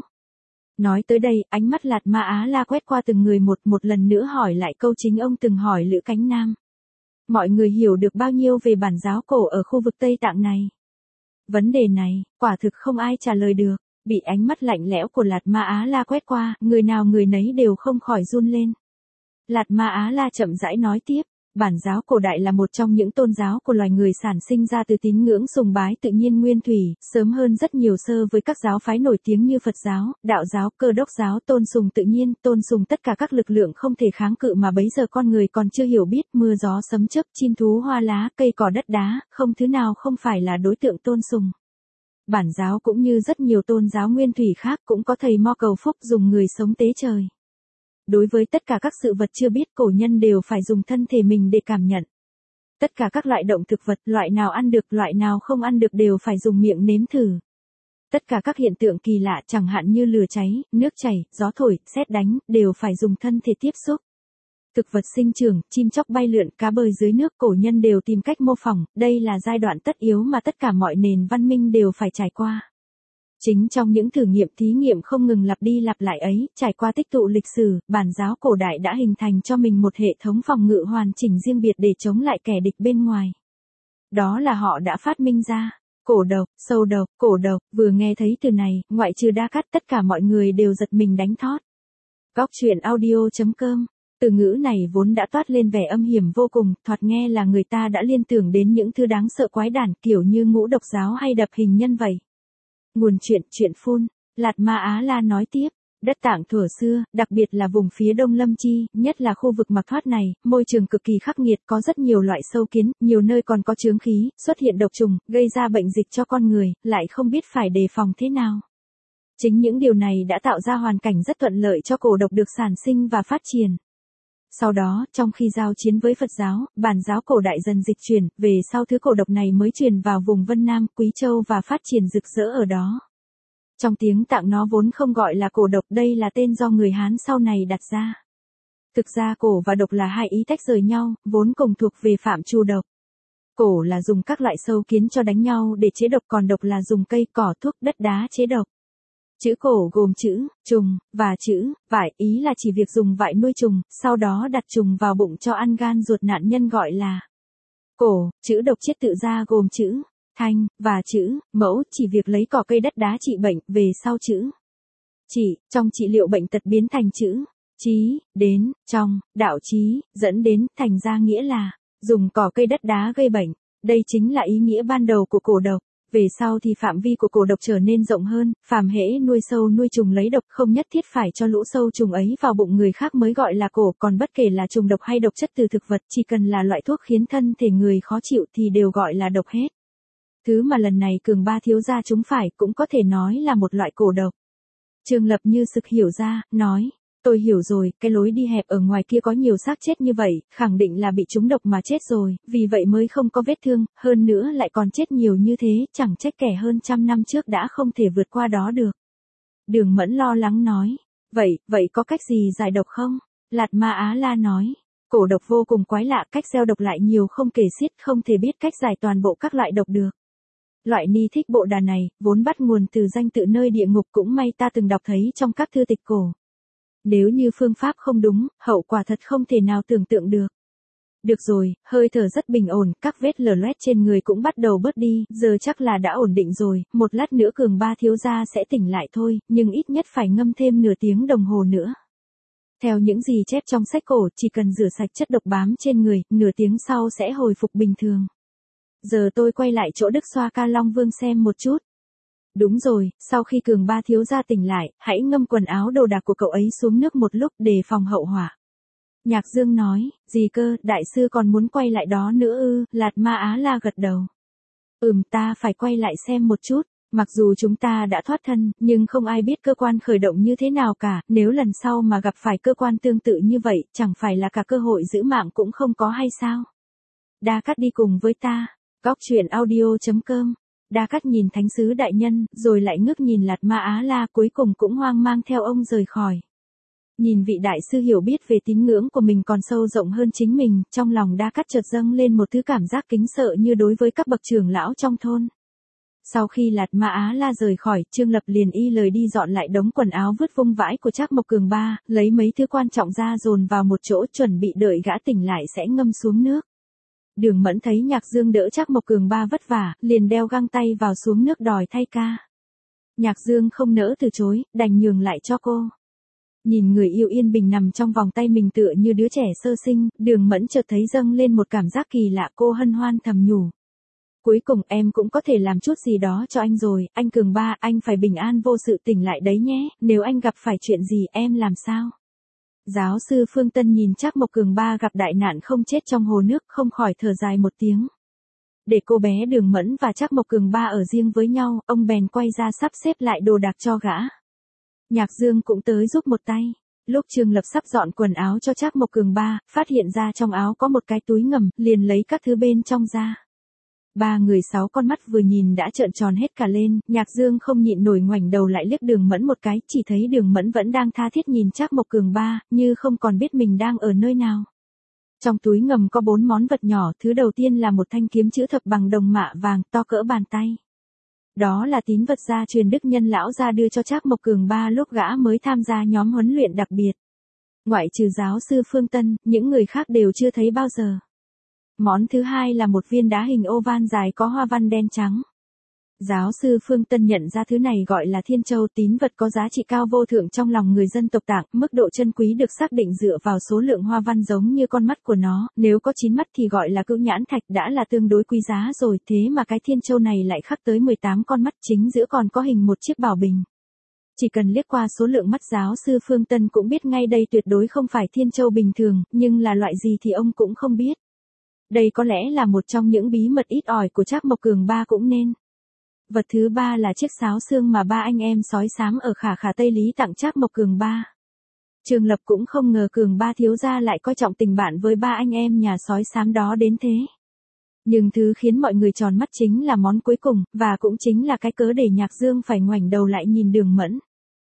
Nói tới đây, ánh mắt Lạt Ma Á La quét qua từng người một, một lần nữa hỏi lại câu chính ông từng hỏi Lữ Cánh Nam. Mọi người hiểu được bao nhiêu về bản giáo cổ ở khu vực Tây Tạng này? Vấn đề này, quả thực không ai trả lời được, bị ánh mắt lạnh lẽo của Lạt Ma Á La quét qua, người nào người nấy đều không khỏi run lên. Lạt Ma Á La chậm rãi nói tiếp, bản giáo cổ đại là một trong những tôn giáo của loài người sản sinh ra từ tín ngưỡng sùng bái tự nhiên nguyên thủy, sớm hơn rất nhiều sơ với các giáo phái nổi tiếng như Phật giáo, Đạo giáo, Cơ đốc giáo, tôn sùng tự nhiên, tôn sùng tất cả các lực lượng không thể kháng cự mà bấy giờ con người còn chưa hiểu biết, mưa gió sấm chớp, chim thú hoa lá, cây cỏ đất đá, không thứ nào không phải là đối tượng tôn sùng. Bản giáo cũng như rất nhiều tôn giáo nguyên thủy khác cũng có thầy mo cầu phúc dùng người sống tế trời. Đối với tất cả các sự vật chưa biết, cổ nhân đều phải dùng thân thể mình để cảm nhận. Tất cả các loại động thực vật, loại nào ăn được, loại nào không ăn được đều phải dùng miệng nếm thử. Tất cả các hiện tượng kỳ lạ, chẳng hạn như lửa cháy, nước chảy, gió thổi, sét đánh, đều phải dùng thân thể tiếp xúc. Thực vật sinh trưởng, chim chóc bay lượn, cá bơi dưới nước, cổ nhân đều tìm cách mô phỏng, đây là giai đoạn tất yếu mà tất cả mọi nền văn minh đều phải trải qua. Chính trong những thử nghiệm thí nghiệm không ngừng lặp đi lặp lại ấy, trải qua tích tụ lịch sử, bản giáo cổ đại đã hình thành cho mình một hệ thống phòng ngự hoàn chỉnh riêng biệt để chống lại kẻ địch bên ngoài. Đó là họ đã phát minh ra. Cổ độc, sâu độc, cổ độc, vừa nghe thấy từ này, ngoại trừ Đa Cát tất cả mọi người đều giật mình đánh thót. Góc truyện audio chấm com. Từ ngữ này vốn đã toát lên vẻ âm hiểm vô cùng, thoạt nghe là người ta đã liên tưởng đến những thứ đáng sợ quái đản kiểu như ngũ độc giáo hay đập hình nhân vậy. Nguồn chuyện, chuyện phun, Lạt Ma Á La nói tiếp, đất Tạng thuở xưa, đặc biệt là vùng phía đông Lâm Chi, nhất là khu vực Mạc Thoát này, môi trường cực kỳ khắc nghiệt, có rất nhiều loại sâu kiến, nhiều nơi còn có chướng khí, xuất hiện độc trùng, gây ra bệnh dịch cho con người, lại không biết phải đề phòng thế nào. Chính những điều này đã tạo ra hoàn cảnh rất thuận lợi cho cổ độc được sản sinh và phát triển. Sau đó, trong khi giao chiến với Phật giáo, bản giáo cổ đại dần dịch chuyển, về sau thứ cổ độc này mới truyền vào vùng Vân Nam, Quý Châu và phát triển rực rỡ ở đó. Trong tiếng Tạng nó vốn không gọi là cổ độc, đây là tên do người Hán sau này đặt ra. Thực ra cổ và độc là hai ý tách rời nhau, vốn cùng thuộc về phạm trù độc. Cổ là dùng các loại sâu kiến cho đánh nhau để chế độc, còn độc là dùng cây cỏ thuốc đất đá chế độc. Chữ cổ gồm chữ, trùng, và chữ, vải, ý là chỉ việc dùng vải nuôi trùng, sau đó đặt trùng vào bụng cho ăn gan ruột nạn nhân gọi là cổ. Chữ độc chiết tự ra gồm chữ, thanh, và chữ, mẫu, chỉ việc lấy cỏ cây đất đá trị bệnh, về sau chữ, trị, trong trị liệu bệnh tật biến thành chữ, chí, đến, trong, đạo chí, dẫn đến, thành ra nghĩa là, dùng cỏ cây đất đá gây bệnh. Đây chính là ý nghĩa ban đầu của cổ độc. Về sau thì phạm vi của cổ độc trở nên rộng hơn, phàm hễ nuôi sâu nuôi trùng lấy độc không nhất thiết phải cho lũ sâu trùng ấy vào bụng người khác mới gọi là cổ, còn bất kể là trùng độc hay độc chất từ thực vật, chỉ cần là loại thuốc khiến thân thể người khó chịu thì đều gọi là độc hết. Thứ mà lần này Cường Ba thiếu gia chúng phải cũng có thể nói là một loại cổ độc. Trương Lập như sực hiểu ra, nói. Tôi hiểu rồi, cái lối đi hẹp ở ngoài kia có nhiều xác chết như vậy, khẳng định là bị trúng độc mà chết rồi, vì vậy mới không có vết thương, hơn nữa lại còn chết nhiều như thế, chẳng trách kẻ hơn trăm năm trước đã không thể vượt qua đó được. Đường Mẫn lo lắng nói, vậy, vậy có cách gì giải độc không? Lạt Ma Á La nói, cổ độc vô cùng quái lạ, cách gieo độc lại nhiều không kể xiết, không thể biết cách giải toàn bộ các loại độc được. Loại ni thích bộ đà này, vốn bắt nguồn từ danh tự nơi địa ngục, cũng may ta từng đọc thấy trong các thư tịch cổ. Nếu như phương pháp không đúng, hậu quả thật không thể nào tưởng tượng được. Được rồi, hơi thở rất bình ổn, các vết lở loét trên người cũng bắt đầu bớt đi, giờ chắc là đã ổn định rồi, một lát nữa Cường Ba thiếu gia sẽ tỉnh lại thôi, nhưng ít nhất phải ngâm thêm nửa tiếng đồng hồ nữa. Theo những gì chép trong sách cổ, chỉ cần rửa sạch chất độc bám trên người, nửa tiếng sau sẽ hồi phục bình thường. Giờ tôi quay lại chỗ Đức Xoa Ca Long Vương xem một chút. Đúng rồi, sau khi Cường Ba thiếu gia tỉnh lại, hãy ngâm quần áo đồ đạc của cậu ấy xuống nước một lúc để phòng hậu họa. Nhạc Dương nói, gì cơ, đại sư còn muốn quay lại đó nữa ư? Lạt Ma Á La gật đầu. Ừm, ta phải quay lại xem một chút, mặc dù chúng ta đã thoát thân, nhưng không ai biết cơ quan khởi động như thế nào cả, nếu lần sau mà gặp phải cơ quan tương tự như vậy, chẳng phải là cả cơ hội giữ mạng cũng không có hay sao? Đa Cát đi cùng với ta. Góc truyện audio chấm com. Đa Cát nhìn Thánh sứ đại nhân, rồi lại ngước nhìn Lạt Ma Á La, cuối cùng cũng hoang mang theo ông rời khỏi. Nhìn vị đại sư hiểu biết về tín ngưỡng của mình còn sâu rộng hơn chính mình, trong lòng Đa Cát chợt dâng lên một thứ cảm giác kính sợ như đối với các bậc trưởng lão trong thôn. Sau khi Lạt Ma Á La rời khỏi, Trương Lập liền y lời đi dọn lại đống quần áo vứt vung vãi của Trác Mộc Cường Ba, lấy mấy thứ quan trọng ra dồn vào một chỗ, chuẩn bị đợi gã tỉnh lại sẽ ngâm xuống nước. Đường Mẫn thấy Nhạc Dương đỡ Trác Mộc Cường Ba vất vả, liền đeo găng tay vào xuống nước đòi thay ca. Nhạc Dương không nỡ từ chối, đành nhường lại cho cô. Nhìn người yêu yên bình nằm trong vòng tay mình tựa như đứa trẻ sơ sinh, Đường Mẫn chợt thấy dâng lên một cảm giác kỳ lạ, cô hân hoan thầm nhủ. Cuối cùng em cũng có thể làm chút gì đó cho anh rồi, anh Cường Ba, anh phải bình an vô sự tỉnh lại đấy nhé, nếu anh gặp phải chuyện gì em làm sao? Giáo sư Phương Tân nhìn Trác Mộc Cường Ba gặp đại nạn không chết trong hồ nước, không khỏi thở dài một tiếng. Để cô bé Đường Mẫn và Trác Mộc Cường Ba ở riêng với nhau, ông bèn quay ra sắp xếp lại đồ đạc cho gã. Nhạc Dương cũng tới giúp một tay. Lúc Trương Lập sắp dọn quần áo cho Trác Mộc Cường Ba, phát hiện ra trong áo có một cái túi ngầm, liền lấy các thứ bên trong ra. Ba người sáu con mắt vừa nhìn đã trợn tròn hết cả lên, Nhạc Dương không nhịn nổi ngoảnh đầu lại liếc Đường Mẫn một cái, chỉ thấy Đường Mẫn vẫn đang tha thiết nhìn Trác Mộc Cường Ba, như không còn biết mình đang ở nơi nào. Trong túi ngầm có bốn món vật nhỏ, thứ đầu tiên là một thanh kiếm chữ thập bằng đồng mạ vàng, to cỡ bàn tay. Đó là tín vật gia truyền Đức Nhân lão gia đưa cho Trác Mộc Cường Ba lúc gã mới tham gia nhóm huấn luyện đặc biệt. Ngoại trừ giáo sư Phương Tân, những người khác đều chưa thấy bao giờ. Món thứ hai là một viên đá hình oval dài có hoa văn đen trắng. Giáo sư Phương Tân nhận ra thứ này gọi là Thiên Châu, tín vật có giá trị cao vô thượng trong lòng người dân tộc Tạng, mức độ chân quý được xác định dựa vào số lượng hoa văn giống như con mắt của nó, nếu có chín mắt thì gọi là Cửu Nhãn Thạch, đã là tương đối quý giá rồi, thế mà cái Thiên Châu này lại khắc tới mười tám con mắt, chính giữa còn có hình một chiếc bảo bình. Chỉ cần liếc qua số lượng mắt, giáo sư Phương Tân cũng biết ngay đây tuyệt đối không phải Thiên Châu bình thường, nhưng là loại gì thì ông cũng không biết. Đây có lẽ là một trong những bí mật ít ỏi của Trác Mộc Cường Ba cũng nên. Vật thứ ba là chiếc sáo xương mà ba anh em sói xám ở Khả Khả Tây Lý tặng Trác Mộc Cường Ba. Trương Lập cũng không ngờ Cường Ba thiếu gia lại coi trọng tình bạn với ba anh em nhà sói xám đó đến thế. Nhưng thứ khiến mọi người tròn mắt chính là món cuối cùng, và cũng chính là cái cớ để Nhạc Dương phải ngoảnh đầu lại nhìn Đường Mẫn.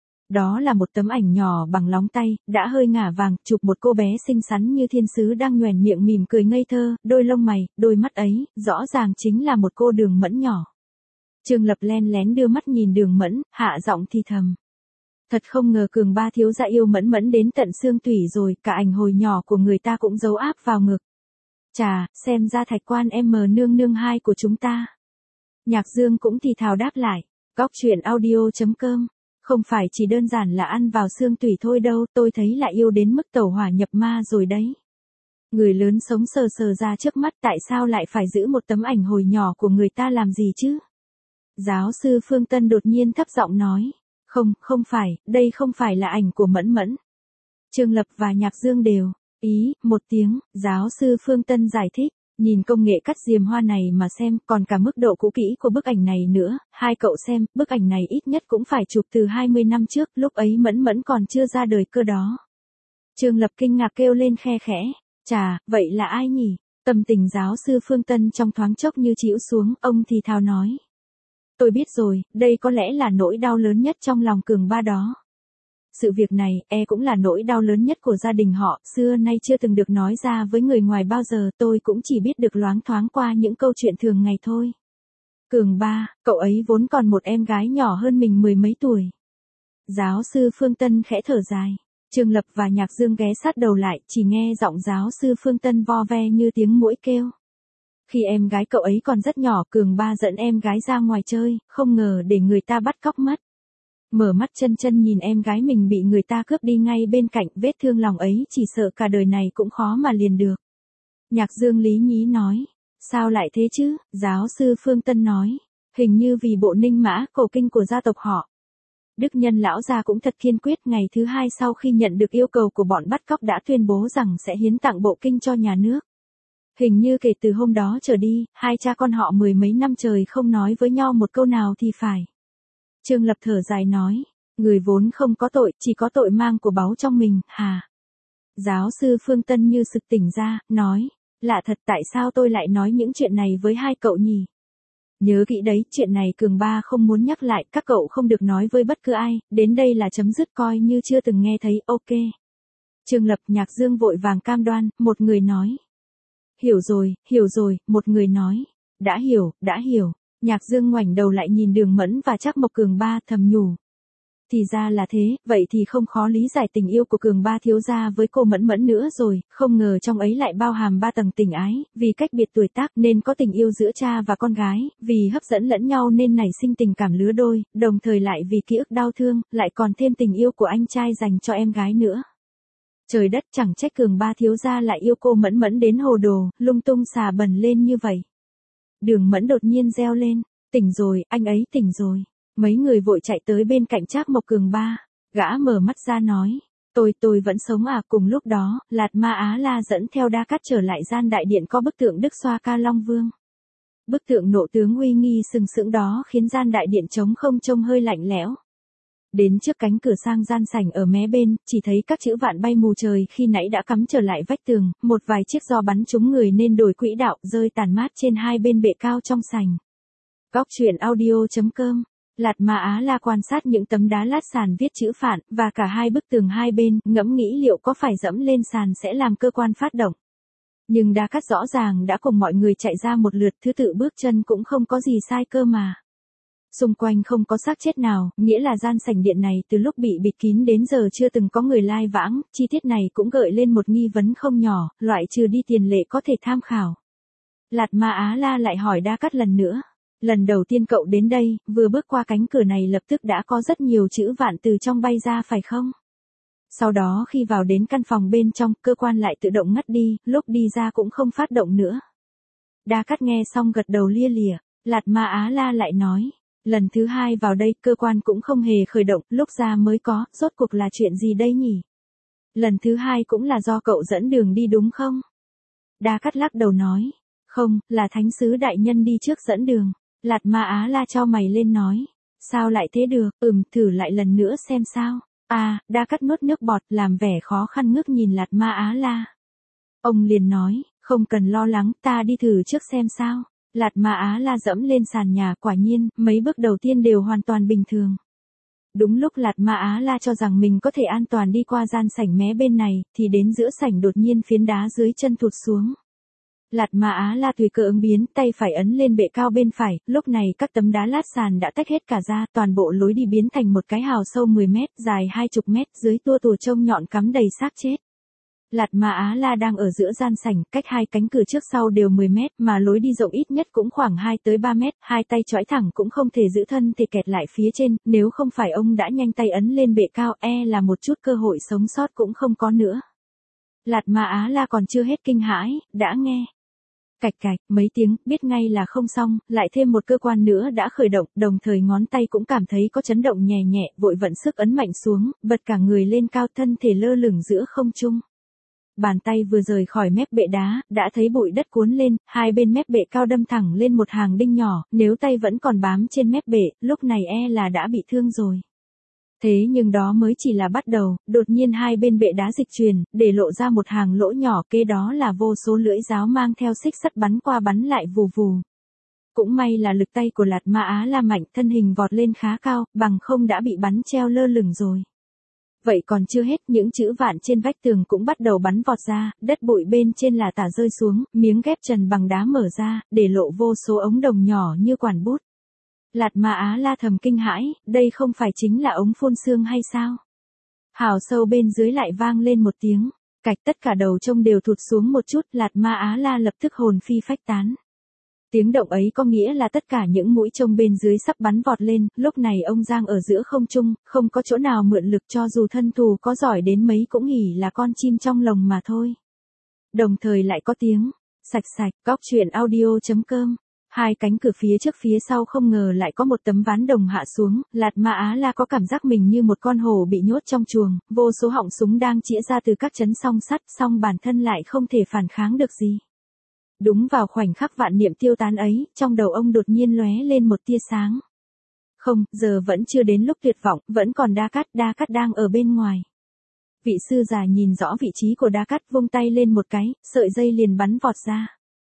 Đó là một tấm ảnh nhỏ bằng lóng tay, đã hơi ngả vàng, chụp một cô bé xinh xắn như thiên sứ đang nhoẻn miệng mỉm cười ngây thơ, đôi lông mày, đôi mắt ấy, rõ ràng chính là một cô Đường Mẫn nhỏ. Trương Lập len lén đưa mắt nhìn Đường Mẫn, hạ giọng thì thầm. Thật không ngờ Cường Ba thiếu gia yêu Mẫn Mẫn đến tận xương tủy rồi, cả ảnh hồi nhỏ của người ta cũng giấu áp vào ngực. Chà, xem ra Thạch Quan em mờ nương nương hai của chúng ta. Nhạc Dương cũng thì thào đáp lại, góc truyện audio chấm com. Không phải chỉ đơn giản là ăn vào xương tủy thôi đâu, tôi thấy lại yêu đến mức tẩu hỏa nhập ma rồi đấy. Người lớn sống sờ sờ ra trước mắt, tại sao lại phải giữ một tấm ảnh hồi nhỏ của người ta làm gì chứ? Giáo sư Phương Tân đột nhiên thấp giọng nói, không, không phải, đây không phải là ảnh của Mẫn Mẫn. Trương Lập và Nhạc Dương đều, ý, một tiếng, giáo sư Phương Tân giải thích. Nhìn công nghệ cắt diềm hoa này mà xem, còn cả mức độ cũ kỹ của bức ảnh này nữa, hai cậu xem, bức ảnh này ít nhất cũng phải chụp từ hai mươi năm trước, lúc ấy Mẫn Mẫn còn chưa ra đời cơ đó. Trương Lập kinh ngạc kêu lên khe khẽ, chà, vậy là ai nhỉ? Tâm tình giáo sư Phương Tân trong thoáng chốc như chĩu xuống, ông thì thào nói. Tôi biết rồi, đây có lẽ là nỗi đau lớn nhất trong lòng Cường Ba đó. Sự việc này, e cũng là nỗi đau lớn nhất của gia đình họ, xưa nay chưa từng được nói ra với người ngoài bao giờ, tôi cũng chỉ biết được loáng thoáng qua những câu chuyện thường ngày thôi. Cường Ba, cậu ấy vốn còn một em gái nhỏ hơn mình mười mấy tuổi. Giáo sư Phương Tân khẽ thở dài. Trương Lập và Nhạc Dương ghé sát đầu lại, chỉ nghe giọng giáo sư Phương Tân vo ve như tiếng muỗi kêu. Khi em gái cậu ấy còn rất nhỏ, Cường Ba dẫn em gái ra ngoài chơi, không ngờ để người ta bắt cóc mất. Mở mắt chân chân nhìn em gái mình bị người ta cướp đi ngay bên cạnh, vết thương lòng ấy chỉ sợ cả đời này cũng khó mà liền được. Nhạc Dương lý nhí nói, sao lại thế chứ? Giáo sư Phương Tân nói, hình như vì bộ ninh mã cổ kinh của gia tộc họ. Đức Nhân lão gia cũng thật kiên quyết, ngày thứ hai sau khi nhận được yêu cầu của bọn bắt cóc đã tuyên bố rằng sẽ hiến tặng bộ kinh cho nhà nước. Hình như kể từ hôm đó trở đi, hai cha con họ mười mấy năm trời không nói với nhau một câu nào thì phải. Trương Lập thở dài nói, người vốn không có tội, chỉ có tội mang của báu trong mình, hà. Giáo sư Phương Tân như sực tỉnh ra, nói, lạ thật, tại sao tôi lại nói những chuyện này với hai cậu nhỉ? Nhớ kỹ đấy, chuyện này Cường Ba không muốn nhắc lại, các cậu không được nói với bất cứ ai, đến đây là chấm dứt, coi như chưa từng nghe thấy, ok. Trương Lập, Nhạc Dương vội vàng cam đoan, một người nói. Hiểu rồi, hiểu rồi, một người nói. Đã hiểu, đã hiểu. Nhạc Dương ngoảnh đầu lại nhìn Đường Mẫn và Trác Mộc Cường Ba thầm nhủ. Thì ra là thế, vậy thì không khó lý giải tình yêu của Cường Ba thiếu gia với cô Mẫn Mẫn nữa rồi, không ngờ trong ấy lại bao hàm ba tầng tình ái, vì cách biệt tuổi tác nên có tình yêu giữa cha và con gái, vì hấp dẫn lẫn nhau nên nảy sinh tình cảm lứa đôi, đồng thời lại vì ký ức đau thương, lại còn thêm tình yêu của anh trai dành cho em gái nữa. Trời đất, chẳng trách Cường Ba thiếu gia lại yêu cô Mẫn Mẫn đến hồ đồ, lung tung xà bần lên như vậy. Đường Mẫn đột nhiên reo lên, tỉnh rồi, anh ấy tỉnh rồi. Mấy người vội chạy tới bên cạnh Trác Mộc Cường Ba, gã mở mắt ra nói, tôi, tôi vẫn sống à. Cùng lúc đó, Lạt Ma Á La dẫn theo Đa Cát trở lại gian đại điện có bức tượng Đức Xoa Ca Long Vương. Bức tượng nộ tướng uy nghi sừng sững đó khiến gian đại điện trống không trông hơi lạnh lẽo. Đến trước cánh cửa sang gian sảnh ở mé bên, chỉ thấy các chữ vạn bay mù trời khi nãy đã cắm trở lại vách tường, một vài chiếc giò bắn trúng người nên đổi quỹ đạo, rơi tàn mát trên hai bên bệ cao trong sảnh. Góc truyện audio chấm com. Lạt Ma Á La quan sát những tấm đá lát sàn viết chữ phạn, và cả hai bức tường hai bên, ngẫm nghĩ liệu có phải dẫm lên sàn sẽ làm cơ quan phát động. Nhưng Đa Cát rõ ràng đã cùng mọi người chạy ra một lượt, thứ tự bước chân cũng không có gì sai cơ mà. Xung quanh không có xác chết nào, nghĩa là gian sảnh điện này từ lúc bị bịt kín đến giờ chưa từng có người lai vãng, chi tiết này cũng gợi lên một nghi vấn không nhỏ, loại trừ đi tiền lệ có thể tham khảo. Lạt Ma Á La lại hỏi Đa Cát lần nữa. Lần đầu tiên cậu đến đây, vừa bước qua cánh cửa này lập tức đã có rất nhiều chữ vạn từ trong bay ra phải không? Sau đó khi vào đến căn phòng bên trong, cơ quan lại tự động ngắt đi, lúc đi ra cũng không phát động nữa. Đa Cát nghe xong gật đầu lia lịa, Lạt Ma Á La lại nói, lần thứ hai vào đây, cơ quan cũng không hề khởi động, lúc ra mới có, rốt cuộc là chuyện gì đây nhỉ? Lần thứ hai cũng là do cậu dẫn đường đi đúng không? Đa Cát lắc đầu nói, không, là thánh sứ đại nhân đi trước dẫn đường. Lạt Ma Á La chau mày lên nói, sao lại thế được, ừm, thử lại lần nữa xem sao. À, Đa Cát nuốt nước bọt, làm vẻ khó khăn ngước nhìn Lạt Ma Á La. Ông liền nói, Không cần lo lắng, ta đi thử trước xem sao. Lạt Ma Á La dẫm lên sàn nhà, quả nhiên, mấy bước đầu tiên đều hoàn toàn bình thường. Đúng lúc Lạt Ma Á La cho rằng mình có thể an toàn đi qua gian sảnh mé bên này, thì đến giữa sảnh đột nhiên phiến đá dưới chân thụt xuống. Lạt Ma Á La tùy cơ ứng biến, tay phải ấn lên bệ cao bên phải, lúc này các tấm đá lát sàn đã tách hết cả ra, toàn bộ lối đi biến thành một cái hào sâu mười mét, dài hai mươi mét, dưới tua tủa trông nhọn cắm đầy xác chết. Lạt Ma Á La đang ở giữa gian sảnh, cách hai cánh cửa trước sau đều mười mét, mà lối đi rộng ít nhất cũng khoảng hai tới ba mét, hai tay chõi thẳng cũng không thể giữ thân thì kẹt lại phía trên, nếu không phải ông đã nhanh tay ấn lên bệ cao, e là một chút cơ hội sống sót cũng không có nữa. Lạt Ma Á La còn chưa hết kinh hãi, đã nghe cạch cạch mấy tiếng, biết ngay là không xong, lại thêm một cơ quan nữa đã khởi động, đồng thời ngón tay cũng cảm thấy có chấn động nhẹ nhẹ, vội vận sức ấn mạnh xuống, bật cả người lên cao, thân thể lơ lửng giữa không trung. Bàn tay vừa rời khỏi mép bệ đá, đã thấy bụi đất cuốn lên, hai bên mép bệ cao đâm thẳng lên một hàng đinh nhỏ, nếu tay vẫn còn bám trên mép bệ, lúc này e là đã bị thương rồi. Thế nhưng đó mới chỉ là bắt đầu, đột nhiên hai bên bệ đá dịch chuyển, để lộ ra một hàng lỗ nhỏ, kế đó là vô số lưỡi giáo mang theo xích sắt bắn qua bắn lại vù vù. Cũng may là lực tay của Lạt Ma Á La mạnh, thân hình vọt lên khá cao, bằng không đã bị bắn treo lơ lửng rồi. Vậy còn chưa hết, những chữ vạn trên vách tường cũng bắt đầu bắn vọt ra, đất bụi bên trên là tả rơi xuống, miếng ghép trần bằng đá mở ra, để lộ vô số ống đồng nhỏ như quản bút. Lạt Ma Á La thầm kinh hãi, đây không phải chính là ống phun xương hay sao? Hào sâu bên dưới lại vang lên một tiếng, cạch, tất cả đầu trông đều thụt xuống một chút, Lạt Ma Á La lập tức hồn phi phách tán. Tiếng động ấy có nghĩa là tất cả những mũi trông bên dưới sắp bắn vọt lên, lúc này ông Giang ở giữa không trung, không có chỗ nào mượn lực, cho dù thân thù có giỏi đến mấy cũng nghỉ là con chim trong lồng mà thôi. Đồng thời lại có tiếng sạch sạch, góc truyện audio chấm com. Hai cánh cửa phía trước phía sau không ngờ lại có một tấm ván đồng hạ xuống, Lạt Ma Á La có cảm giác mình như một con hổ bị nhốt trong chuồng, vô số họng súng đang chĩa ra từ các chấn song sắt, song bản thân lại không thể phản kháng được gì. Đúng vào khoảnh khắc vạn niệm tiêu tán ấy, trong đầu ông đột nhiên lóe lên một tia sáng. Không, giờ vẫn chưa đến lúc tuyệt vọng, vẫn còn Đa Cát, Đa Cát đang ở bên ngoài. Vị sư già nhìn rõ vị trí của Đa Cát, vung tay lên một cái, sợi dây liền bắn vọt ra.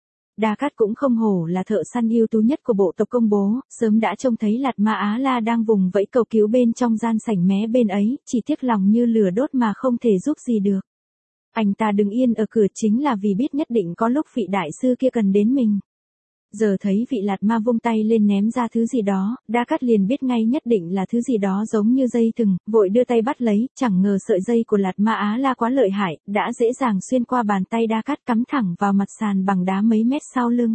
Đa Cát cũng không hổ là thợ săn ưu tú nhất của bộ tộc công bố, sớm đã trông thấy Lạt Ma Á La đang vùng vẫy cầu cứu bên trong gian sảnh mé bên ấy, chỉ tiếc lòng như lửa đốt mà không thể giúp gì được. Anh ta đứng yên ở cửa chính là vì biết nhất định có lúc vị đại sư kia cần đến mình. Giờ thấy vị Lạt Ma vung tay lên ném ra thứ gì đó, Đa Cát liền biết ngay nhất định là thứ gì đó giống như dây thừng, vội đưa tay bắt lấy, chẳng ngờ sợi dây của Lạt Ma Á La quá lợi hại, đã dễ dàng xuyên qua bàn tay Đa Cát, cắm thẳng vào mặt sàn bằng đá mấy mét sau lưng.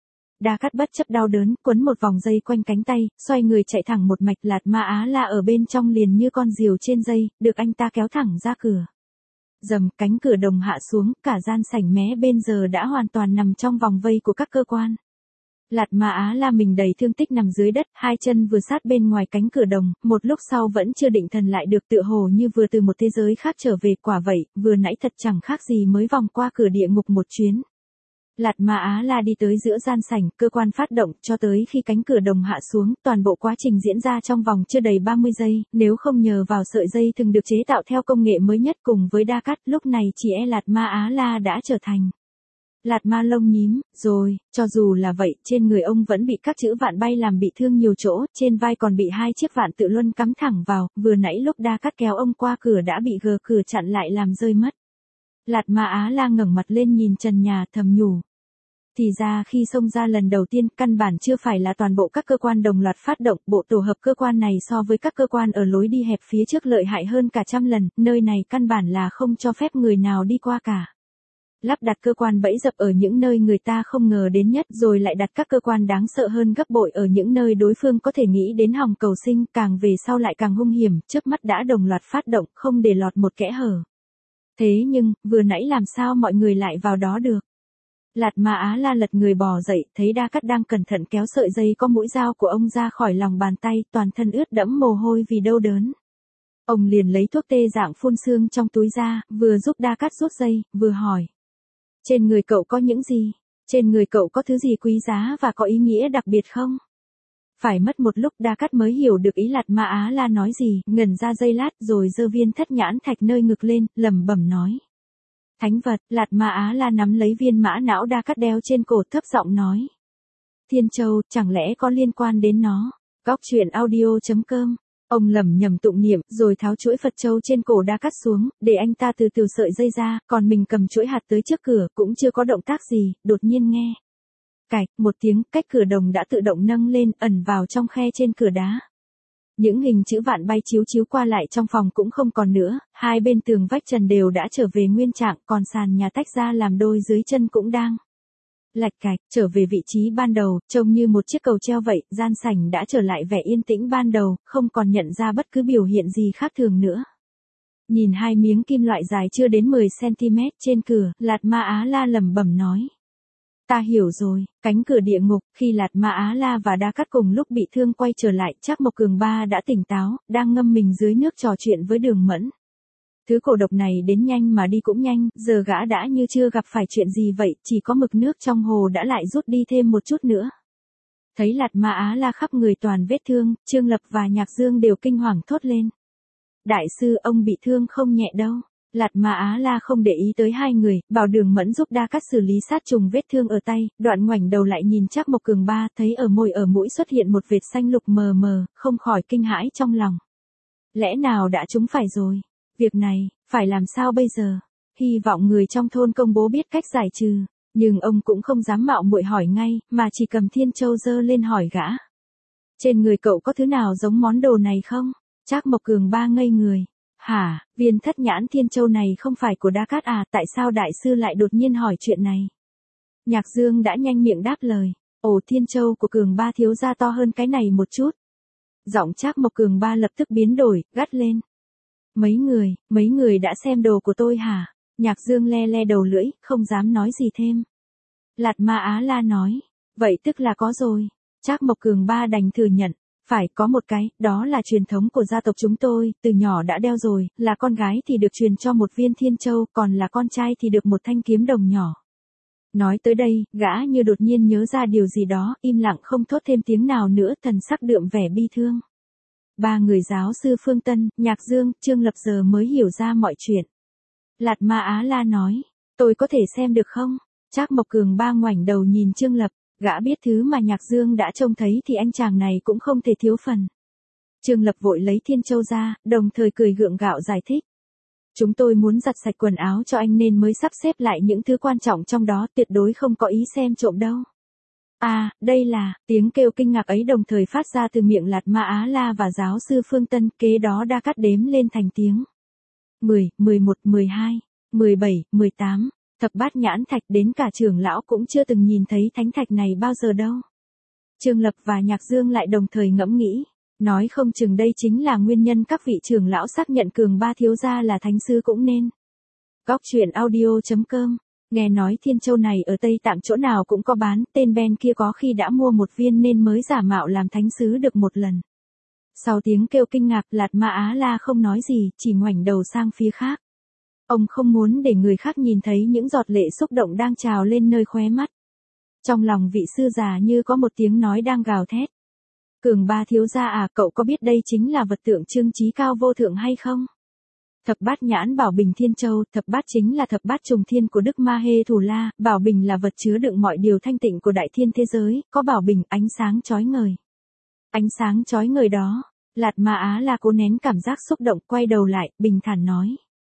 Đa Cát bất chấp đau đớn, quấn một vòng dây quanh cánh tay, xoay người chạy thẳng một mạch, Lạt Ma Á La ở bên trong liền như con diều trên dây, được anh ta kéo thẳng ra cửa. Dầm, cánh cửa đồng hạ xuống, cả gian sảnh mé bên giờ đã hoàn toàn nằm trong vòng vây của các cơ quan. Lạt Ma Á La mình đầy thương tích nằm dưới đất, hai chân vừa sát bên ngoài cánh cửa đồng, một lúc sau vẫn chưa định thần lại được, tựa hồ như vừa từ một thế giới khác trở về, quả vậy, vừa nãy thật chẳng khác gì mới vòng qua cửa địa ngục một chuyến. Lạt Ma Á La đi tới giữa gian sảnh, cơ quan phát động, cho tới khi cánh cửa đồng hạ xuống, toàn bộ quá trình diễn ra trong vòng chưa đầy ba mươi giây, nếu không nhờ vào sợi dây thường được chế tạo theo công nghệ mới nhất cùng với Đa Cát, lúc này chỉ e Lạt Ma Á La đã trở thành Lạt Ma lông nhím, rồi, cho dù là vậy, trên người ông vẫn bị các chữ vạn bay làm bị thương nhiều chỗ, trên vai còn bị hai chiếc vạn tự luân cắm thẳng vào, vừa nãy lúc Đa Cát kéo ông qua cửa đã bị gờ cửa chặn lại làm rơi mất. Lạt Ma Á La ngẩng mặt lên nhìn trần nhà, thầm nhủ. Thì ra khi xông ra lần đầu tiên, căn bản chưa phải là toàn bộ các cơ quan đồng loạt phát động, bộ tổ hợp cơ quan này so với các cơ quan ở lối đi hẹp phía trước lợi hại hơn cả trăm lần, nơi này căn bản là không cho phép người nào đi qua cả. Lắp đặt cơ quan bẫy dập ở những nơi người ta không ngờ đến nhất, rồi lại đặt các cơ quan đáng sợ hơn gấp bội ở những nơi đối phương có thể nghĩ đến hòng cầu sinh, càng về sau lại càng hung hiểm, trước mắt đã đồng loạt phát động, không để lọt một kẽ hở. Thế nhưng, vừa nãy làm sao mọi người lại vào đó được? Lạt Ma Á La lật người bò dậy, thấy Đa Cát đang cẩn thận kéo sợi dây có mũi dao của ông ra khỏi lòng bàn tay, toàn thân ướt đẫm mồ hôi vì đau đớn. Ông liền lấy thuốc tê dạng phun sương trong túi ra, vừa giúp Đa Cát rút dây, vừa hỏi. Trên người cậu có những gì? Trên người cậu có thứ gì quý giá và có ý nghĩa đặc biệt không? Phải mất một lúc Đa Cát mới hiểu được ý Lạt Ma Á La nói gì, ngẩn ra giây lát rồi giơ viên thất nhãn thạch nơi ngực lên, lẩm bẩm nói. Thánh vật, Lạt Ma Á La nắm lấy viên mã não đa cắt đeo trên cổ thấp giọng nói. Thiên Châu, chẳng lẽ có liên quan đến nó? Góc truyện audio.com. Ông lẩm nhẩm tụng niệm, rồi tháo chuỗi Phật châu trên cổ đa cắt xuống, để anh ta từ từ sợi dây ra, còn mình cầm chuỗi hạt tới trước cửa, cũng chưa có động tác gì, đột nhiên nghe. Cạch, một tiếng, cách cửa đồng đã tự động nâng lên, ẩn vào trong khe trên cửa đá. Những hình chữ vạn bay chiếu chiếu qua lại trong phòng cũng không còn nữa, hai bên tường vách trần đều đã trở về nguyên trạng, còn sàn nhà tách ra làm đôi dưới chân cũng đang lạch cạch, trở về vị trí ban đầu, trông như một chiếc cầu treo vậy, gian sảnh đã trở lại vẻ yên tĩnh ban đầu, không còn nhận ra bất cứ biểu hiện gì khác thường nữa. Nhìn hai miếng kim loại dài chưa đến mười xăng-ti-mét trên cửa, Lạt Ma Á La lẩm bẩm nói. Ta hiểu rồi, cánh cửa địa ngục, khi Lạt Ma Á La và Đa Cát cùng lúc bị thương quay trở lại, Trác Mộc Cường Ba đã tỉnh táo, đang ngâm mình dưới nước trò chuyện với Đường Mẫn. Thứ cổ độc này đến nhanh mà đi cũng nhanh, giờ gã đã như chưa gặp phải chuyện gì vậy, chỉ có mực nước trong hồ đã lại rút đi thêm một chút nữa. Thấy Lạt Ma Á La khắp người toàn vết thương, Trương Lập và Nhạc Dương đều kinh hoàng thốt lên. Đại sư, ông bị thương không nhẹ đâu. Lạt Ma Á La không để ý tới hai người, bảo Đường Mẫn giúp Đa Cát xử lý sát trùng vết thương ở tay, đoạn ngoảnh đầu lại nhìn Trác Mộc Cường Ba, thấy ở môi ở mũi xuất hiện một vệt xanh lục mờ mờ, không khỏi kinh hãi trong lòng. Lẽ nào đã trúng phải rồi? Việc này, phải làm sao bây giờ? Hy vọng người trong thôn công bố biết cách giải trừ, nhưng ông cũng không dám mạo muội hỏi ngay, mà chỉ cầm Thiên Châu giơ lên hỏi gã. Trên người cậu có thứ nào giống món đồ này không? Trác Mộc Cường Ba ngây người. Hả, viên thất nhãn Thiên Châu này không phải của Đa Cát à, tại sao đại sư lại đột nhiên hỏi chuyện này? Nhạc Dương đã nhanh miệng đáp lời. Ồ, Thiên Châu của Cường Ba thiếu gia to hơn cái này một chút. Giọng Trác Mộc Cường Ba lập tức biến đổi, gắt lên. Mấy người, mấy người đã xem đồ của tôi hả? Nhạc Dương le le đầu lưỡi, không dám nói gì thêm. Lạt Ma Á La nói. Vậy tức là có rồi. Trác Mộc Cường Ba đành thừa nhận. Phải có một cái, đó là truyền thống của gia tộc chúng tôi, từ nhỏ đã đeo rồi, là con gái thì được truyền cho một viên Thiên Châu, còn là con trai thì được một thanh kiếm đồng nhỏ. Nói tới đây, gã như đột nhiên nhớ ra điều gì đó, im lặng không thốt thêm tiếng nào nữa, thần sắc đượm vẻ bi thương. Ba người giáo sư Phương Tân, Nhạc Dương, Trương Lập giờ mới hiểu ra mọi chuyện. Lạt Ma Á La nói, tôi có thể xem được không? Trác Mộc Cường Ba ngoảnh đầu nhìn Trương Lập. Gã biết thứ mà Nhạc Dương đã trông thấy thì anh chàng này cũng không thể thiếu phần. Trương Lập vội lấy Thiên Châu ra, đồng thời cười gượng gạo giải thích. Chúng tôi muốn giặt sạch quần áo cho anh nên mới sắp xếp lại những thứ quan trọng trong đó, tuyệt đối không có ý xem trộm đâu. À, đây là, tiếng kêu kinh ngạc ấy đồng thời phát ra từ miệng Lạt Ma Á La và giáo sư Phương Tân, kế đó Đa Cát đếm lên thành tiếng. mười, mười một, mười hai, mười bảy, mười tám. Thập bát nhãn thạch, đến cả trưởng lão cũng chưa từng nhìn thấy thánh thạch này bao giờ đâu. Trương Lập và Nhạc Dương lại đồng thời ngẫm nghĩ, nói không chừng đây chính là nguyên nhân các vị trưởng lão xác nhận Cường Ba thiếu gia là thánh sư cũng nên. Góc truyện audio.com, nghe nói Thiên Châu này ở Tây Tạng chỗ nào cũng có bán, tên Ben kia có khi đã mua một viên nên mới giả mạo làm thánh sứ được một lần. Sau tiếng kêu kinh ngạc, Lạt Ma Á La không nói gì, chỉ ngoảnh đầu sang phía khác. Ông không muốn để người khác nhìn thấy những giọt lệ xúc động đang trào lên nơi khóe mắt. Trong lòng vị sư già như có một tiếng nói đang gào thét. Cường Ba thiếu gia à, cậu có biết đây chính là vật tượng trưng trí cao vô thượng hay không? Thập bát nhãn Bảo Bình Thiên Châu, thập bát chính là thập bát trùng thiên của Đức Ma Hê Thù La, Bảo Bình là vật chứa đựng mọi điều thanh tịnh của đại thiên thế giới, có Bảo Bình ánh sáng chói ngời. Ánh sáng chói ngời đó, Lạt Ma Á La cố nén cảm giác xúc động, quay đầu lại, bình thản nói.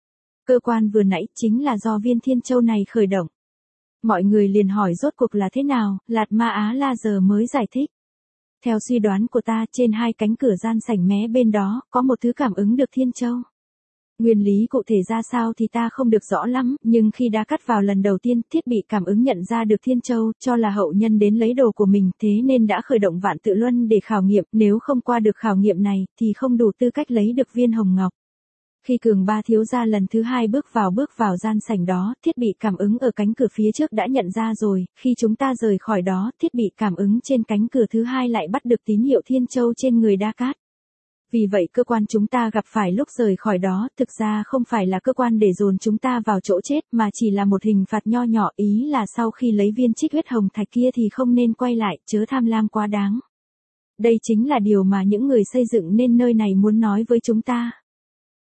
Cơ quan vừa nãy chính là do viên Thiên Châu này khởi động. Mọi người liền hỏi rốt cuộc là thế nào, Lạt Ma Á La giờ mới giải thích. Theo suy đoán của ta, trên hai cánh cửa gian sảnh mé bên đó, có một thứ cảm ứng được Thiên Châu. Nguyên lý cụ thể ra sao thì ta không được rõ lắm, nhưng khi Đa Cát vào lần đầu tiên, thiết bị cảm ứng nhận ra được Thiên Châu, cho là hậu nhân đến lấy đồ của mình, thế nên đã khởi động vạn tự luân để khảo nghiệm, nếu không qua được khảo nghiệm này, thì không đủ tư cách lấy được viên hồng ngọc. Khi Cường Ba thiếu gia lần thứ hai bước vào bước vào gian sảnh đó, thiết bị cảm ứng ở cánh cửa phía trước đã nhận ra rồi, khi chúng ta rời khỏi đó, thiết bị cảm ứng trên cánh cửa thứ hai lại bắt được tín hiệu Thiên Châu trên người Đa Cát. Vì vậy cơ quan chúng ta gặp phải lúc rời khỏi đó, thực ra không phải là cơ quan để dồn chúng ta vào chỗ chết, mà chỉ là một hình phạt nho nhỏ, ý là sau khi lấy viên trích huyết hồng thạch kia thì không nên quay lại, chớ tham lam quá đáng. Đây chính là điều mà những người xây dựng nên nơi này muốn nói với chúng ta.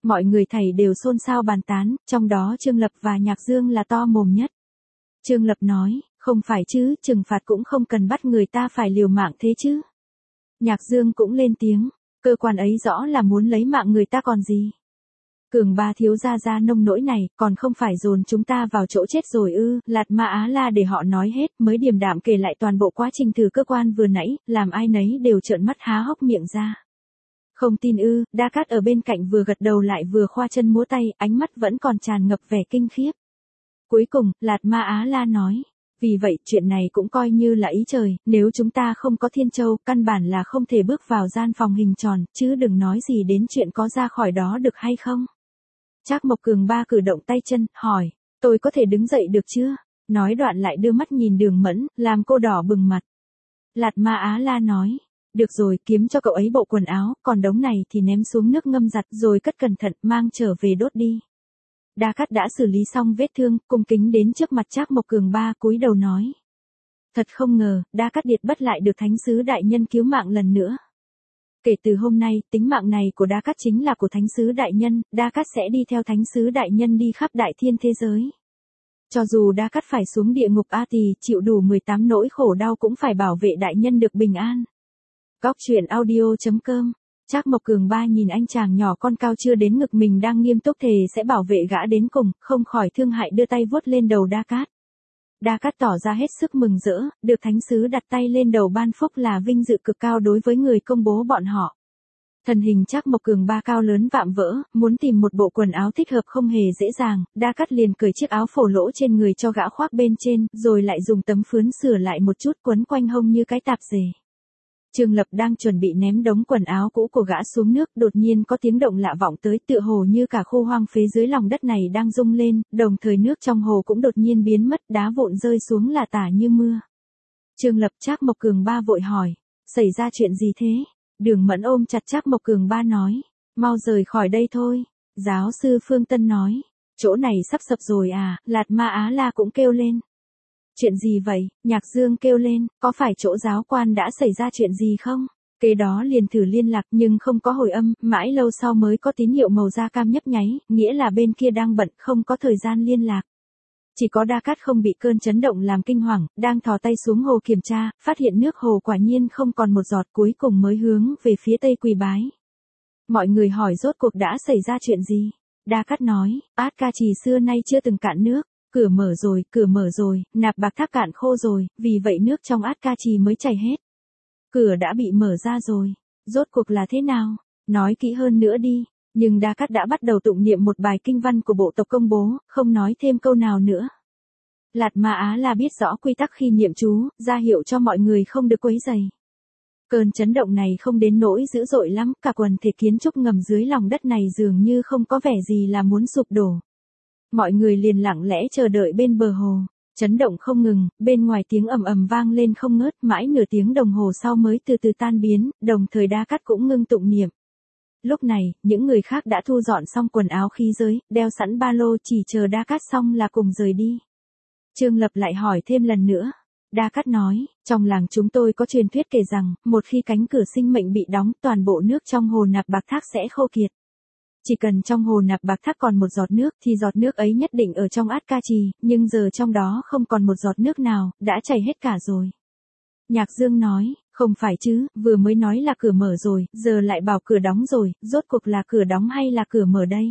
Mọi người thầy đều xôn xao bàn tán, trong đó Trương Lập và Nhạc Dương là to mồm nhất. Trương Lập nói, không phải chứ, trừng phạt cũng không cần bắt người ta phải liều mạng thế chứ. Nhạc Dương cũng lên tiếng, cơ quan ấy rõ là muốn lấy mạng người ta còn gì. Cường Ba thiếu gia ra nông nỗi này, còn không phải dồn chúng ta vào chỗ chết rồi ư? Lạt Ma Á La để họ nói hết, mới điềm đạm kể lại toàn bộ quá trình thử cơ quan vừa nãy, làm ai nấy đều trợn mắt há hốc miệng ra. Không tin ư? Đa Cát ở bên cạnh vừa gật đầu lại vừa khoa chân múa tay, ánh mắt vẫn còn tràn ngập vẻ kinh khiếp. Cuối cùng, Lạt Ma Á La nói, vì vậy chuyện này cũng coi như là ý trời, nếu chúng ta không có Thiên Châu, căn bản là không thể bước vào gian phòng hình tròn, chứ đừng nói gì đến chuyện có ra khỏi đó được hay không. Trác Mộc Cường Ba cử động tay chân, hỏi, tôi có thể đứng dậy được chưa? Nói đoạn lại đưa mắt nhìn Đường Mẫn, làm cô đỏ bừng mặt. Lạt Ma Á La nói, được rồi, kiếm cho cậu ấy bộ quần áo, còn đống này thì ném xuống nước ngâm giặt rồi cất cẩn thận, mang trở về đốt đi. Đa Cát đã xử lý xong vết thương, cung kính đến trước mặt Trác Mộc Cường Ba cúi đầu nói. Thật không ngờ, Đa Cát Điệt bất lại được Thánh sứ đại nhân cứu mạng lần nữa. Kể từ hôm nay, tính mạng này của Đa Cát chính là của Thánh sứ đại nhân, Đa Cát sẽ đi theo Thánh sứ đại nhân đi khắp đại thiên thế giới. Cho dù Đa Cát phải xuống địa ngục A Tỳ, chịu đủ mười tám nỗi khổ đau cũng phải bảo vệ đại nhân được bình an. Góc truyện audio chấm com. Trác Mộc Cường Ba nhìn anh chàng nhỏ con cao chưa đến ngực mình đang nghiêm túc thề sẽ bảo vệ gã đến cùng, không khỏi thương hại đưa tay vuốt lên đầu Đa Cát. Đa Cát tỏ ra hết sức mừng rỡ, được Thánh sứ đặt tay lên đầu ban phúc là vinh dự cực cao đối với người công bố bọn họ. Thân hình Trác Mộc Cường Ba cao lớn vạm vỡ, muốn tìm một bộ quần áo thích hợp không hề dễ dàng, Đa Cát liền cởi chiếc áo phổ lỗ trên người cho gã khoác bên trên, rồi lại dùng tấm phướn sửa lại một chút quấn quanh hông như cái tạp dề. Trương Lập đang chuẩn bị ném đống quần áo cũ của gã xuống nước, đột nhiên có tiếng động lạ vọng tới, tựa hồ như cả khu hoang phế dưới lòng đất này đang rung lên, đồng thời nước trong hồ cũng đột nhiên biến mất, đá vụn rơi xuống là tả như mưa. Trương Lập Trác Mộc Cường Ba vội hỏi, xảy ra chuyện gì thế? Đường Mẫn ôm chặt Trác Mộc Cường Ba nói, mau rời khỏi đây thôi. Giáo sư Phương Tân nói, chỗ này sắp sập rồi à? Lạt Ma Á La cũng kêu lên. Chuyện gì vậy? Nhạc Dương kêu lên, có phải chỗ giáo quan đã xảy ra chuyện gì không? Kế đó liền thử liên lạc nhưng không có hồi âm, mãi lâu sau mới có tín hiệu màu da cam nhấp nháy, nghĩa là bên kia đang bận, không có thời gian liên lạc. Chỉ có Đa Cát không bị cơn chấn động làm kinh hoàng, đang thò tay xuống hồ kiểm tra, phát hiện nước hồ quả nhiên không còn một giọt, cuối cùng mới hướng về phía tây quỳ bái. Mọi người hỏi rốt cuộc đã xảy ra chuyện gì? Đa Cát nói, Át Ca Trì xưa nay chưa từng cạn nước. Cửa mở rồi, cửa mở rồi, nạp bạc tháp cạn khô rồi, vì vậy nước trong Át Ca Trì mới chảy hết. Cửa đã bị mở ra rồi, rốt cuộc là thế nào? Nói kỹ hơn nữa đi. Nhưng Đa Cát đã bắt đầu tụng niệm một bài kinh văn của bộ tộc công bố, không nói thêm câu nào nữa. Lạt Ma Á La biết rõ quy tắc khi niệm chú, ra hiệu cho mọi người không được quấy rầy. Cơn chấn động này không đến nỗi dữ dội lắm, cả quần thể kiến trúc ngầm dưới lòng đất này dường như không có vẻ gì là muốn sụp đổ. Mọi người liền lặng lẽ chờ đợi bên bờ hồ. Chấn động không ngừng, bên ngoài tiếng ầm ầm vang lên không ngớt, mãi nửa tiếng đồng hồ sau mới từ từ tan biến, đồng thời Đa Cát cũng ngưng tụng niệm. Lúc này, những người khác đã thu dọn xong quần áo khí giới, đeo sẵn ba lô, chỉ chờ Đa Cát xong là cùng rời đi. Trương Lập lại hỏi thêm lần nữa. Đa Cát nói, trong làng chúng tôi có truyền thuyết kể rằng, một khi cánh cửa sinh mệnh bị đóng, toàn bộ nước trong hồ nạp bạc thác sẽ khô kiệt. Chỉ cần trong hồ nạp bạc thác còn một giọt nước thì giọt nước ấy nhất định ở trong Át Ca Trì, nhưng giờ trong đó không còn một giọt nước nào, đã chảy hết cả rồi. Nhạc Dương nói, không phải chứ, vừa mới nói là cửa mở rồi, giờ lại bảo cửa đóng rồi, rốt cuộc là cửa đóng hay là cửa mở đây?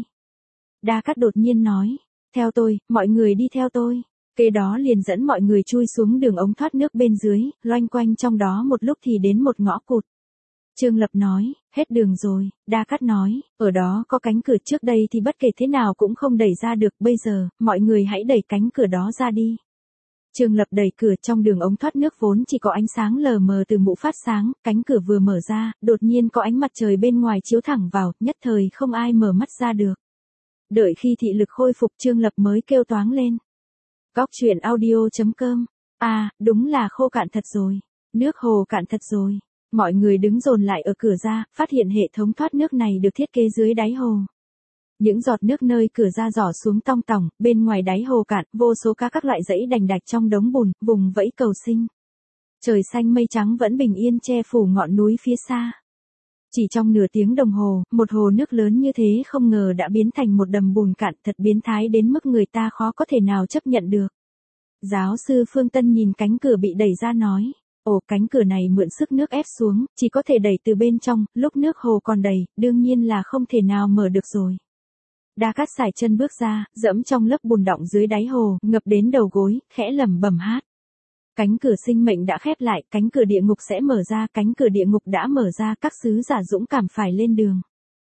Đa Cát đột nhiên nói, theo tôi, mọi người đi theo tôi. Kế đó liền dẫn mọi người chui xuống đường ống thoát nước bên dưới, loanh quanh trong đó một lúc thì đến một ngõ cụt. Trương Lập nói, hết đường rồi. Đa Cát nói, ở đó có cánh cửa trước đây thì bất kể thế nào cũng không đẩy ra được, bây giờ, mọi người hãy đẩy cánh cửa đó ra đi. Trương Lập đẩy cửa, trong đường ống thoát nước vốn chỉ có ánh sáng lờ mờ từ mũ phát sáng, cánh cửa vừa mở ra, đột nhiên có ánh mặt trời bên ngoài chiếu thẳng vào, nhất thời không ai mở mắt ra được. Đợi khi thị lực khôi phục Trương Lập mới kêu toáng lên. Góc truyện audio chấm com. À, đúng là khô cạn thật rồi. Nước hồ cạn thật rồi. Mọi người đứng dồn lại ở cửa ra, phát hiện hệ thống thoát nước này được thiết kế dưới đáy hồ. Những giọt nước nơi cửa ra rỏ xuống tong tỏng, bên ngoài đáy hồ cạn, vô số cá các loại dãy đành đạch trong đống bùn, vùng vẫy cầu sinh. Trời xanh mây trắng vẫn bình yên che phủ ngọn núi phía xa. Chỉ trong nửa tiếng đồng hồ, một hồ nước lớn như thế không ngờ đã biến thành một đầm bùn cạn, thật biến thái đến mức người ta khó có thể nào chấp nhận được. Giáo sư Phương Tân nhìn cánh cửa bị đẩy ra nói. Ồ, cánh cửa này mượn sức nước ép xuống, chỉ có thể đẩy từ bên trong, lúc nước hồ còn đầy, đương nhiên là không thể nào mở được rồi. Đa Cát sải chân bước ra, dẫm trong lớp bùn đọng dưới đáy hồ, ngập đến đầu gối, khẽ lẩm bẩm hát. Cánh cửa sinh mệnh đã khép lại, cánh cửa địa ngục sẽ mở ra, cánh cửa địa ngục đã mở ra, các sứ giả dũng cảm phải lên đường.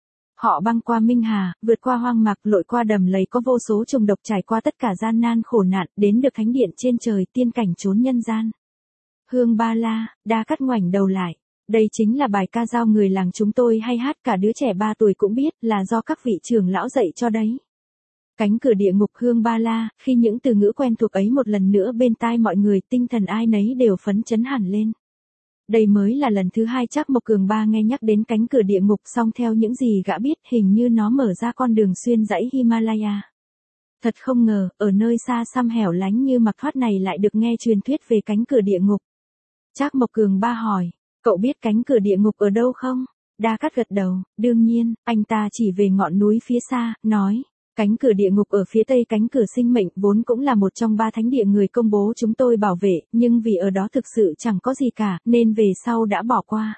Họ băng qua Minh Hà, vượt qua hoang mạc, lội qua đầm lầy có vô số trùng độc, trải qua tất cả gian nan khổ nạn, đến được thánh điện trên trời, tiên cảnh trốn nhân gian. Hương Ba La, Đa Cát ngoảnh đầu lại. Đây chính là bài ca dao người làng chúng tôi hay hát, cả đứa trẻ ba tuổi cũng biết, là do các vị trưởng lão dạy cho đấy. Cánh cửa địa ngục Hương Ba La, khi những từ ngữ quen thuộc ấy một lần nữa bên tai mọi người, tinh thần ai nấy đều phấn chấn hẳn lên. Đây mới là lần thứ hai Trác Mộc Cường Ba nghe nhắc đến cánh cửa địa ngục, song theo những gì gã biết, hình như nó mở ra con đường xuyên dãy Himalaya. Thật không ngờ, ở nơi xa xăm hẻo lánh như mặc thoát này lại được nghe truyền thuyết về cánh cửa địa ngục. Trác Mộc Cường Ba hỏi, cậu biết cánh cửa địa ngục ở đâu không? Đa Cát gật đầu, đương nhiên, anh ta chỉ về ngọn núi phía xa, nói. Cánh cửa địa ngục ở phía tây cánh cửa sinh mệnh vốn cũng là một trong ba thánh địa người công bố chúng tôi bảo vệ, nhưng vì ở đó thực sự chẳng có gì cả, nên về sau đã bỏ qua.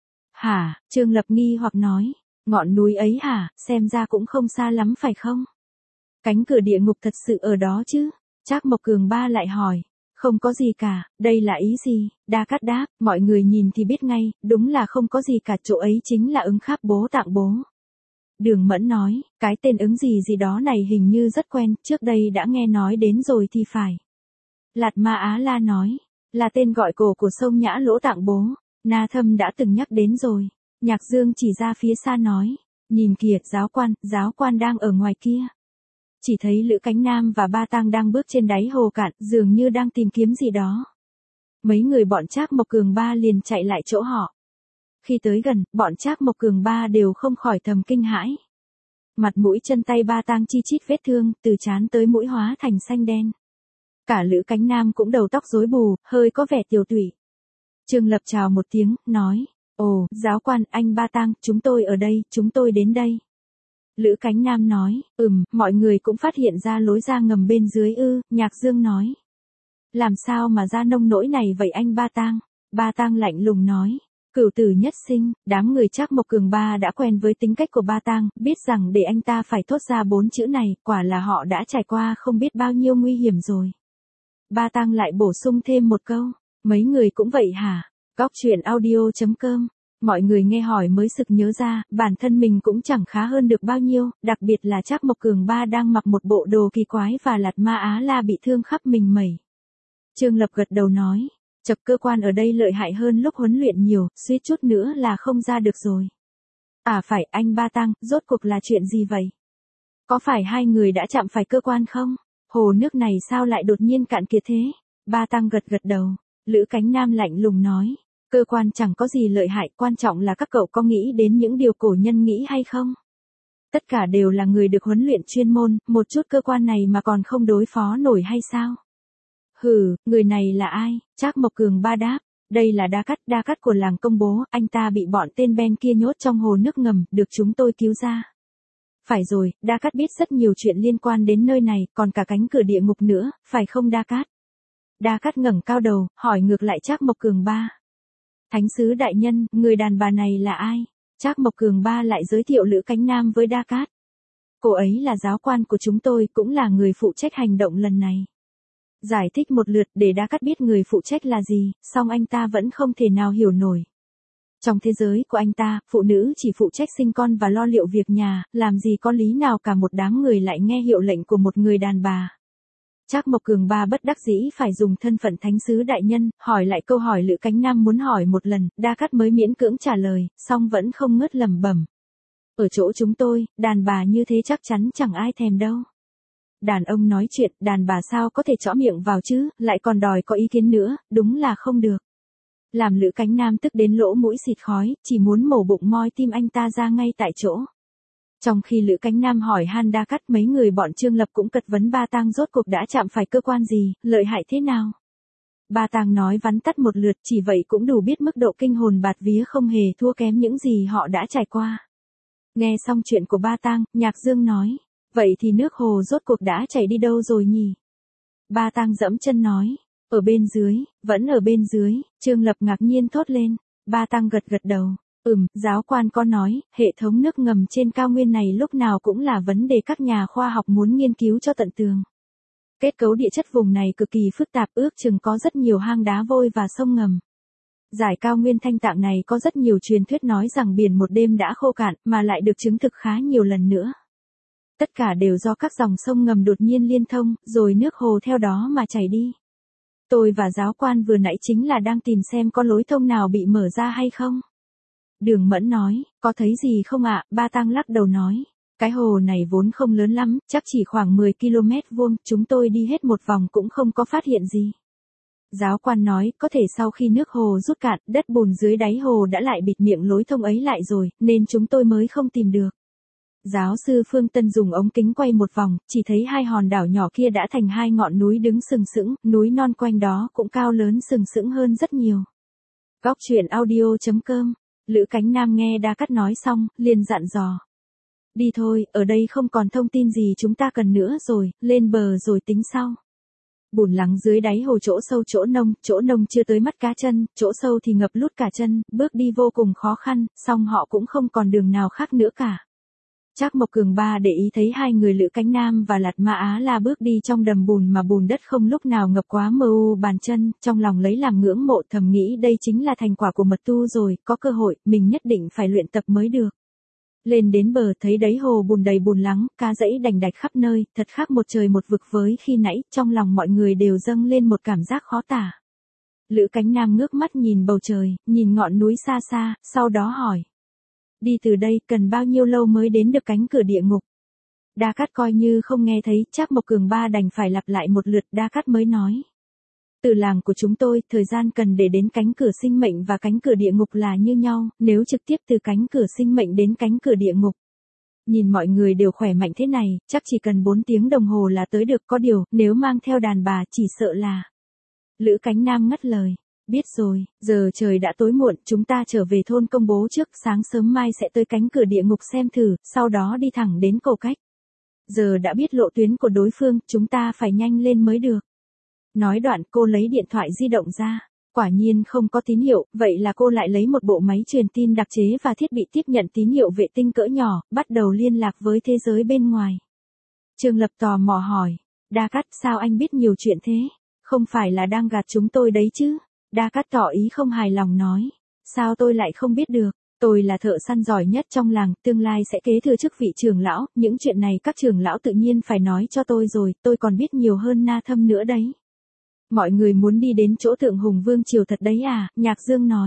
Hả, Trương Lập nghi hoặc nói, ngọn núi ấy hả, xem ra cũng không xa lắm phải không? Cánh cửa địa ngục thật sự ở đó chứ? Trác Mộc Cường Ba lại hỏi, không có gì cả, đây là ý gì? Đa Cát đáp, mọi người nhìn thì biết ngay, đúng là không có gì cả, chỗ ấy chính là Ứng Kháp Bố Tạng Bố. Đường Mẫn nói, cái tên ứng gì gì đó này hình như rất quen, trước đây đã nghe nói đến rồi thì phải. Lạt Ma Á La nói, là tên gọi cổ của sông Nhã Lỗ Tạng Bố, Na Thâm đã từng nhắc đến rồi. Nhạc Dương chỉ ra phía xa nói, nhìn kìa, giáo quan, giáo quan đang ở ngoài kia. Chỉ thấy Lữ Cánh Nam và Ba Tang đang bước trên đáy hồ cạn, dường như đang tìm kiếm gì đó. Mấy người bọn Trác Mộc Cường Ba liền chạy lại chỗ họ. Khi tới gần, bọn Trác Mộc Cường Ba đều không khỏi thầm kinh hãi. Mặt mũi chân tay Ba Tang chi chít vết thương, từ trán tới mũi hóa thành xanh đen. Cả Lữ Cánh Nam cũng đầu tóc rối bù, hơi có vẻ tiều tụy. Trương Lập chào một tiếng, nói, ồ, giáo quan, anh Ba Tang, chúng tôi ở đây, chúng tôi đến đây. Lữ Cánh Nam nói, ừm, mọi người cũng phát hiện ra lối ra ngầm bên dưới ư, Nhạc Dương nói. Làm sao mà ra nông nỗi này vậy anh Ba Tang? Ba Tang lạnh lùng nói. Cửu tử nhất sinh, đám người Trác Mộc Cường Ba đã quen với tính cách của Ba Tang, biết rằng để anh ta phải thốt ra bốn chữ này, quả là họ đã trải qua không biết bao nhiêu nguy hiểm rồi. Ba Tang lại bổ sung thêm một câu, mấy người cũng vậy hả? Góc truyện audio chấm com. Mọi người nghe hỏi mới sực nhớ ra, bản thân mình cũng chẳng khá hơn được bao nhiêu, đặc biệt là Trác Mộc Cường Ba đang mặc một bộ đồ kỳ quái và Lạt Ma Á La bị thương khắp mình mẩy. Trương Lập gật đầu nói. Chập cơ quan ở đây lợi hại hơn lúc huấn luyện nhiều, suýt chút nữa là không ra được rồi. À phải, anh Ba Tang, rốt cuộc là chuyện gì vậy? Có phải hai người đã chạm phải cơ quan không? Hồ nước này sao lại đột nhiên cạn kiệt thế? Ba Tang gật gật đầu. Lữ Cánh Nam lạnh lùng nói, cơ quan chẳng có gì lợi hại, quan trọng là các cậu có nghĩ đến những điều cổ nhân nghĩ hay không? Tất cả đều là người được huấn luyện chuyên môn, một chút cơ quan này mà còn không đối phó nổi hay sao? Hừ, người này là ai? Trác Mộc Cường Ba đáp, đây là Đa Cát, Đa Cát của làng công bố, anh ta bị bọn tên Ben kia nhốt trong hồ nước ngầm, được chúng tôi cứu ra. Phải rồi, Đa Cát biết rất nhiều chuyện liên quan đến nơi này, còn cả cánh cửa địa ngục nữa, phải không Đa Cát? Đa Cát ngẩng cao đầu, hỏi ngược lại Trác Mộc Cường Ba. Thánh sứ đại nhân, người đàn bà này là ai? Trác Mộc Cường Ba lại giới thiệu Lữ Cánh Nam với Đa Cát. Cô ấy là giáo quan của chúng tôi, cũng là người phụ trách hành động lần này. Giải thích một lượt để Đa Cát biết người phụ trách là gì, song anh ta vẫn không thể nào hiểu nổi. Trong thế giới của anh ta, phụ nữ chỉ phụ trách sinh con và lo liệu việc nhà, làm gì có lý nào cả một đám người lại nghe hiệu lệnh của một người đàn bà. Trác Mộc Cường Ba bất đắc dĩ phải dùng thân phận thánh sứ đại nhân, hỏi lại câu hỏi Lữ Cánh Nam muốn hỏi một lần, Đa Cát mới miễn cưỡng trả lời, song vẫn không ngớt lẩm bẩm. Ở chỗ chúng tôi, đàn bà như thế chắc chắn chẳng ai thèm đâu. Đàn ông nói chuyện, đàn bà sao có thể chõ miệng vào chứ, lại còn đòi có ý kiến nữa, đúng là không được. Làm Lữ Cánh Nam tức đến lỗ mũi xịt khói, chỉ muốn mổ bụng moi tim anh ta ra ngay tại chỗ. Trong khi Lữ Cánh Nam hỏi han Đa Cát, mấy người bọn Trương Lập cũng cật vấn Ba Tang rốt cuộc đã chạm phải cơ quan gì, lợi hại thế nào. Ba Tang nói vắn tắt một lượt, chỉ vậy cũng đủ biết mức độ kinh hồn bạt vía không hề thua kém những gì họ đã trải qua. Nghe xong chuyện của Ba Tang, Nhạc Dương nói, vậy thì nước hồ rốt cuộc đã chảy đi đâu rồi nhỉ? Ba Tang dẫm chân nói, ở bên dưới, vẫn ở bên dưới. Trương Lập ngạc nhiên thốt lên. Ba Tang gật gật đầu, ừm, giáo quan có nói, hệ thống nước ngầm trên cao nguyên này lúc nào cũng là vấn đề các nhà khoa học muốn nghiên cứu cho tận tường. Kết cấu địa chất vùng này cực kỳ phức tạp, ước chừng có rất nhiều hang đá vôi và sông ngầm. Giải cao nguyên Thanh Tạng này có rất nhiều truyền thuyết nói rằng biển một đêm đã khô cạn, mà lại được chứng thực khá nhiều lần nữa. Tất cả đều do các dòng sông ngầm đột nhiên liên thông, rồi nước hồ theo đó mà chảy đi. Tôi và giáo quan vừa nãy chính là đang tìm xem có lối thông nào bị mở ra hay không. Đường Mẫn nói, có thấy gì không ạ? Ba Tang lắc đầu nói, cái hồ này vốn không lớn lắm, chắc chỉ khoảng mười ki lô mét vuông, chúng tôi đi hết một vòng cũng không có phát hiện gì. Giáo quan nói, có thể sau khi nước hồ rút cạn, đất bùn dưới đáy hồ đã lại bịt miệng lối thông ấy lại rồi, nên chúng tôi mới không tìm được. Giáo sư Phương Tân dùng ống kính quay một vòng, chỉ thấy hai hòn đảo nhỏ kia đã thành hai ngọn núi đứng sừng sững, núi non quanh đó cũng cao lớn sừng sững hơn rất nhiều. Góc truyện audio chấm com. Lữ Cánh Nam nghe Đa Cát nói xong, liền dặn dò. Đi thôi, ở đây không còn thông tin gì chúng ta cần nữa rồi, lên bờ rồi tính sau. Bùn lắng dưới đáy hồ chỗ sâu chỗ nông, chỗ nông chưa tới mắt cá chân, chỗ sâu thì ngập lút cả chân, bước đi vô cùng khó khăn, song họ cũng không còn đường nào khác nữa cả. Trác Mộc Cường Ba để ý thấy hai người Lữ Cánh Nam và Lạt Ma Á La bước đi trong đầm bùn mà bùn đất không lúc nào ngập quá mờ u bàn chân, trong lòng lấy làm ngưỡng mộ, thầm nghĩ đây chính là thành quả của mật tu rồi, có cơ hội, mình nhất định phải luyện tập mới được. Lên đến bờ thấy đáy hồ bùn đầy bùn lắng, cá dãy đành đạch khắp nơi, thật khác một trời một vực với khi nãy, trong lòng mọi người đều dâng lên một cảm giác khó tả. Lữ Cánh Nam ngước mắt nhìn bầu trời, nhìn ngọn núi xa xa, sau đó hỏi. Đi từ đây cần bao nhiêu lâu mới đến được cánh cửa địa ngục? Đa Cát coi như không nghe thấy, Trác Mộc Cường Ba đành phải lặp lại một lượt. Đa Cát mới nói. Từ làng của chúng tôi, thời gian cần để đến cánh cửa sinh mệnh và cánh cửa địa ngục là như nhau, nếu trực tiếp từ cánh cửa sinh mệnh đến cánh cửa địa ngục. Nhìn mọi người đều khỏe mạnh thế này, chắc chỉ cần bốn tiếng đồng hồ là tới được, có điều, nếu mang theo đàn bà chỉ sợ là... Lữ Cánh Nam ngắt lời. Biết rồi, giờ trời đã tối muộn, chúng ta trở về thôn Công Bố trước, sáng sớm mai sẽ tới cánh cửa địa ngục xem thử, sau đó đi thẳng đến cầu cách. Giờ đã biết lộ tuyến của đối phương, chúng ta phải nhanh lên mới được. Nói đoạn cô lấy điện thoại di động ra, quả nhiên không có tín hiệu, vậy là cô lại lấy một bộ máy truyền tin đặc chế và thiết bị tiếp nhận tín hiệu vệ tinh cỡ nhỏ, bắt đầu liên lạc với thế giới bên ngoài. Trương Lập tò mò hỏi, Đa Cát sao anh biết nhiều chuyện thế, không phải là đang gạt chúng tôi đấy chứ? Đa Cát tỏ ý không hài lòng nói, sao tôi lại không biết được, tôi là thợ săn giỏi nhất trong làng, tương lai sẽ kế thừa chức vị trưởng lão, những chuyện này các trưởng lão tự nhiên phải nói cho tôi rồi, tôi còn biết nhiều hơn Na Thâm nữa đấy. Mọi người muốn đi đến chỗ Thượng Hùng Vương Triều thật đấy à, Nhạc Dương nói.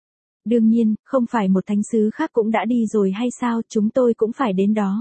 Đương nhiên, không phải một thánh sứ khác cũng đã đi rồi hay sao, chúng tôi cũng phải đến đó.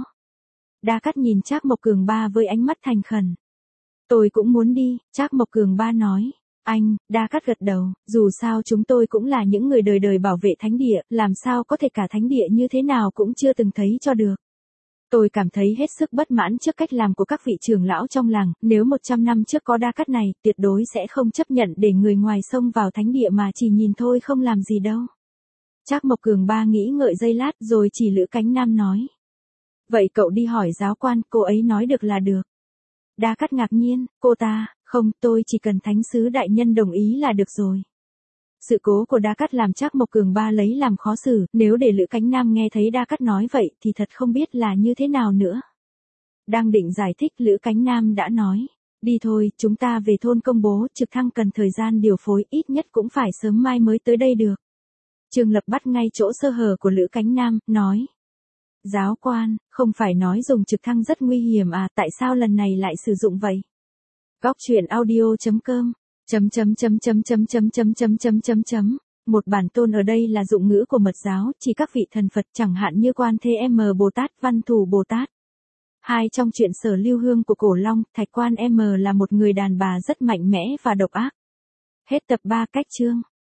Đa Cát nhìn Trác Mộc Cường Ba với ánh mắt thành khẩn. Tôi cũng muốn đi, Trác Mộc Cường Ba nói. Anh, Đa Cát gật đầu, dù sao chúng tôi cũng là những người đời đời bảo vệ thánh địa, làm sao có thể cả thánh địa như thế nào cũng chưa từng thấy cho được. Tôi cảm thấy hết sức bất mãn trước cách làm của các vị trưởng lão trong làng, nếu một trăm năm trước có Đa Cát này, tuyệt đối sẽ không chấp nhận để người ngoài xông vào thánh địa mà chỉ nhìn thôi không làm gì đâu. Trác Mộc Cường Ba nghĩ ngợi giây lát rồi chỉ Lữ Cánh Nam nói. Vậy cậu đi hỏi giáo quan, cô ấy nói được là được. Đa Cát ngạc nhiên, cô ta, không, tôi chỉ cần thánh sứ đại nhân đồng ý là được rồi. Sự cố của Đa Cát làm Trác Mộc Cường Ba lấy làm khó xử, nếu để Lữ Cánh Nam nghe thấy Đa Cát nói vậy thì thật không biết là như thế nào nữa. Đang định giải thích Lữ Cánh Nam đã nói, đi thôi, chúng ta về thôn Công Bố, trực thăng cần thời gian điều phối, ít nhất cũng phải sớm mai mới tới đây được. Trương Lập bắt ngay chỗ sơ hở của Lữ Cánh Nam, nói. Giáo quan, không phải nói dùng trực thăng rất nguy hiểm à, tại sao lần này lại sử dụng vậy? Góc truyện audio chấm com chấm chấm chấm chấm chấm chấm chấm chấm chấm chấm chấm Một bản tôn ở đây là dụng ngữ của mật giáo, chỉ các vị thần Phật chẳng hạn như Quan Thế M Bồ Tát, Văn Thù Bồ Tát. Hai trong truyện Sở Lưu Hương của Cổ Long, Thạch Quan M là một người đàn bà rất mạnh mẽ và độc ác. Hết tập ba. Cách chương.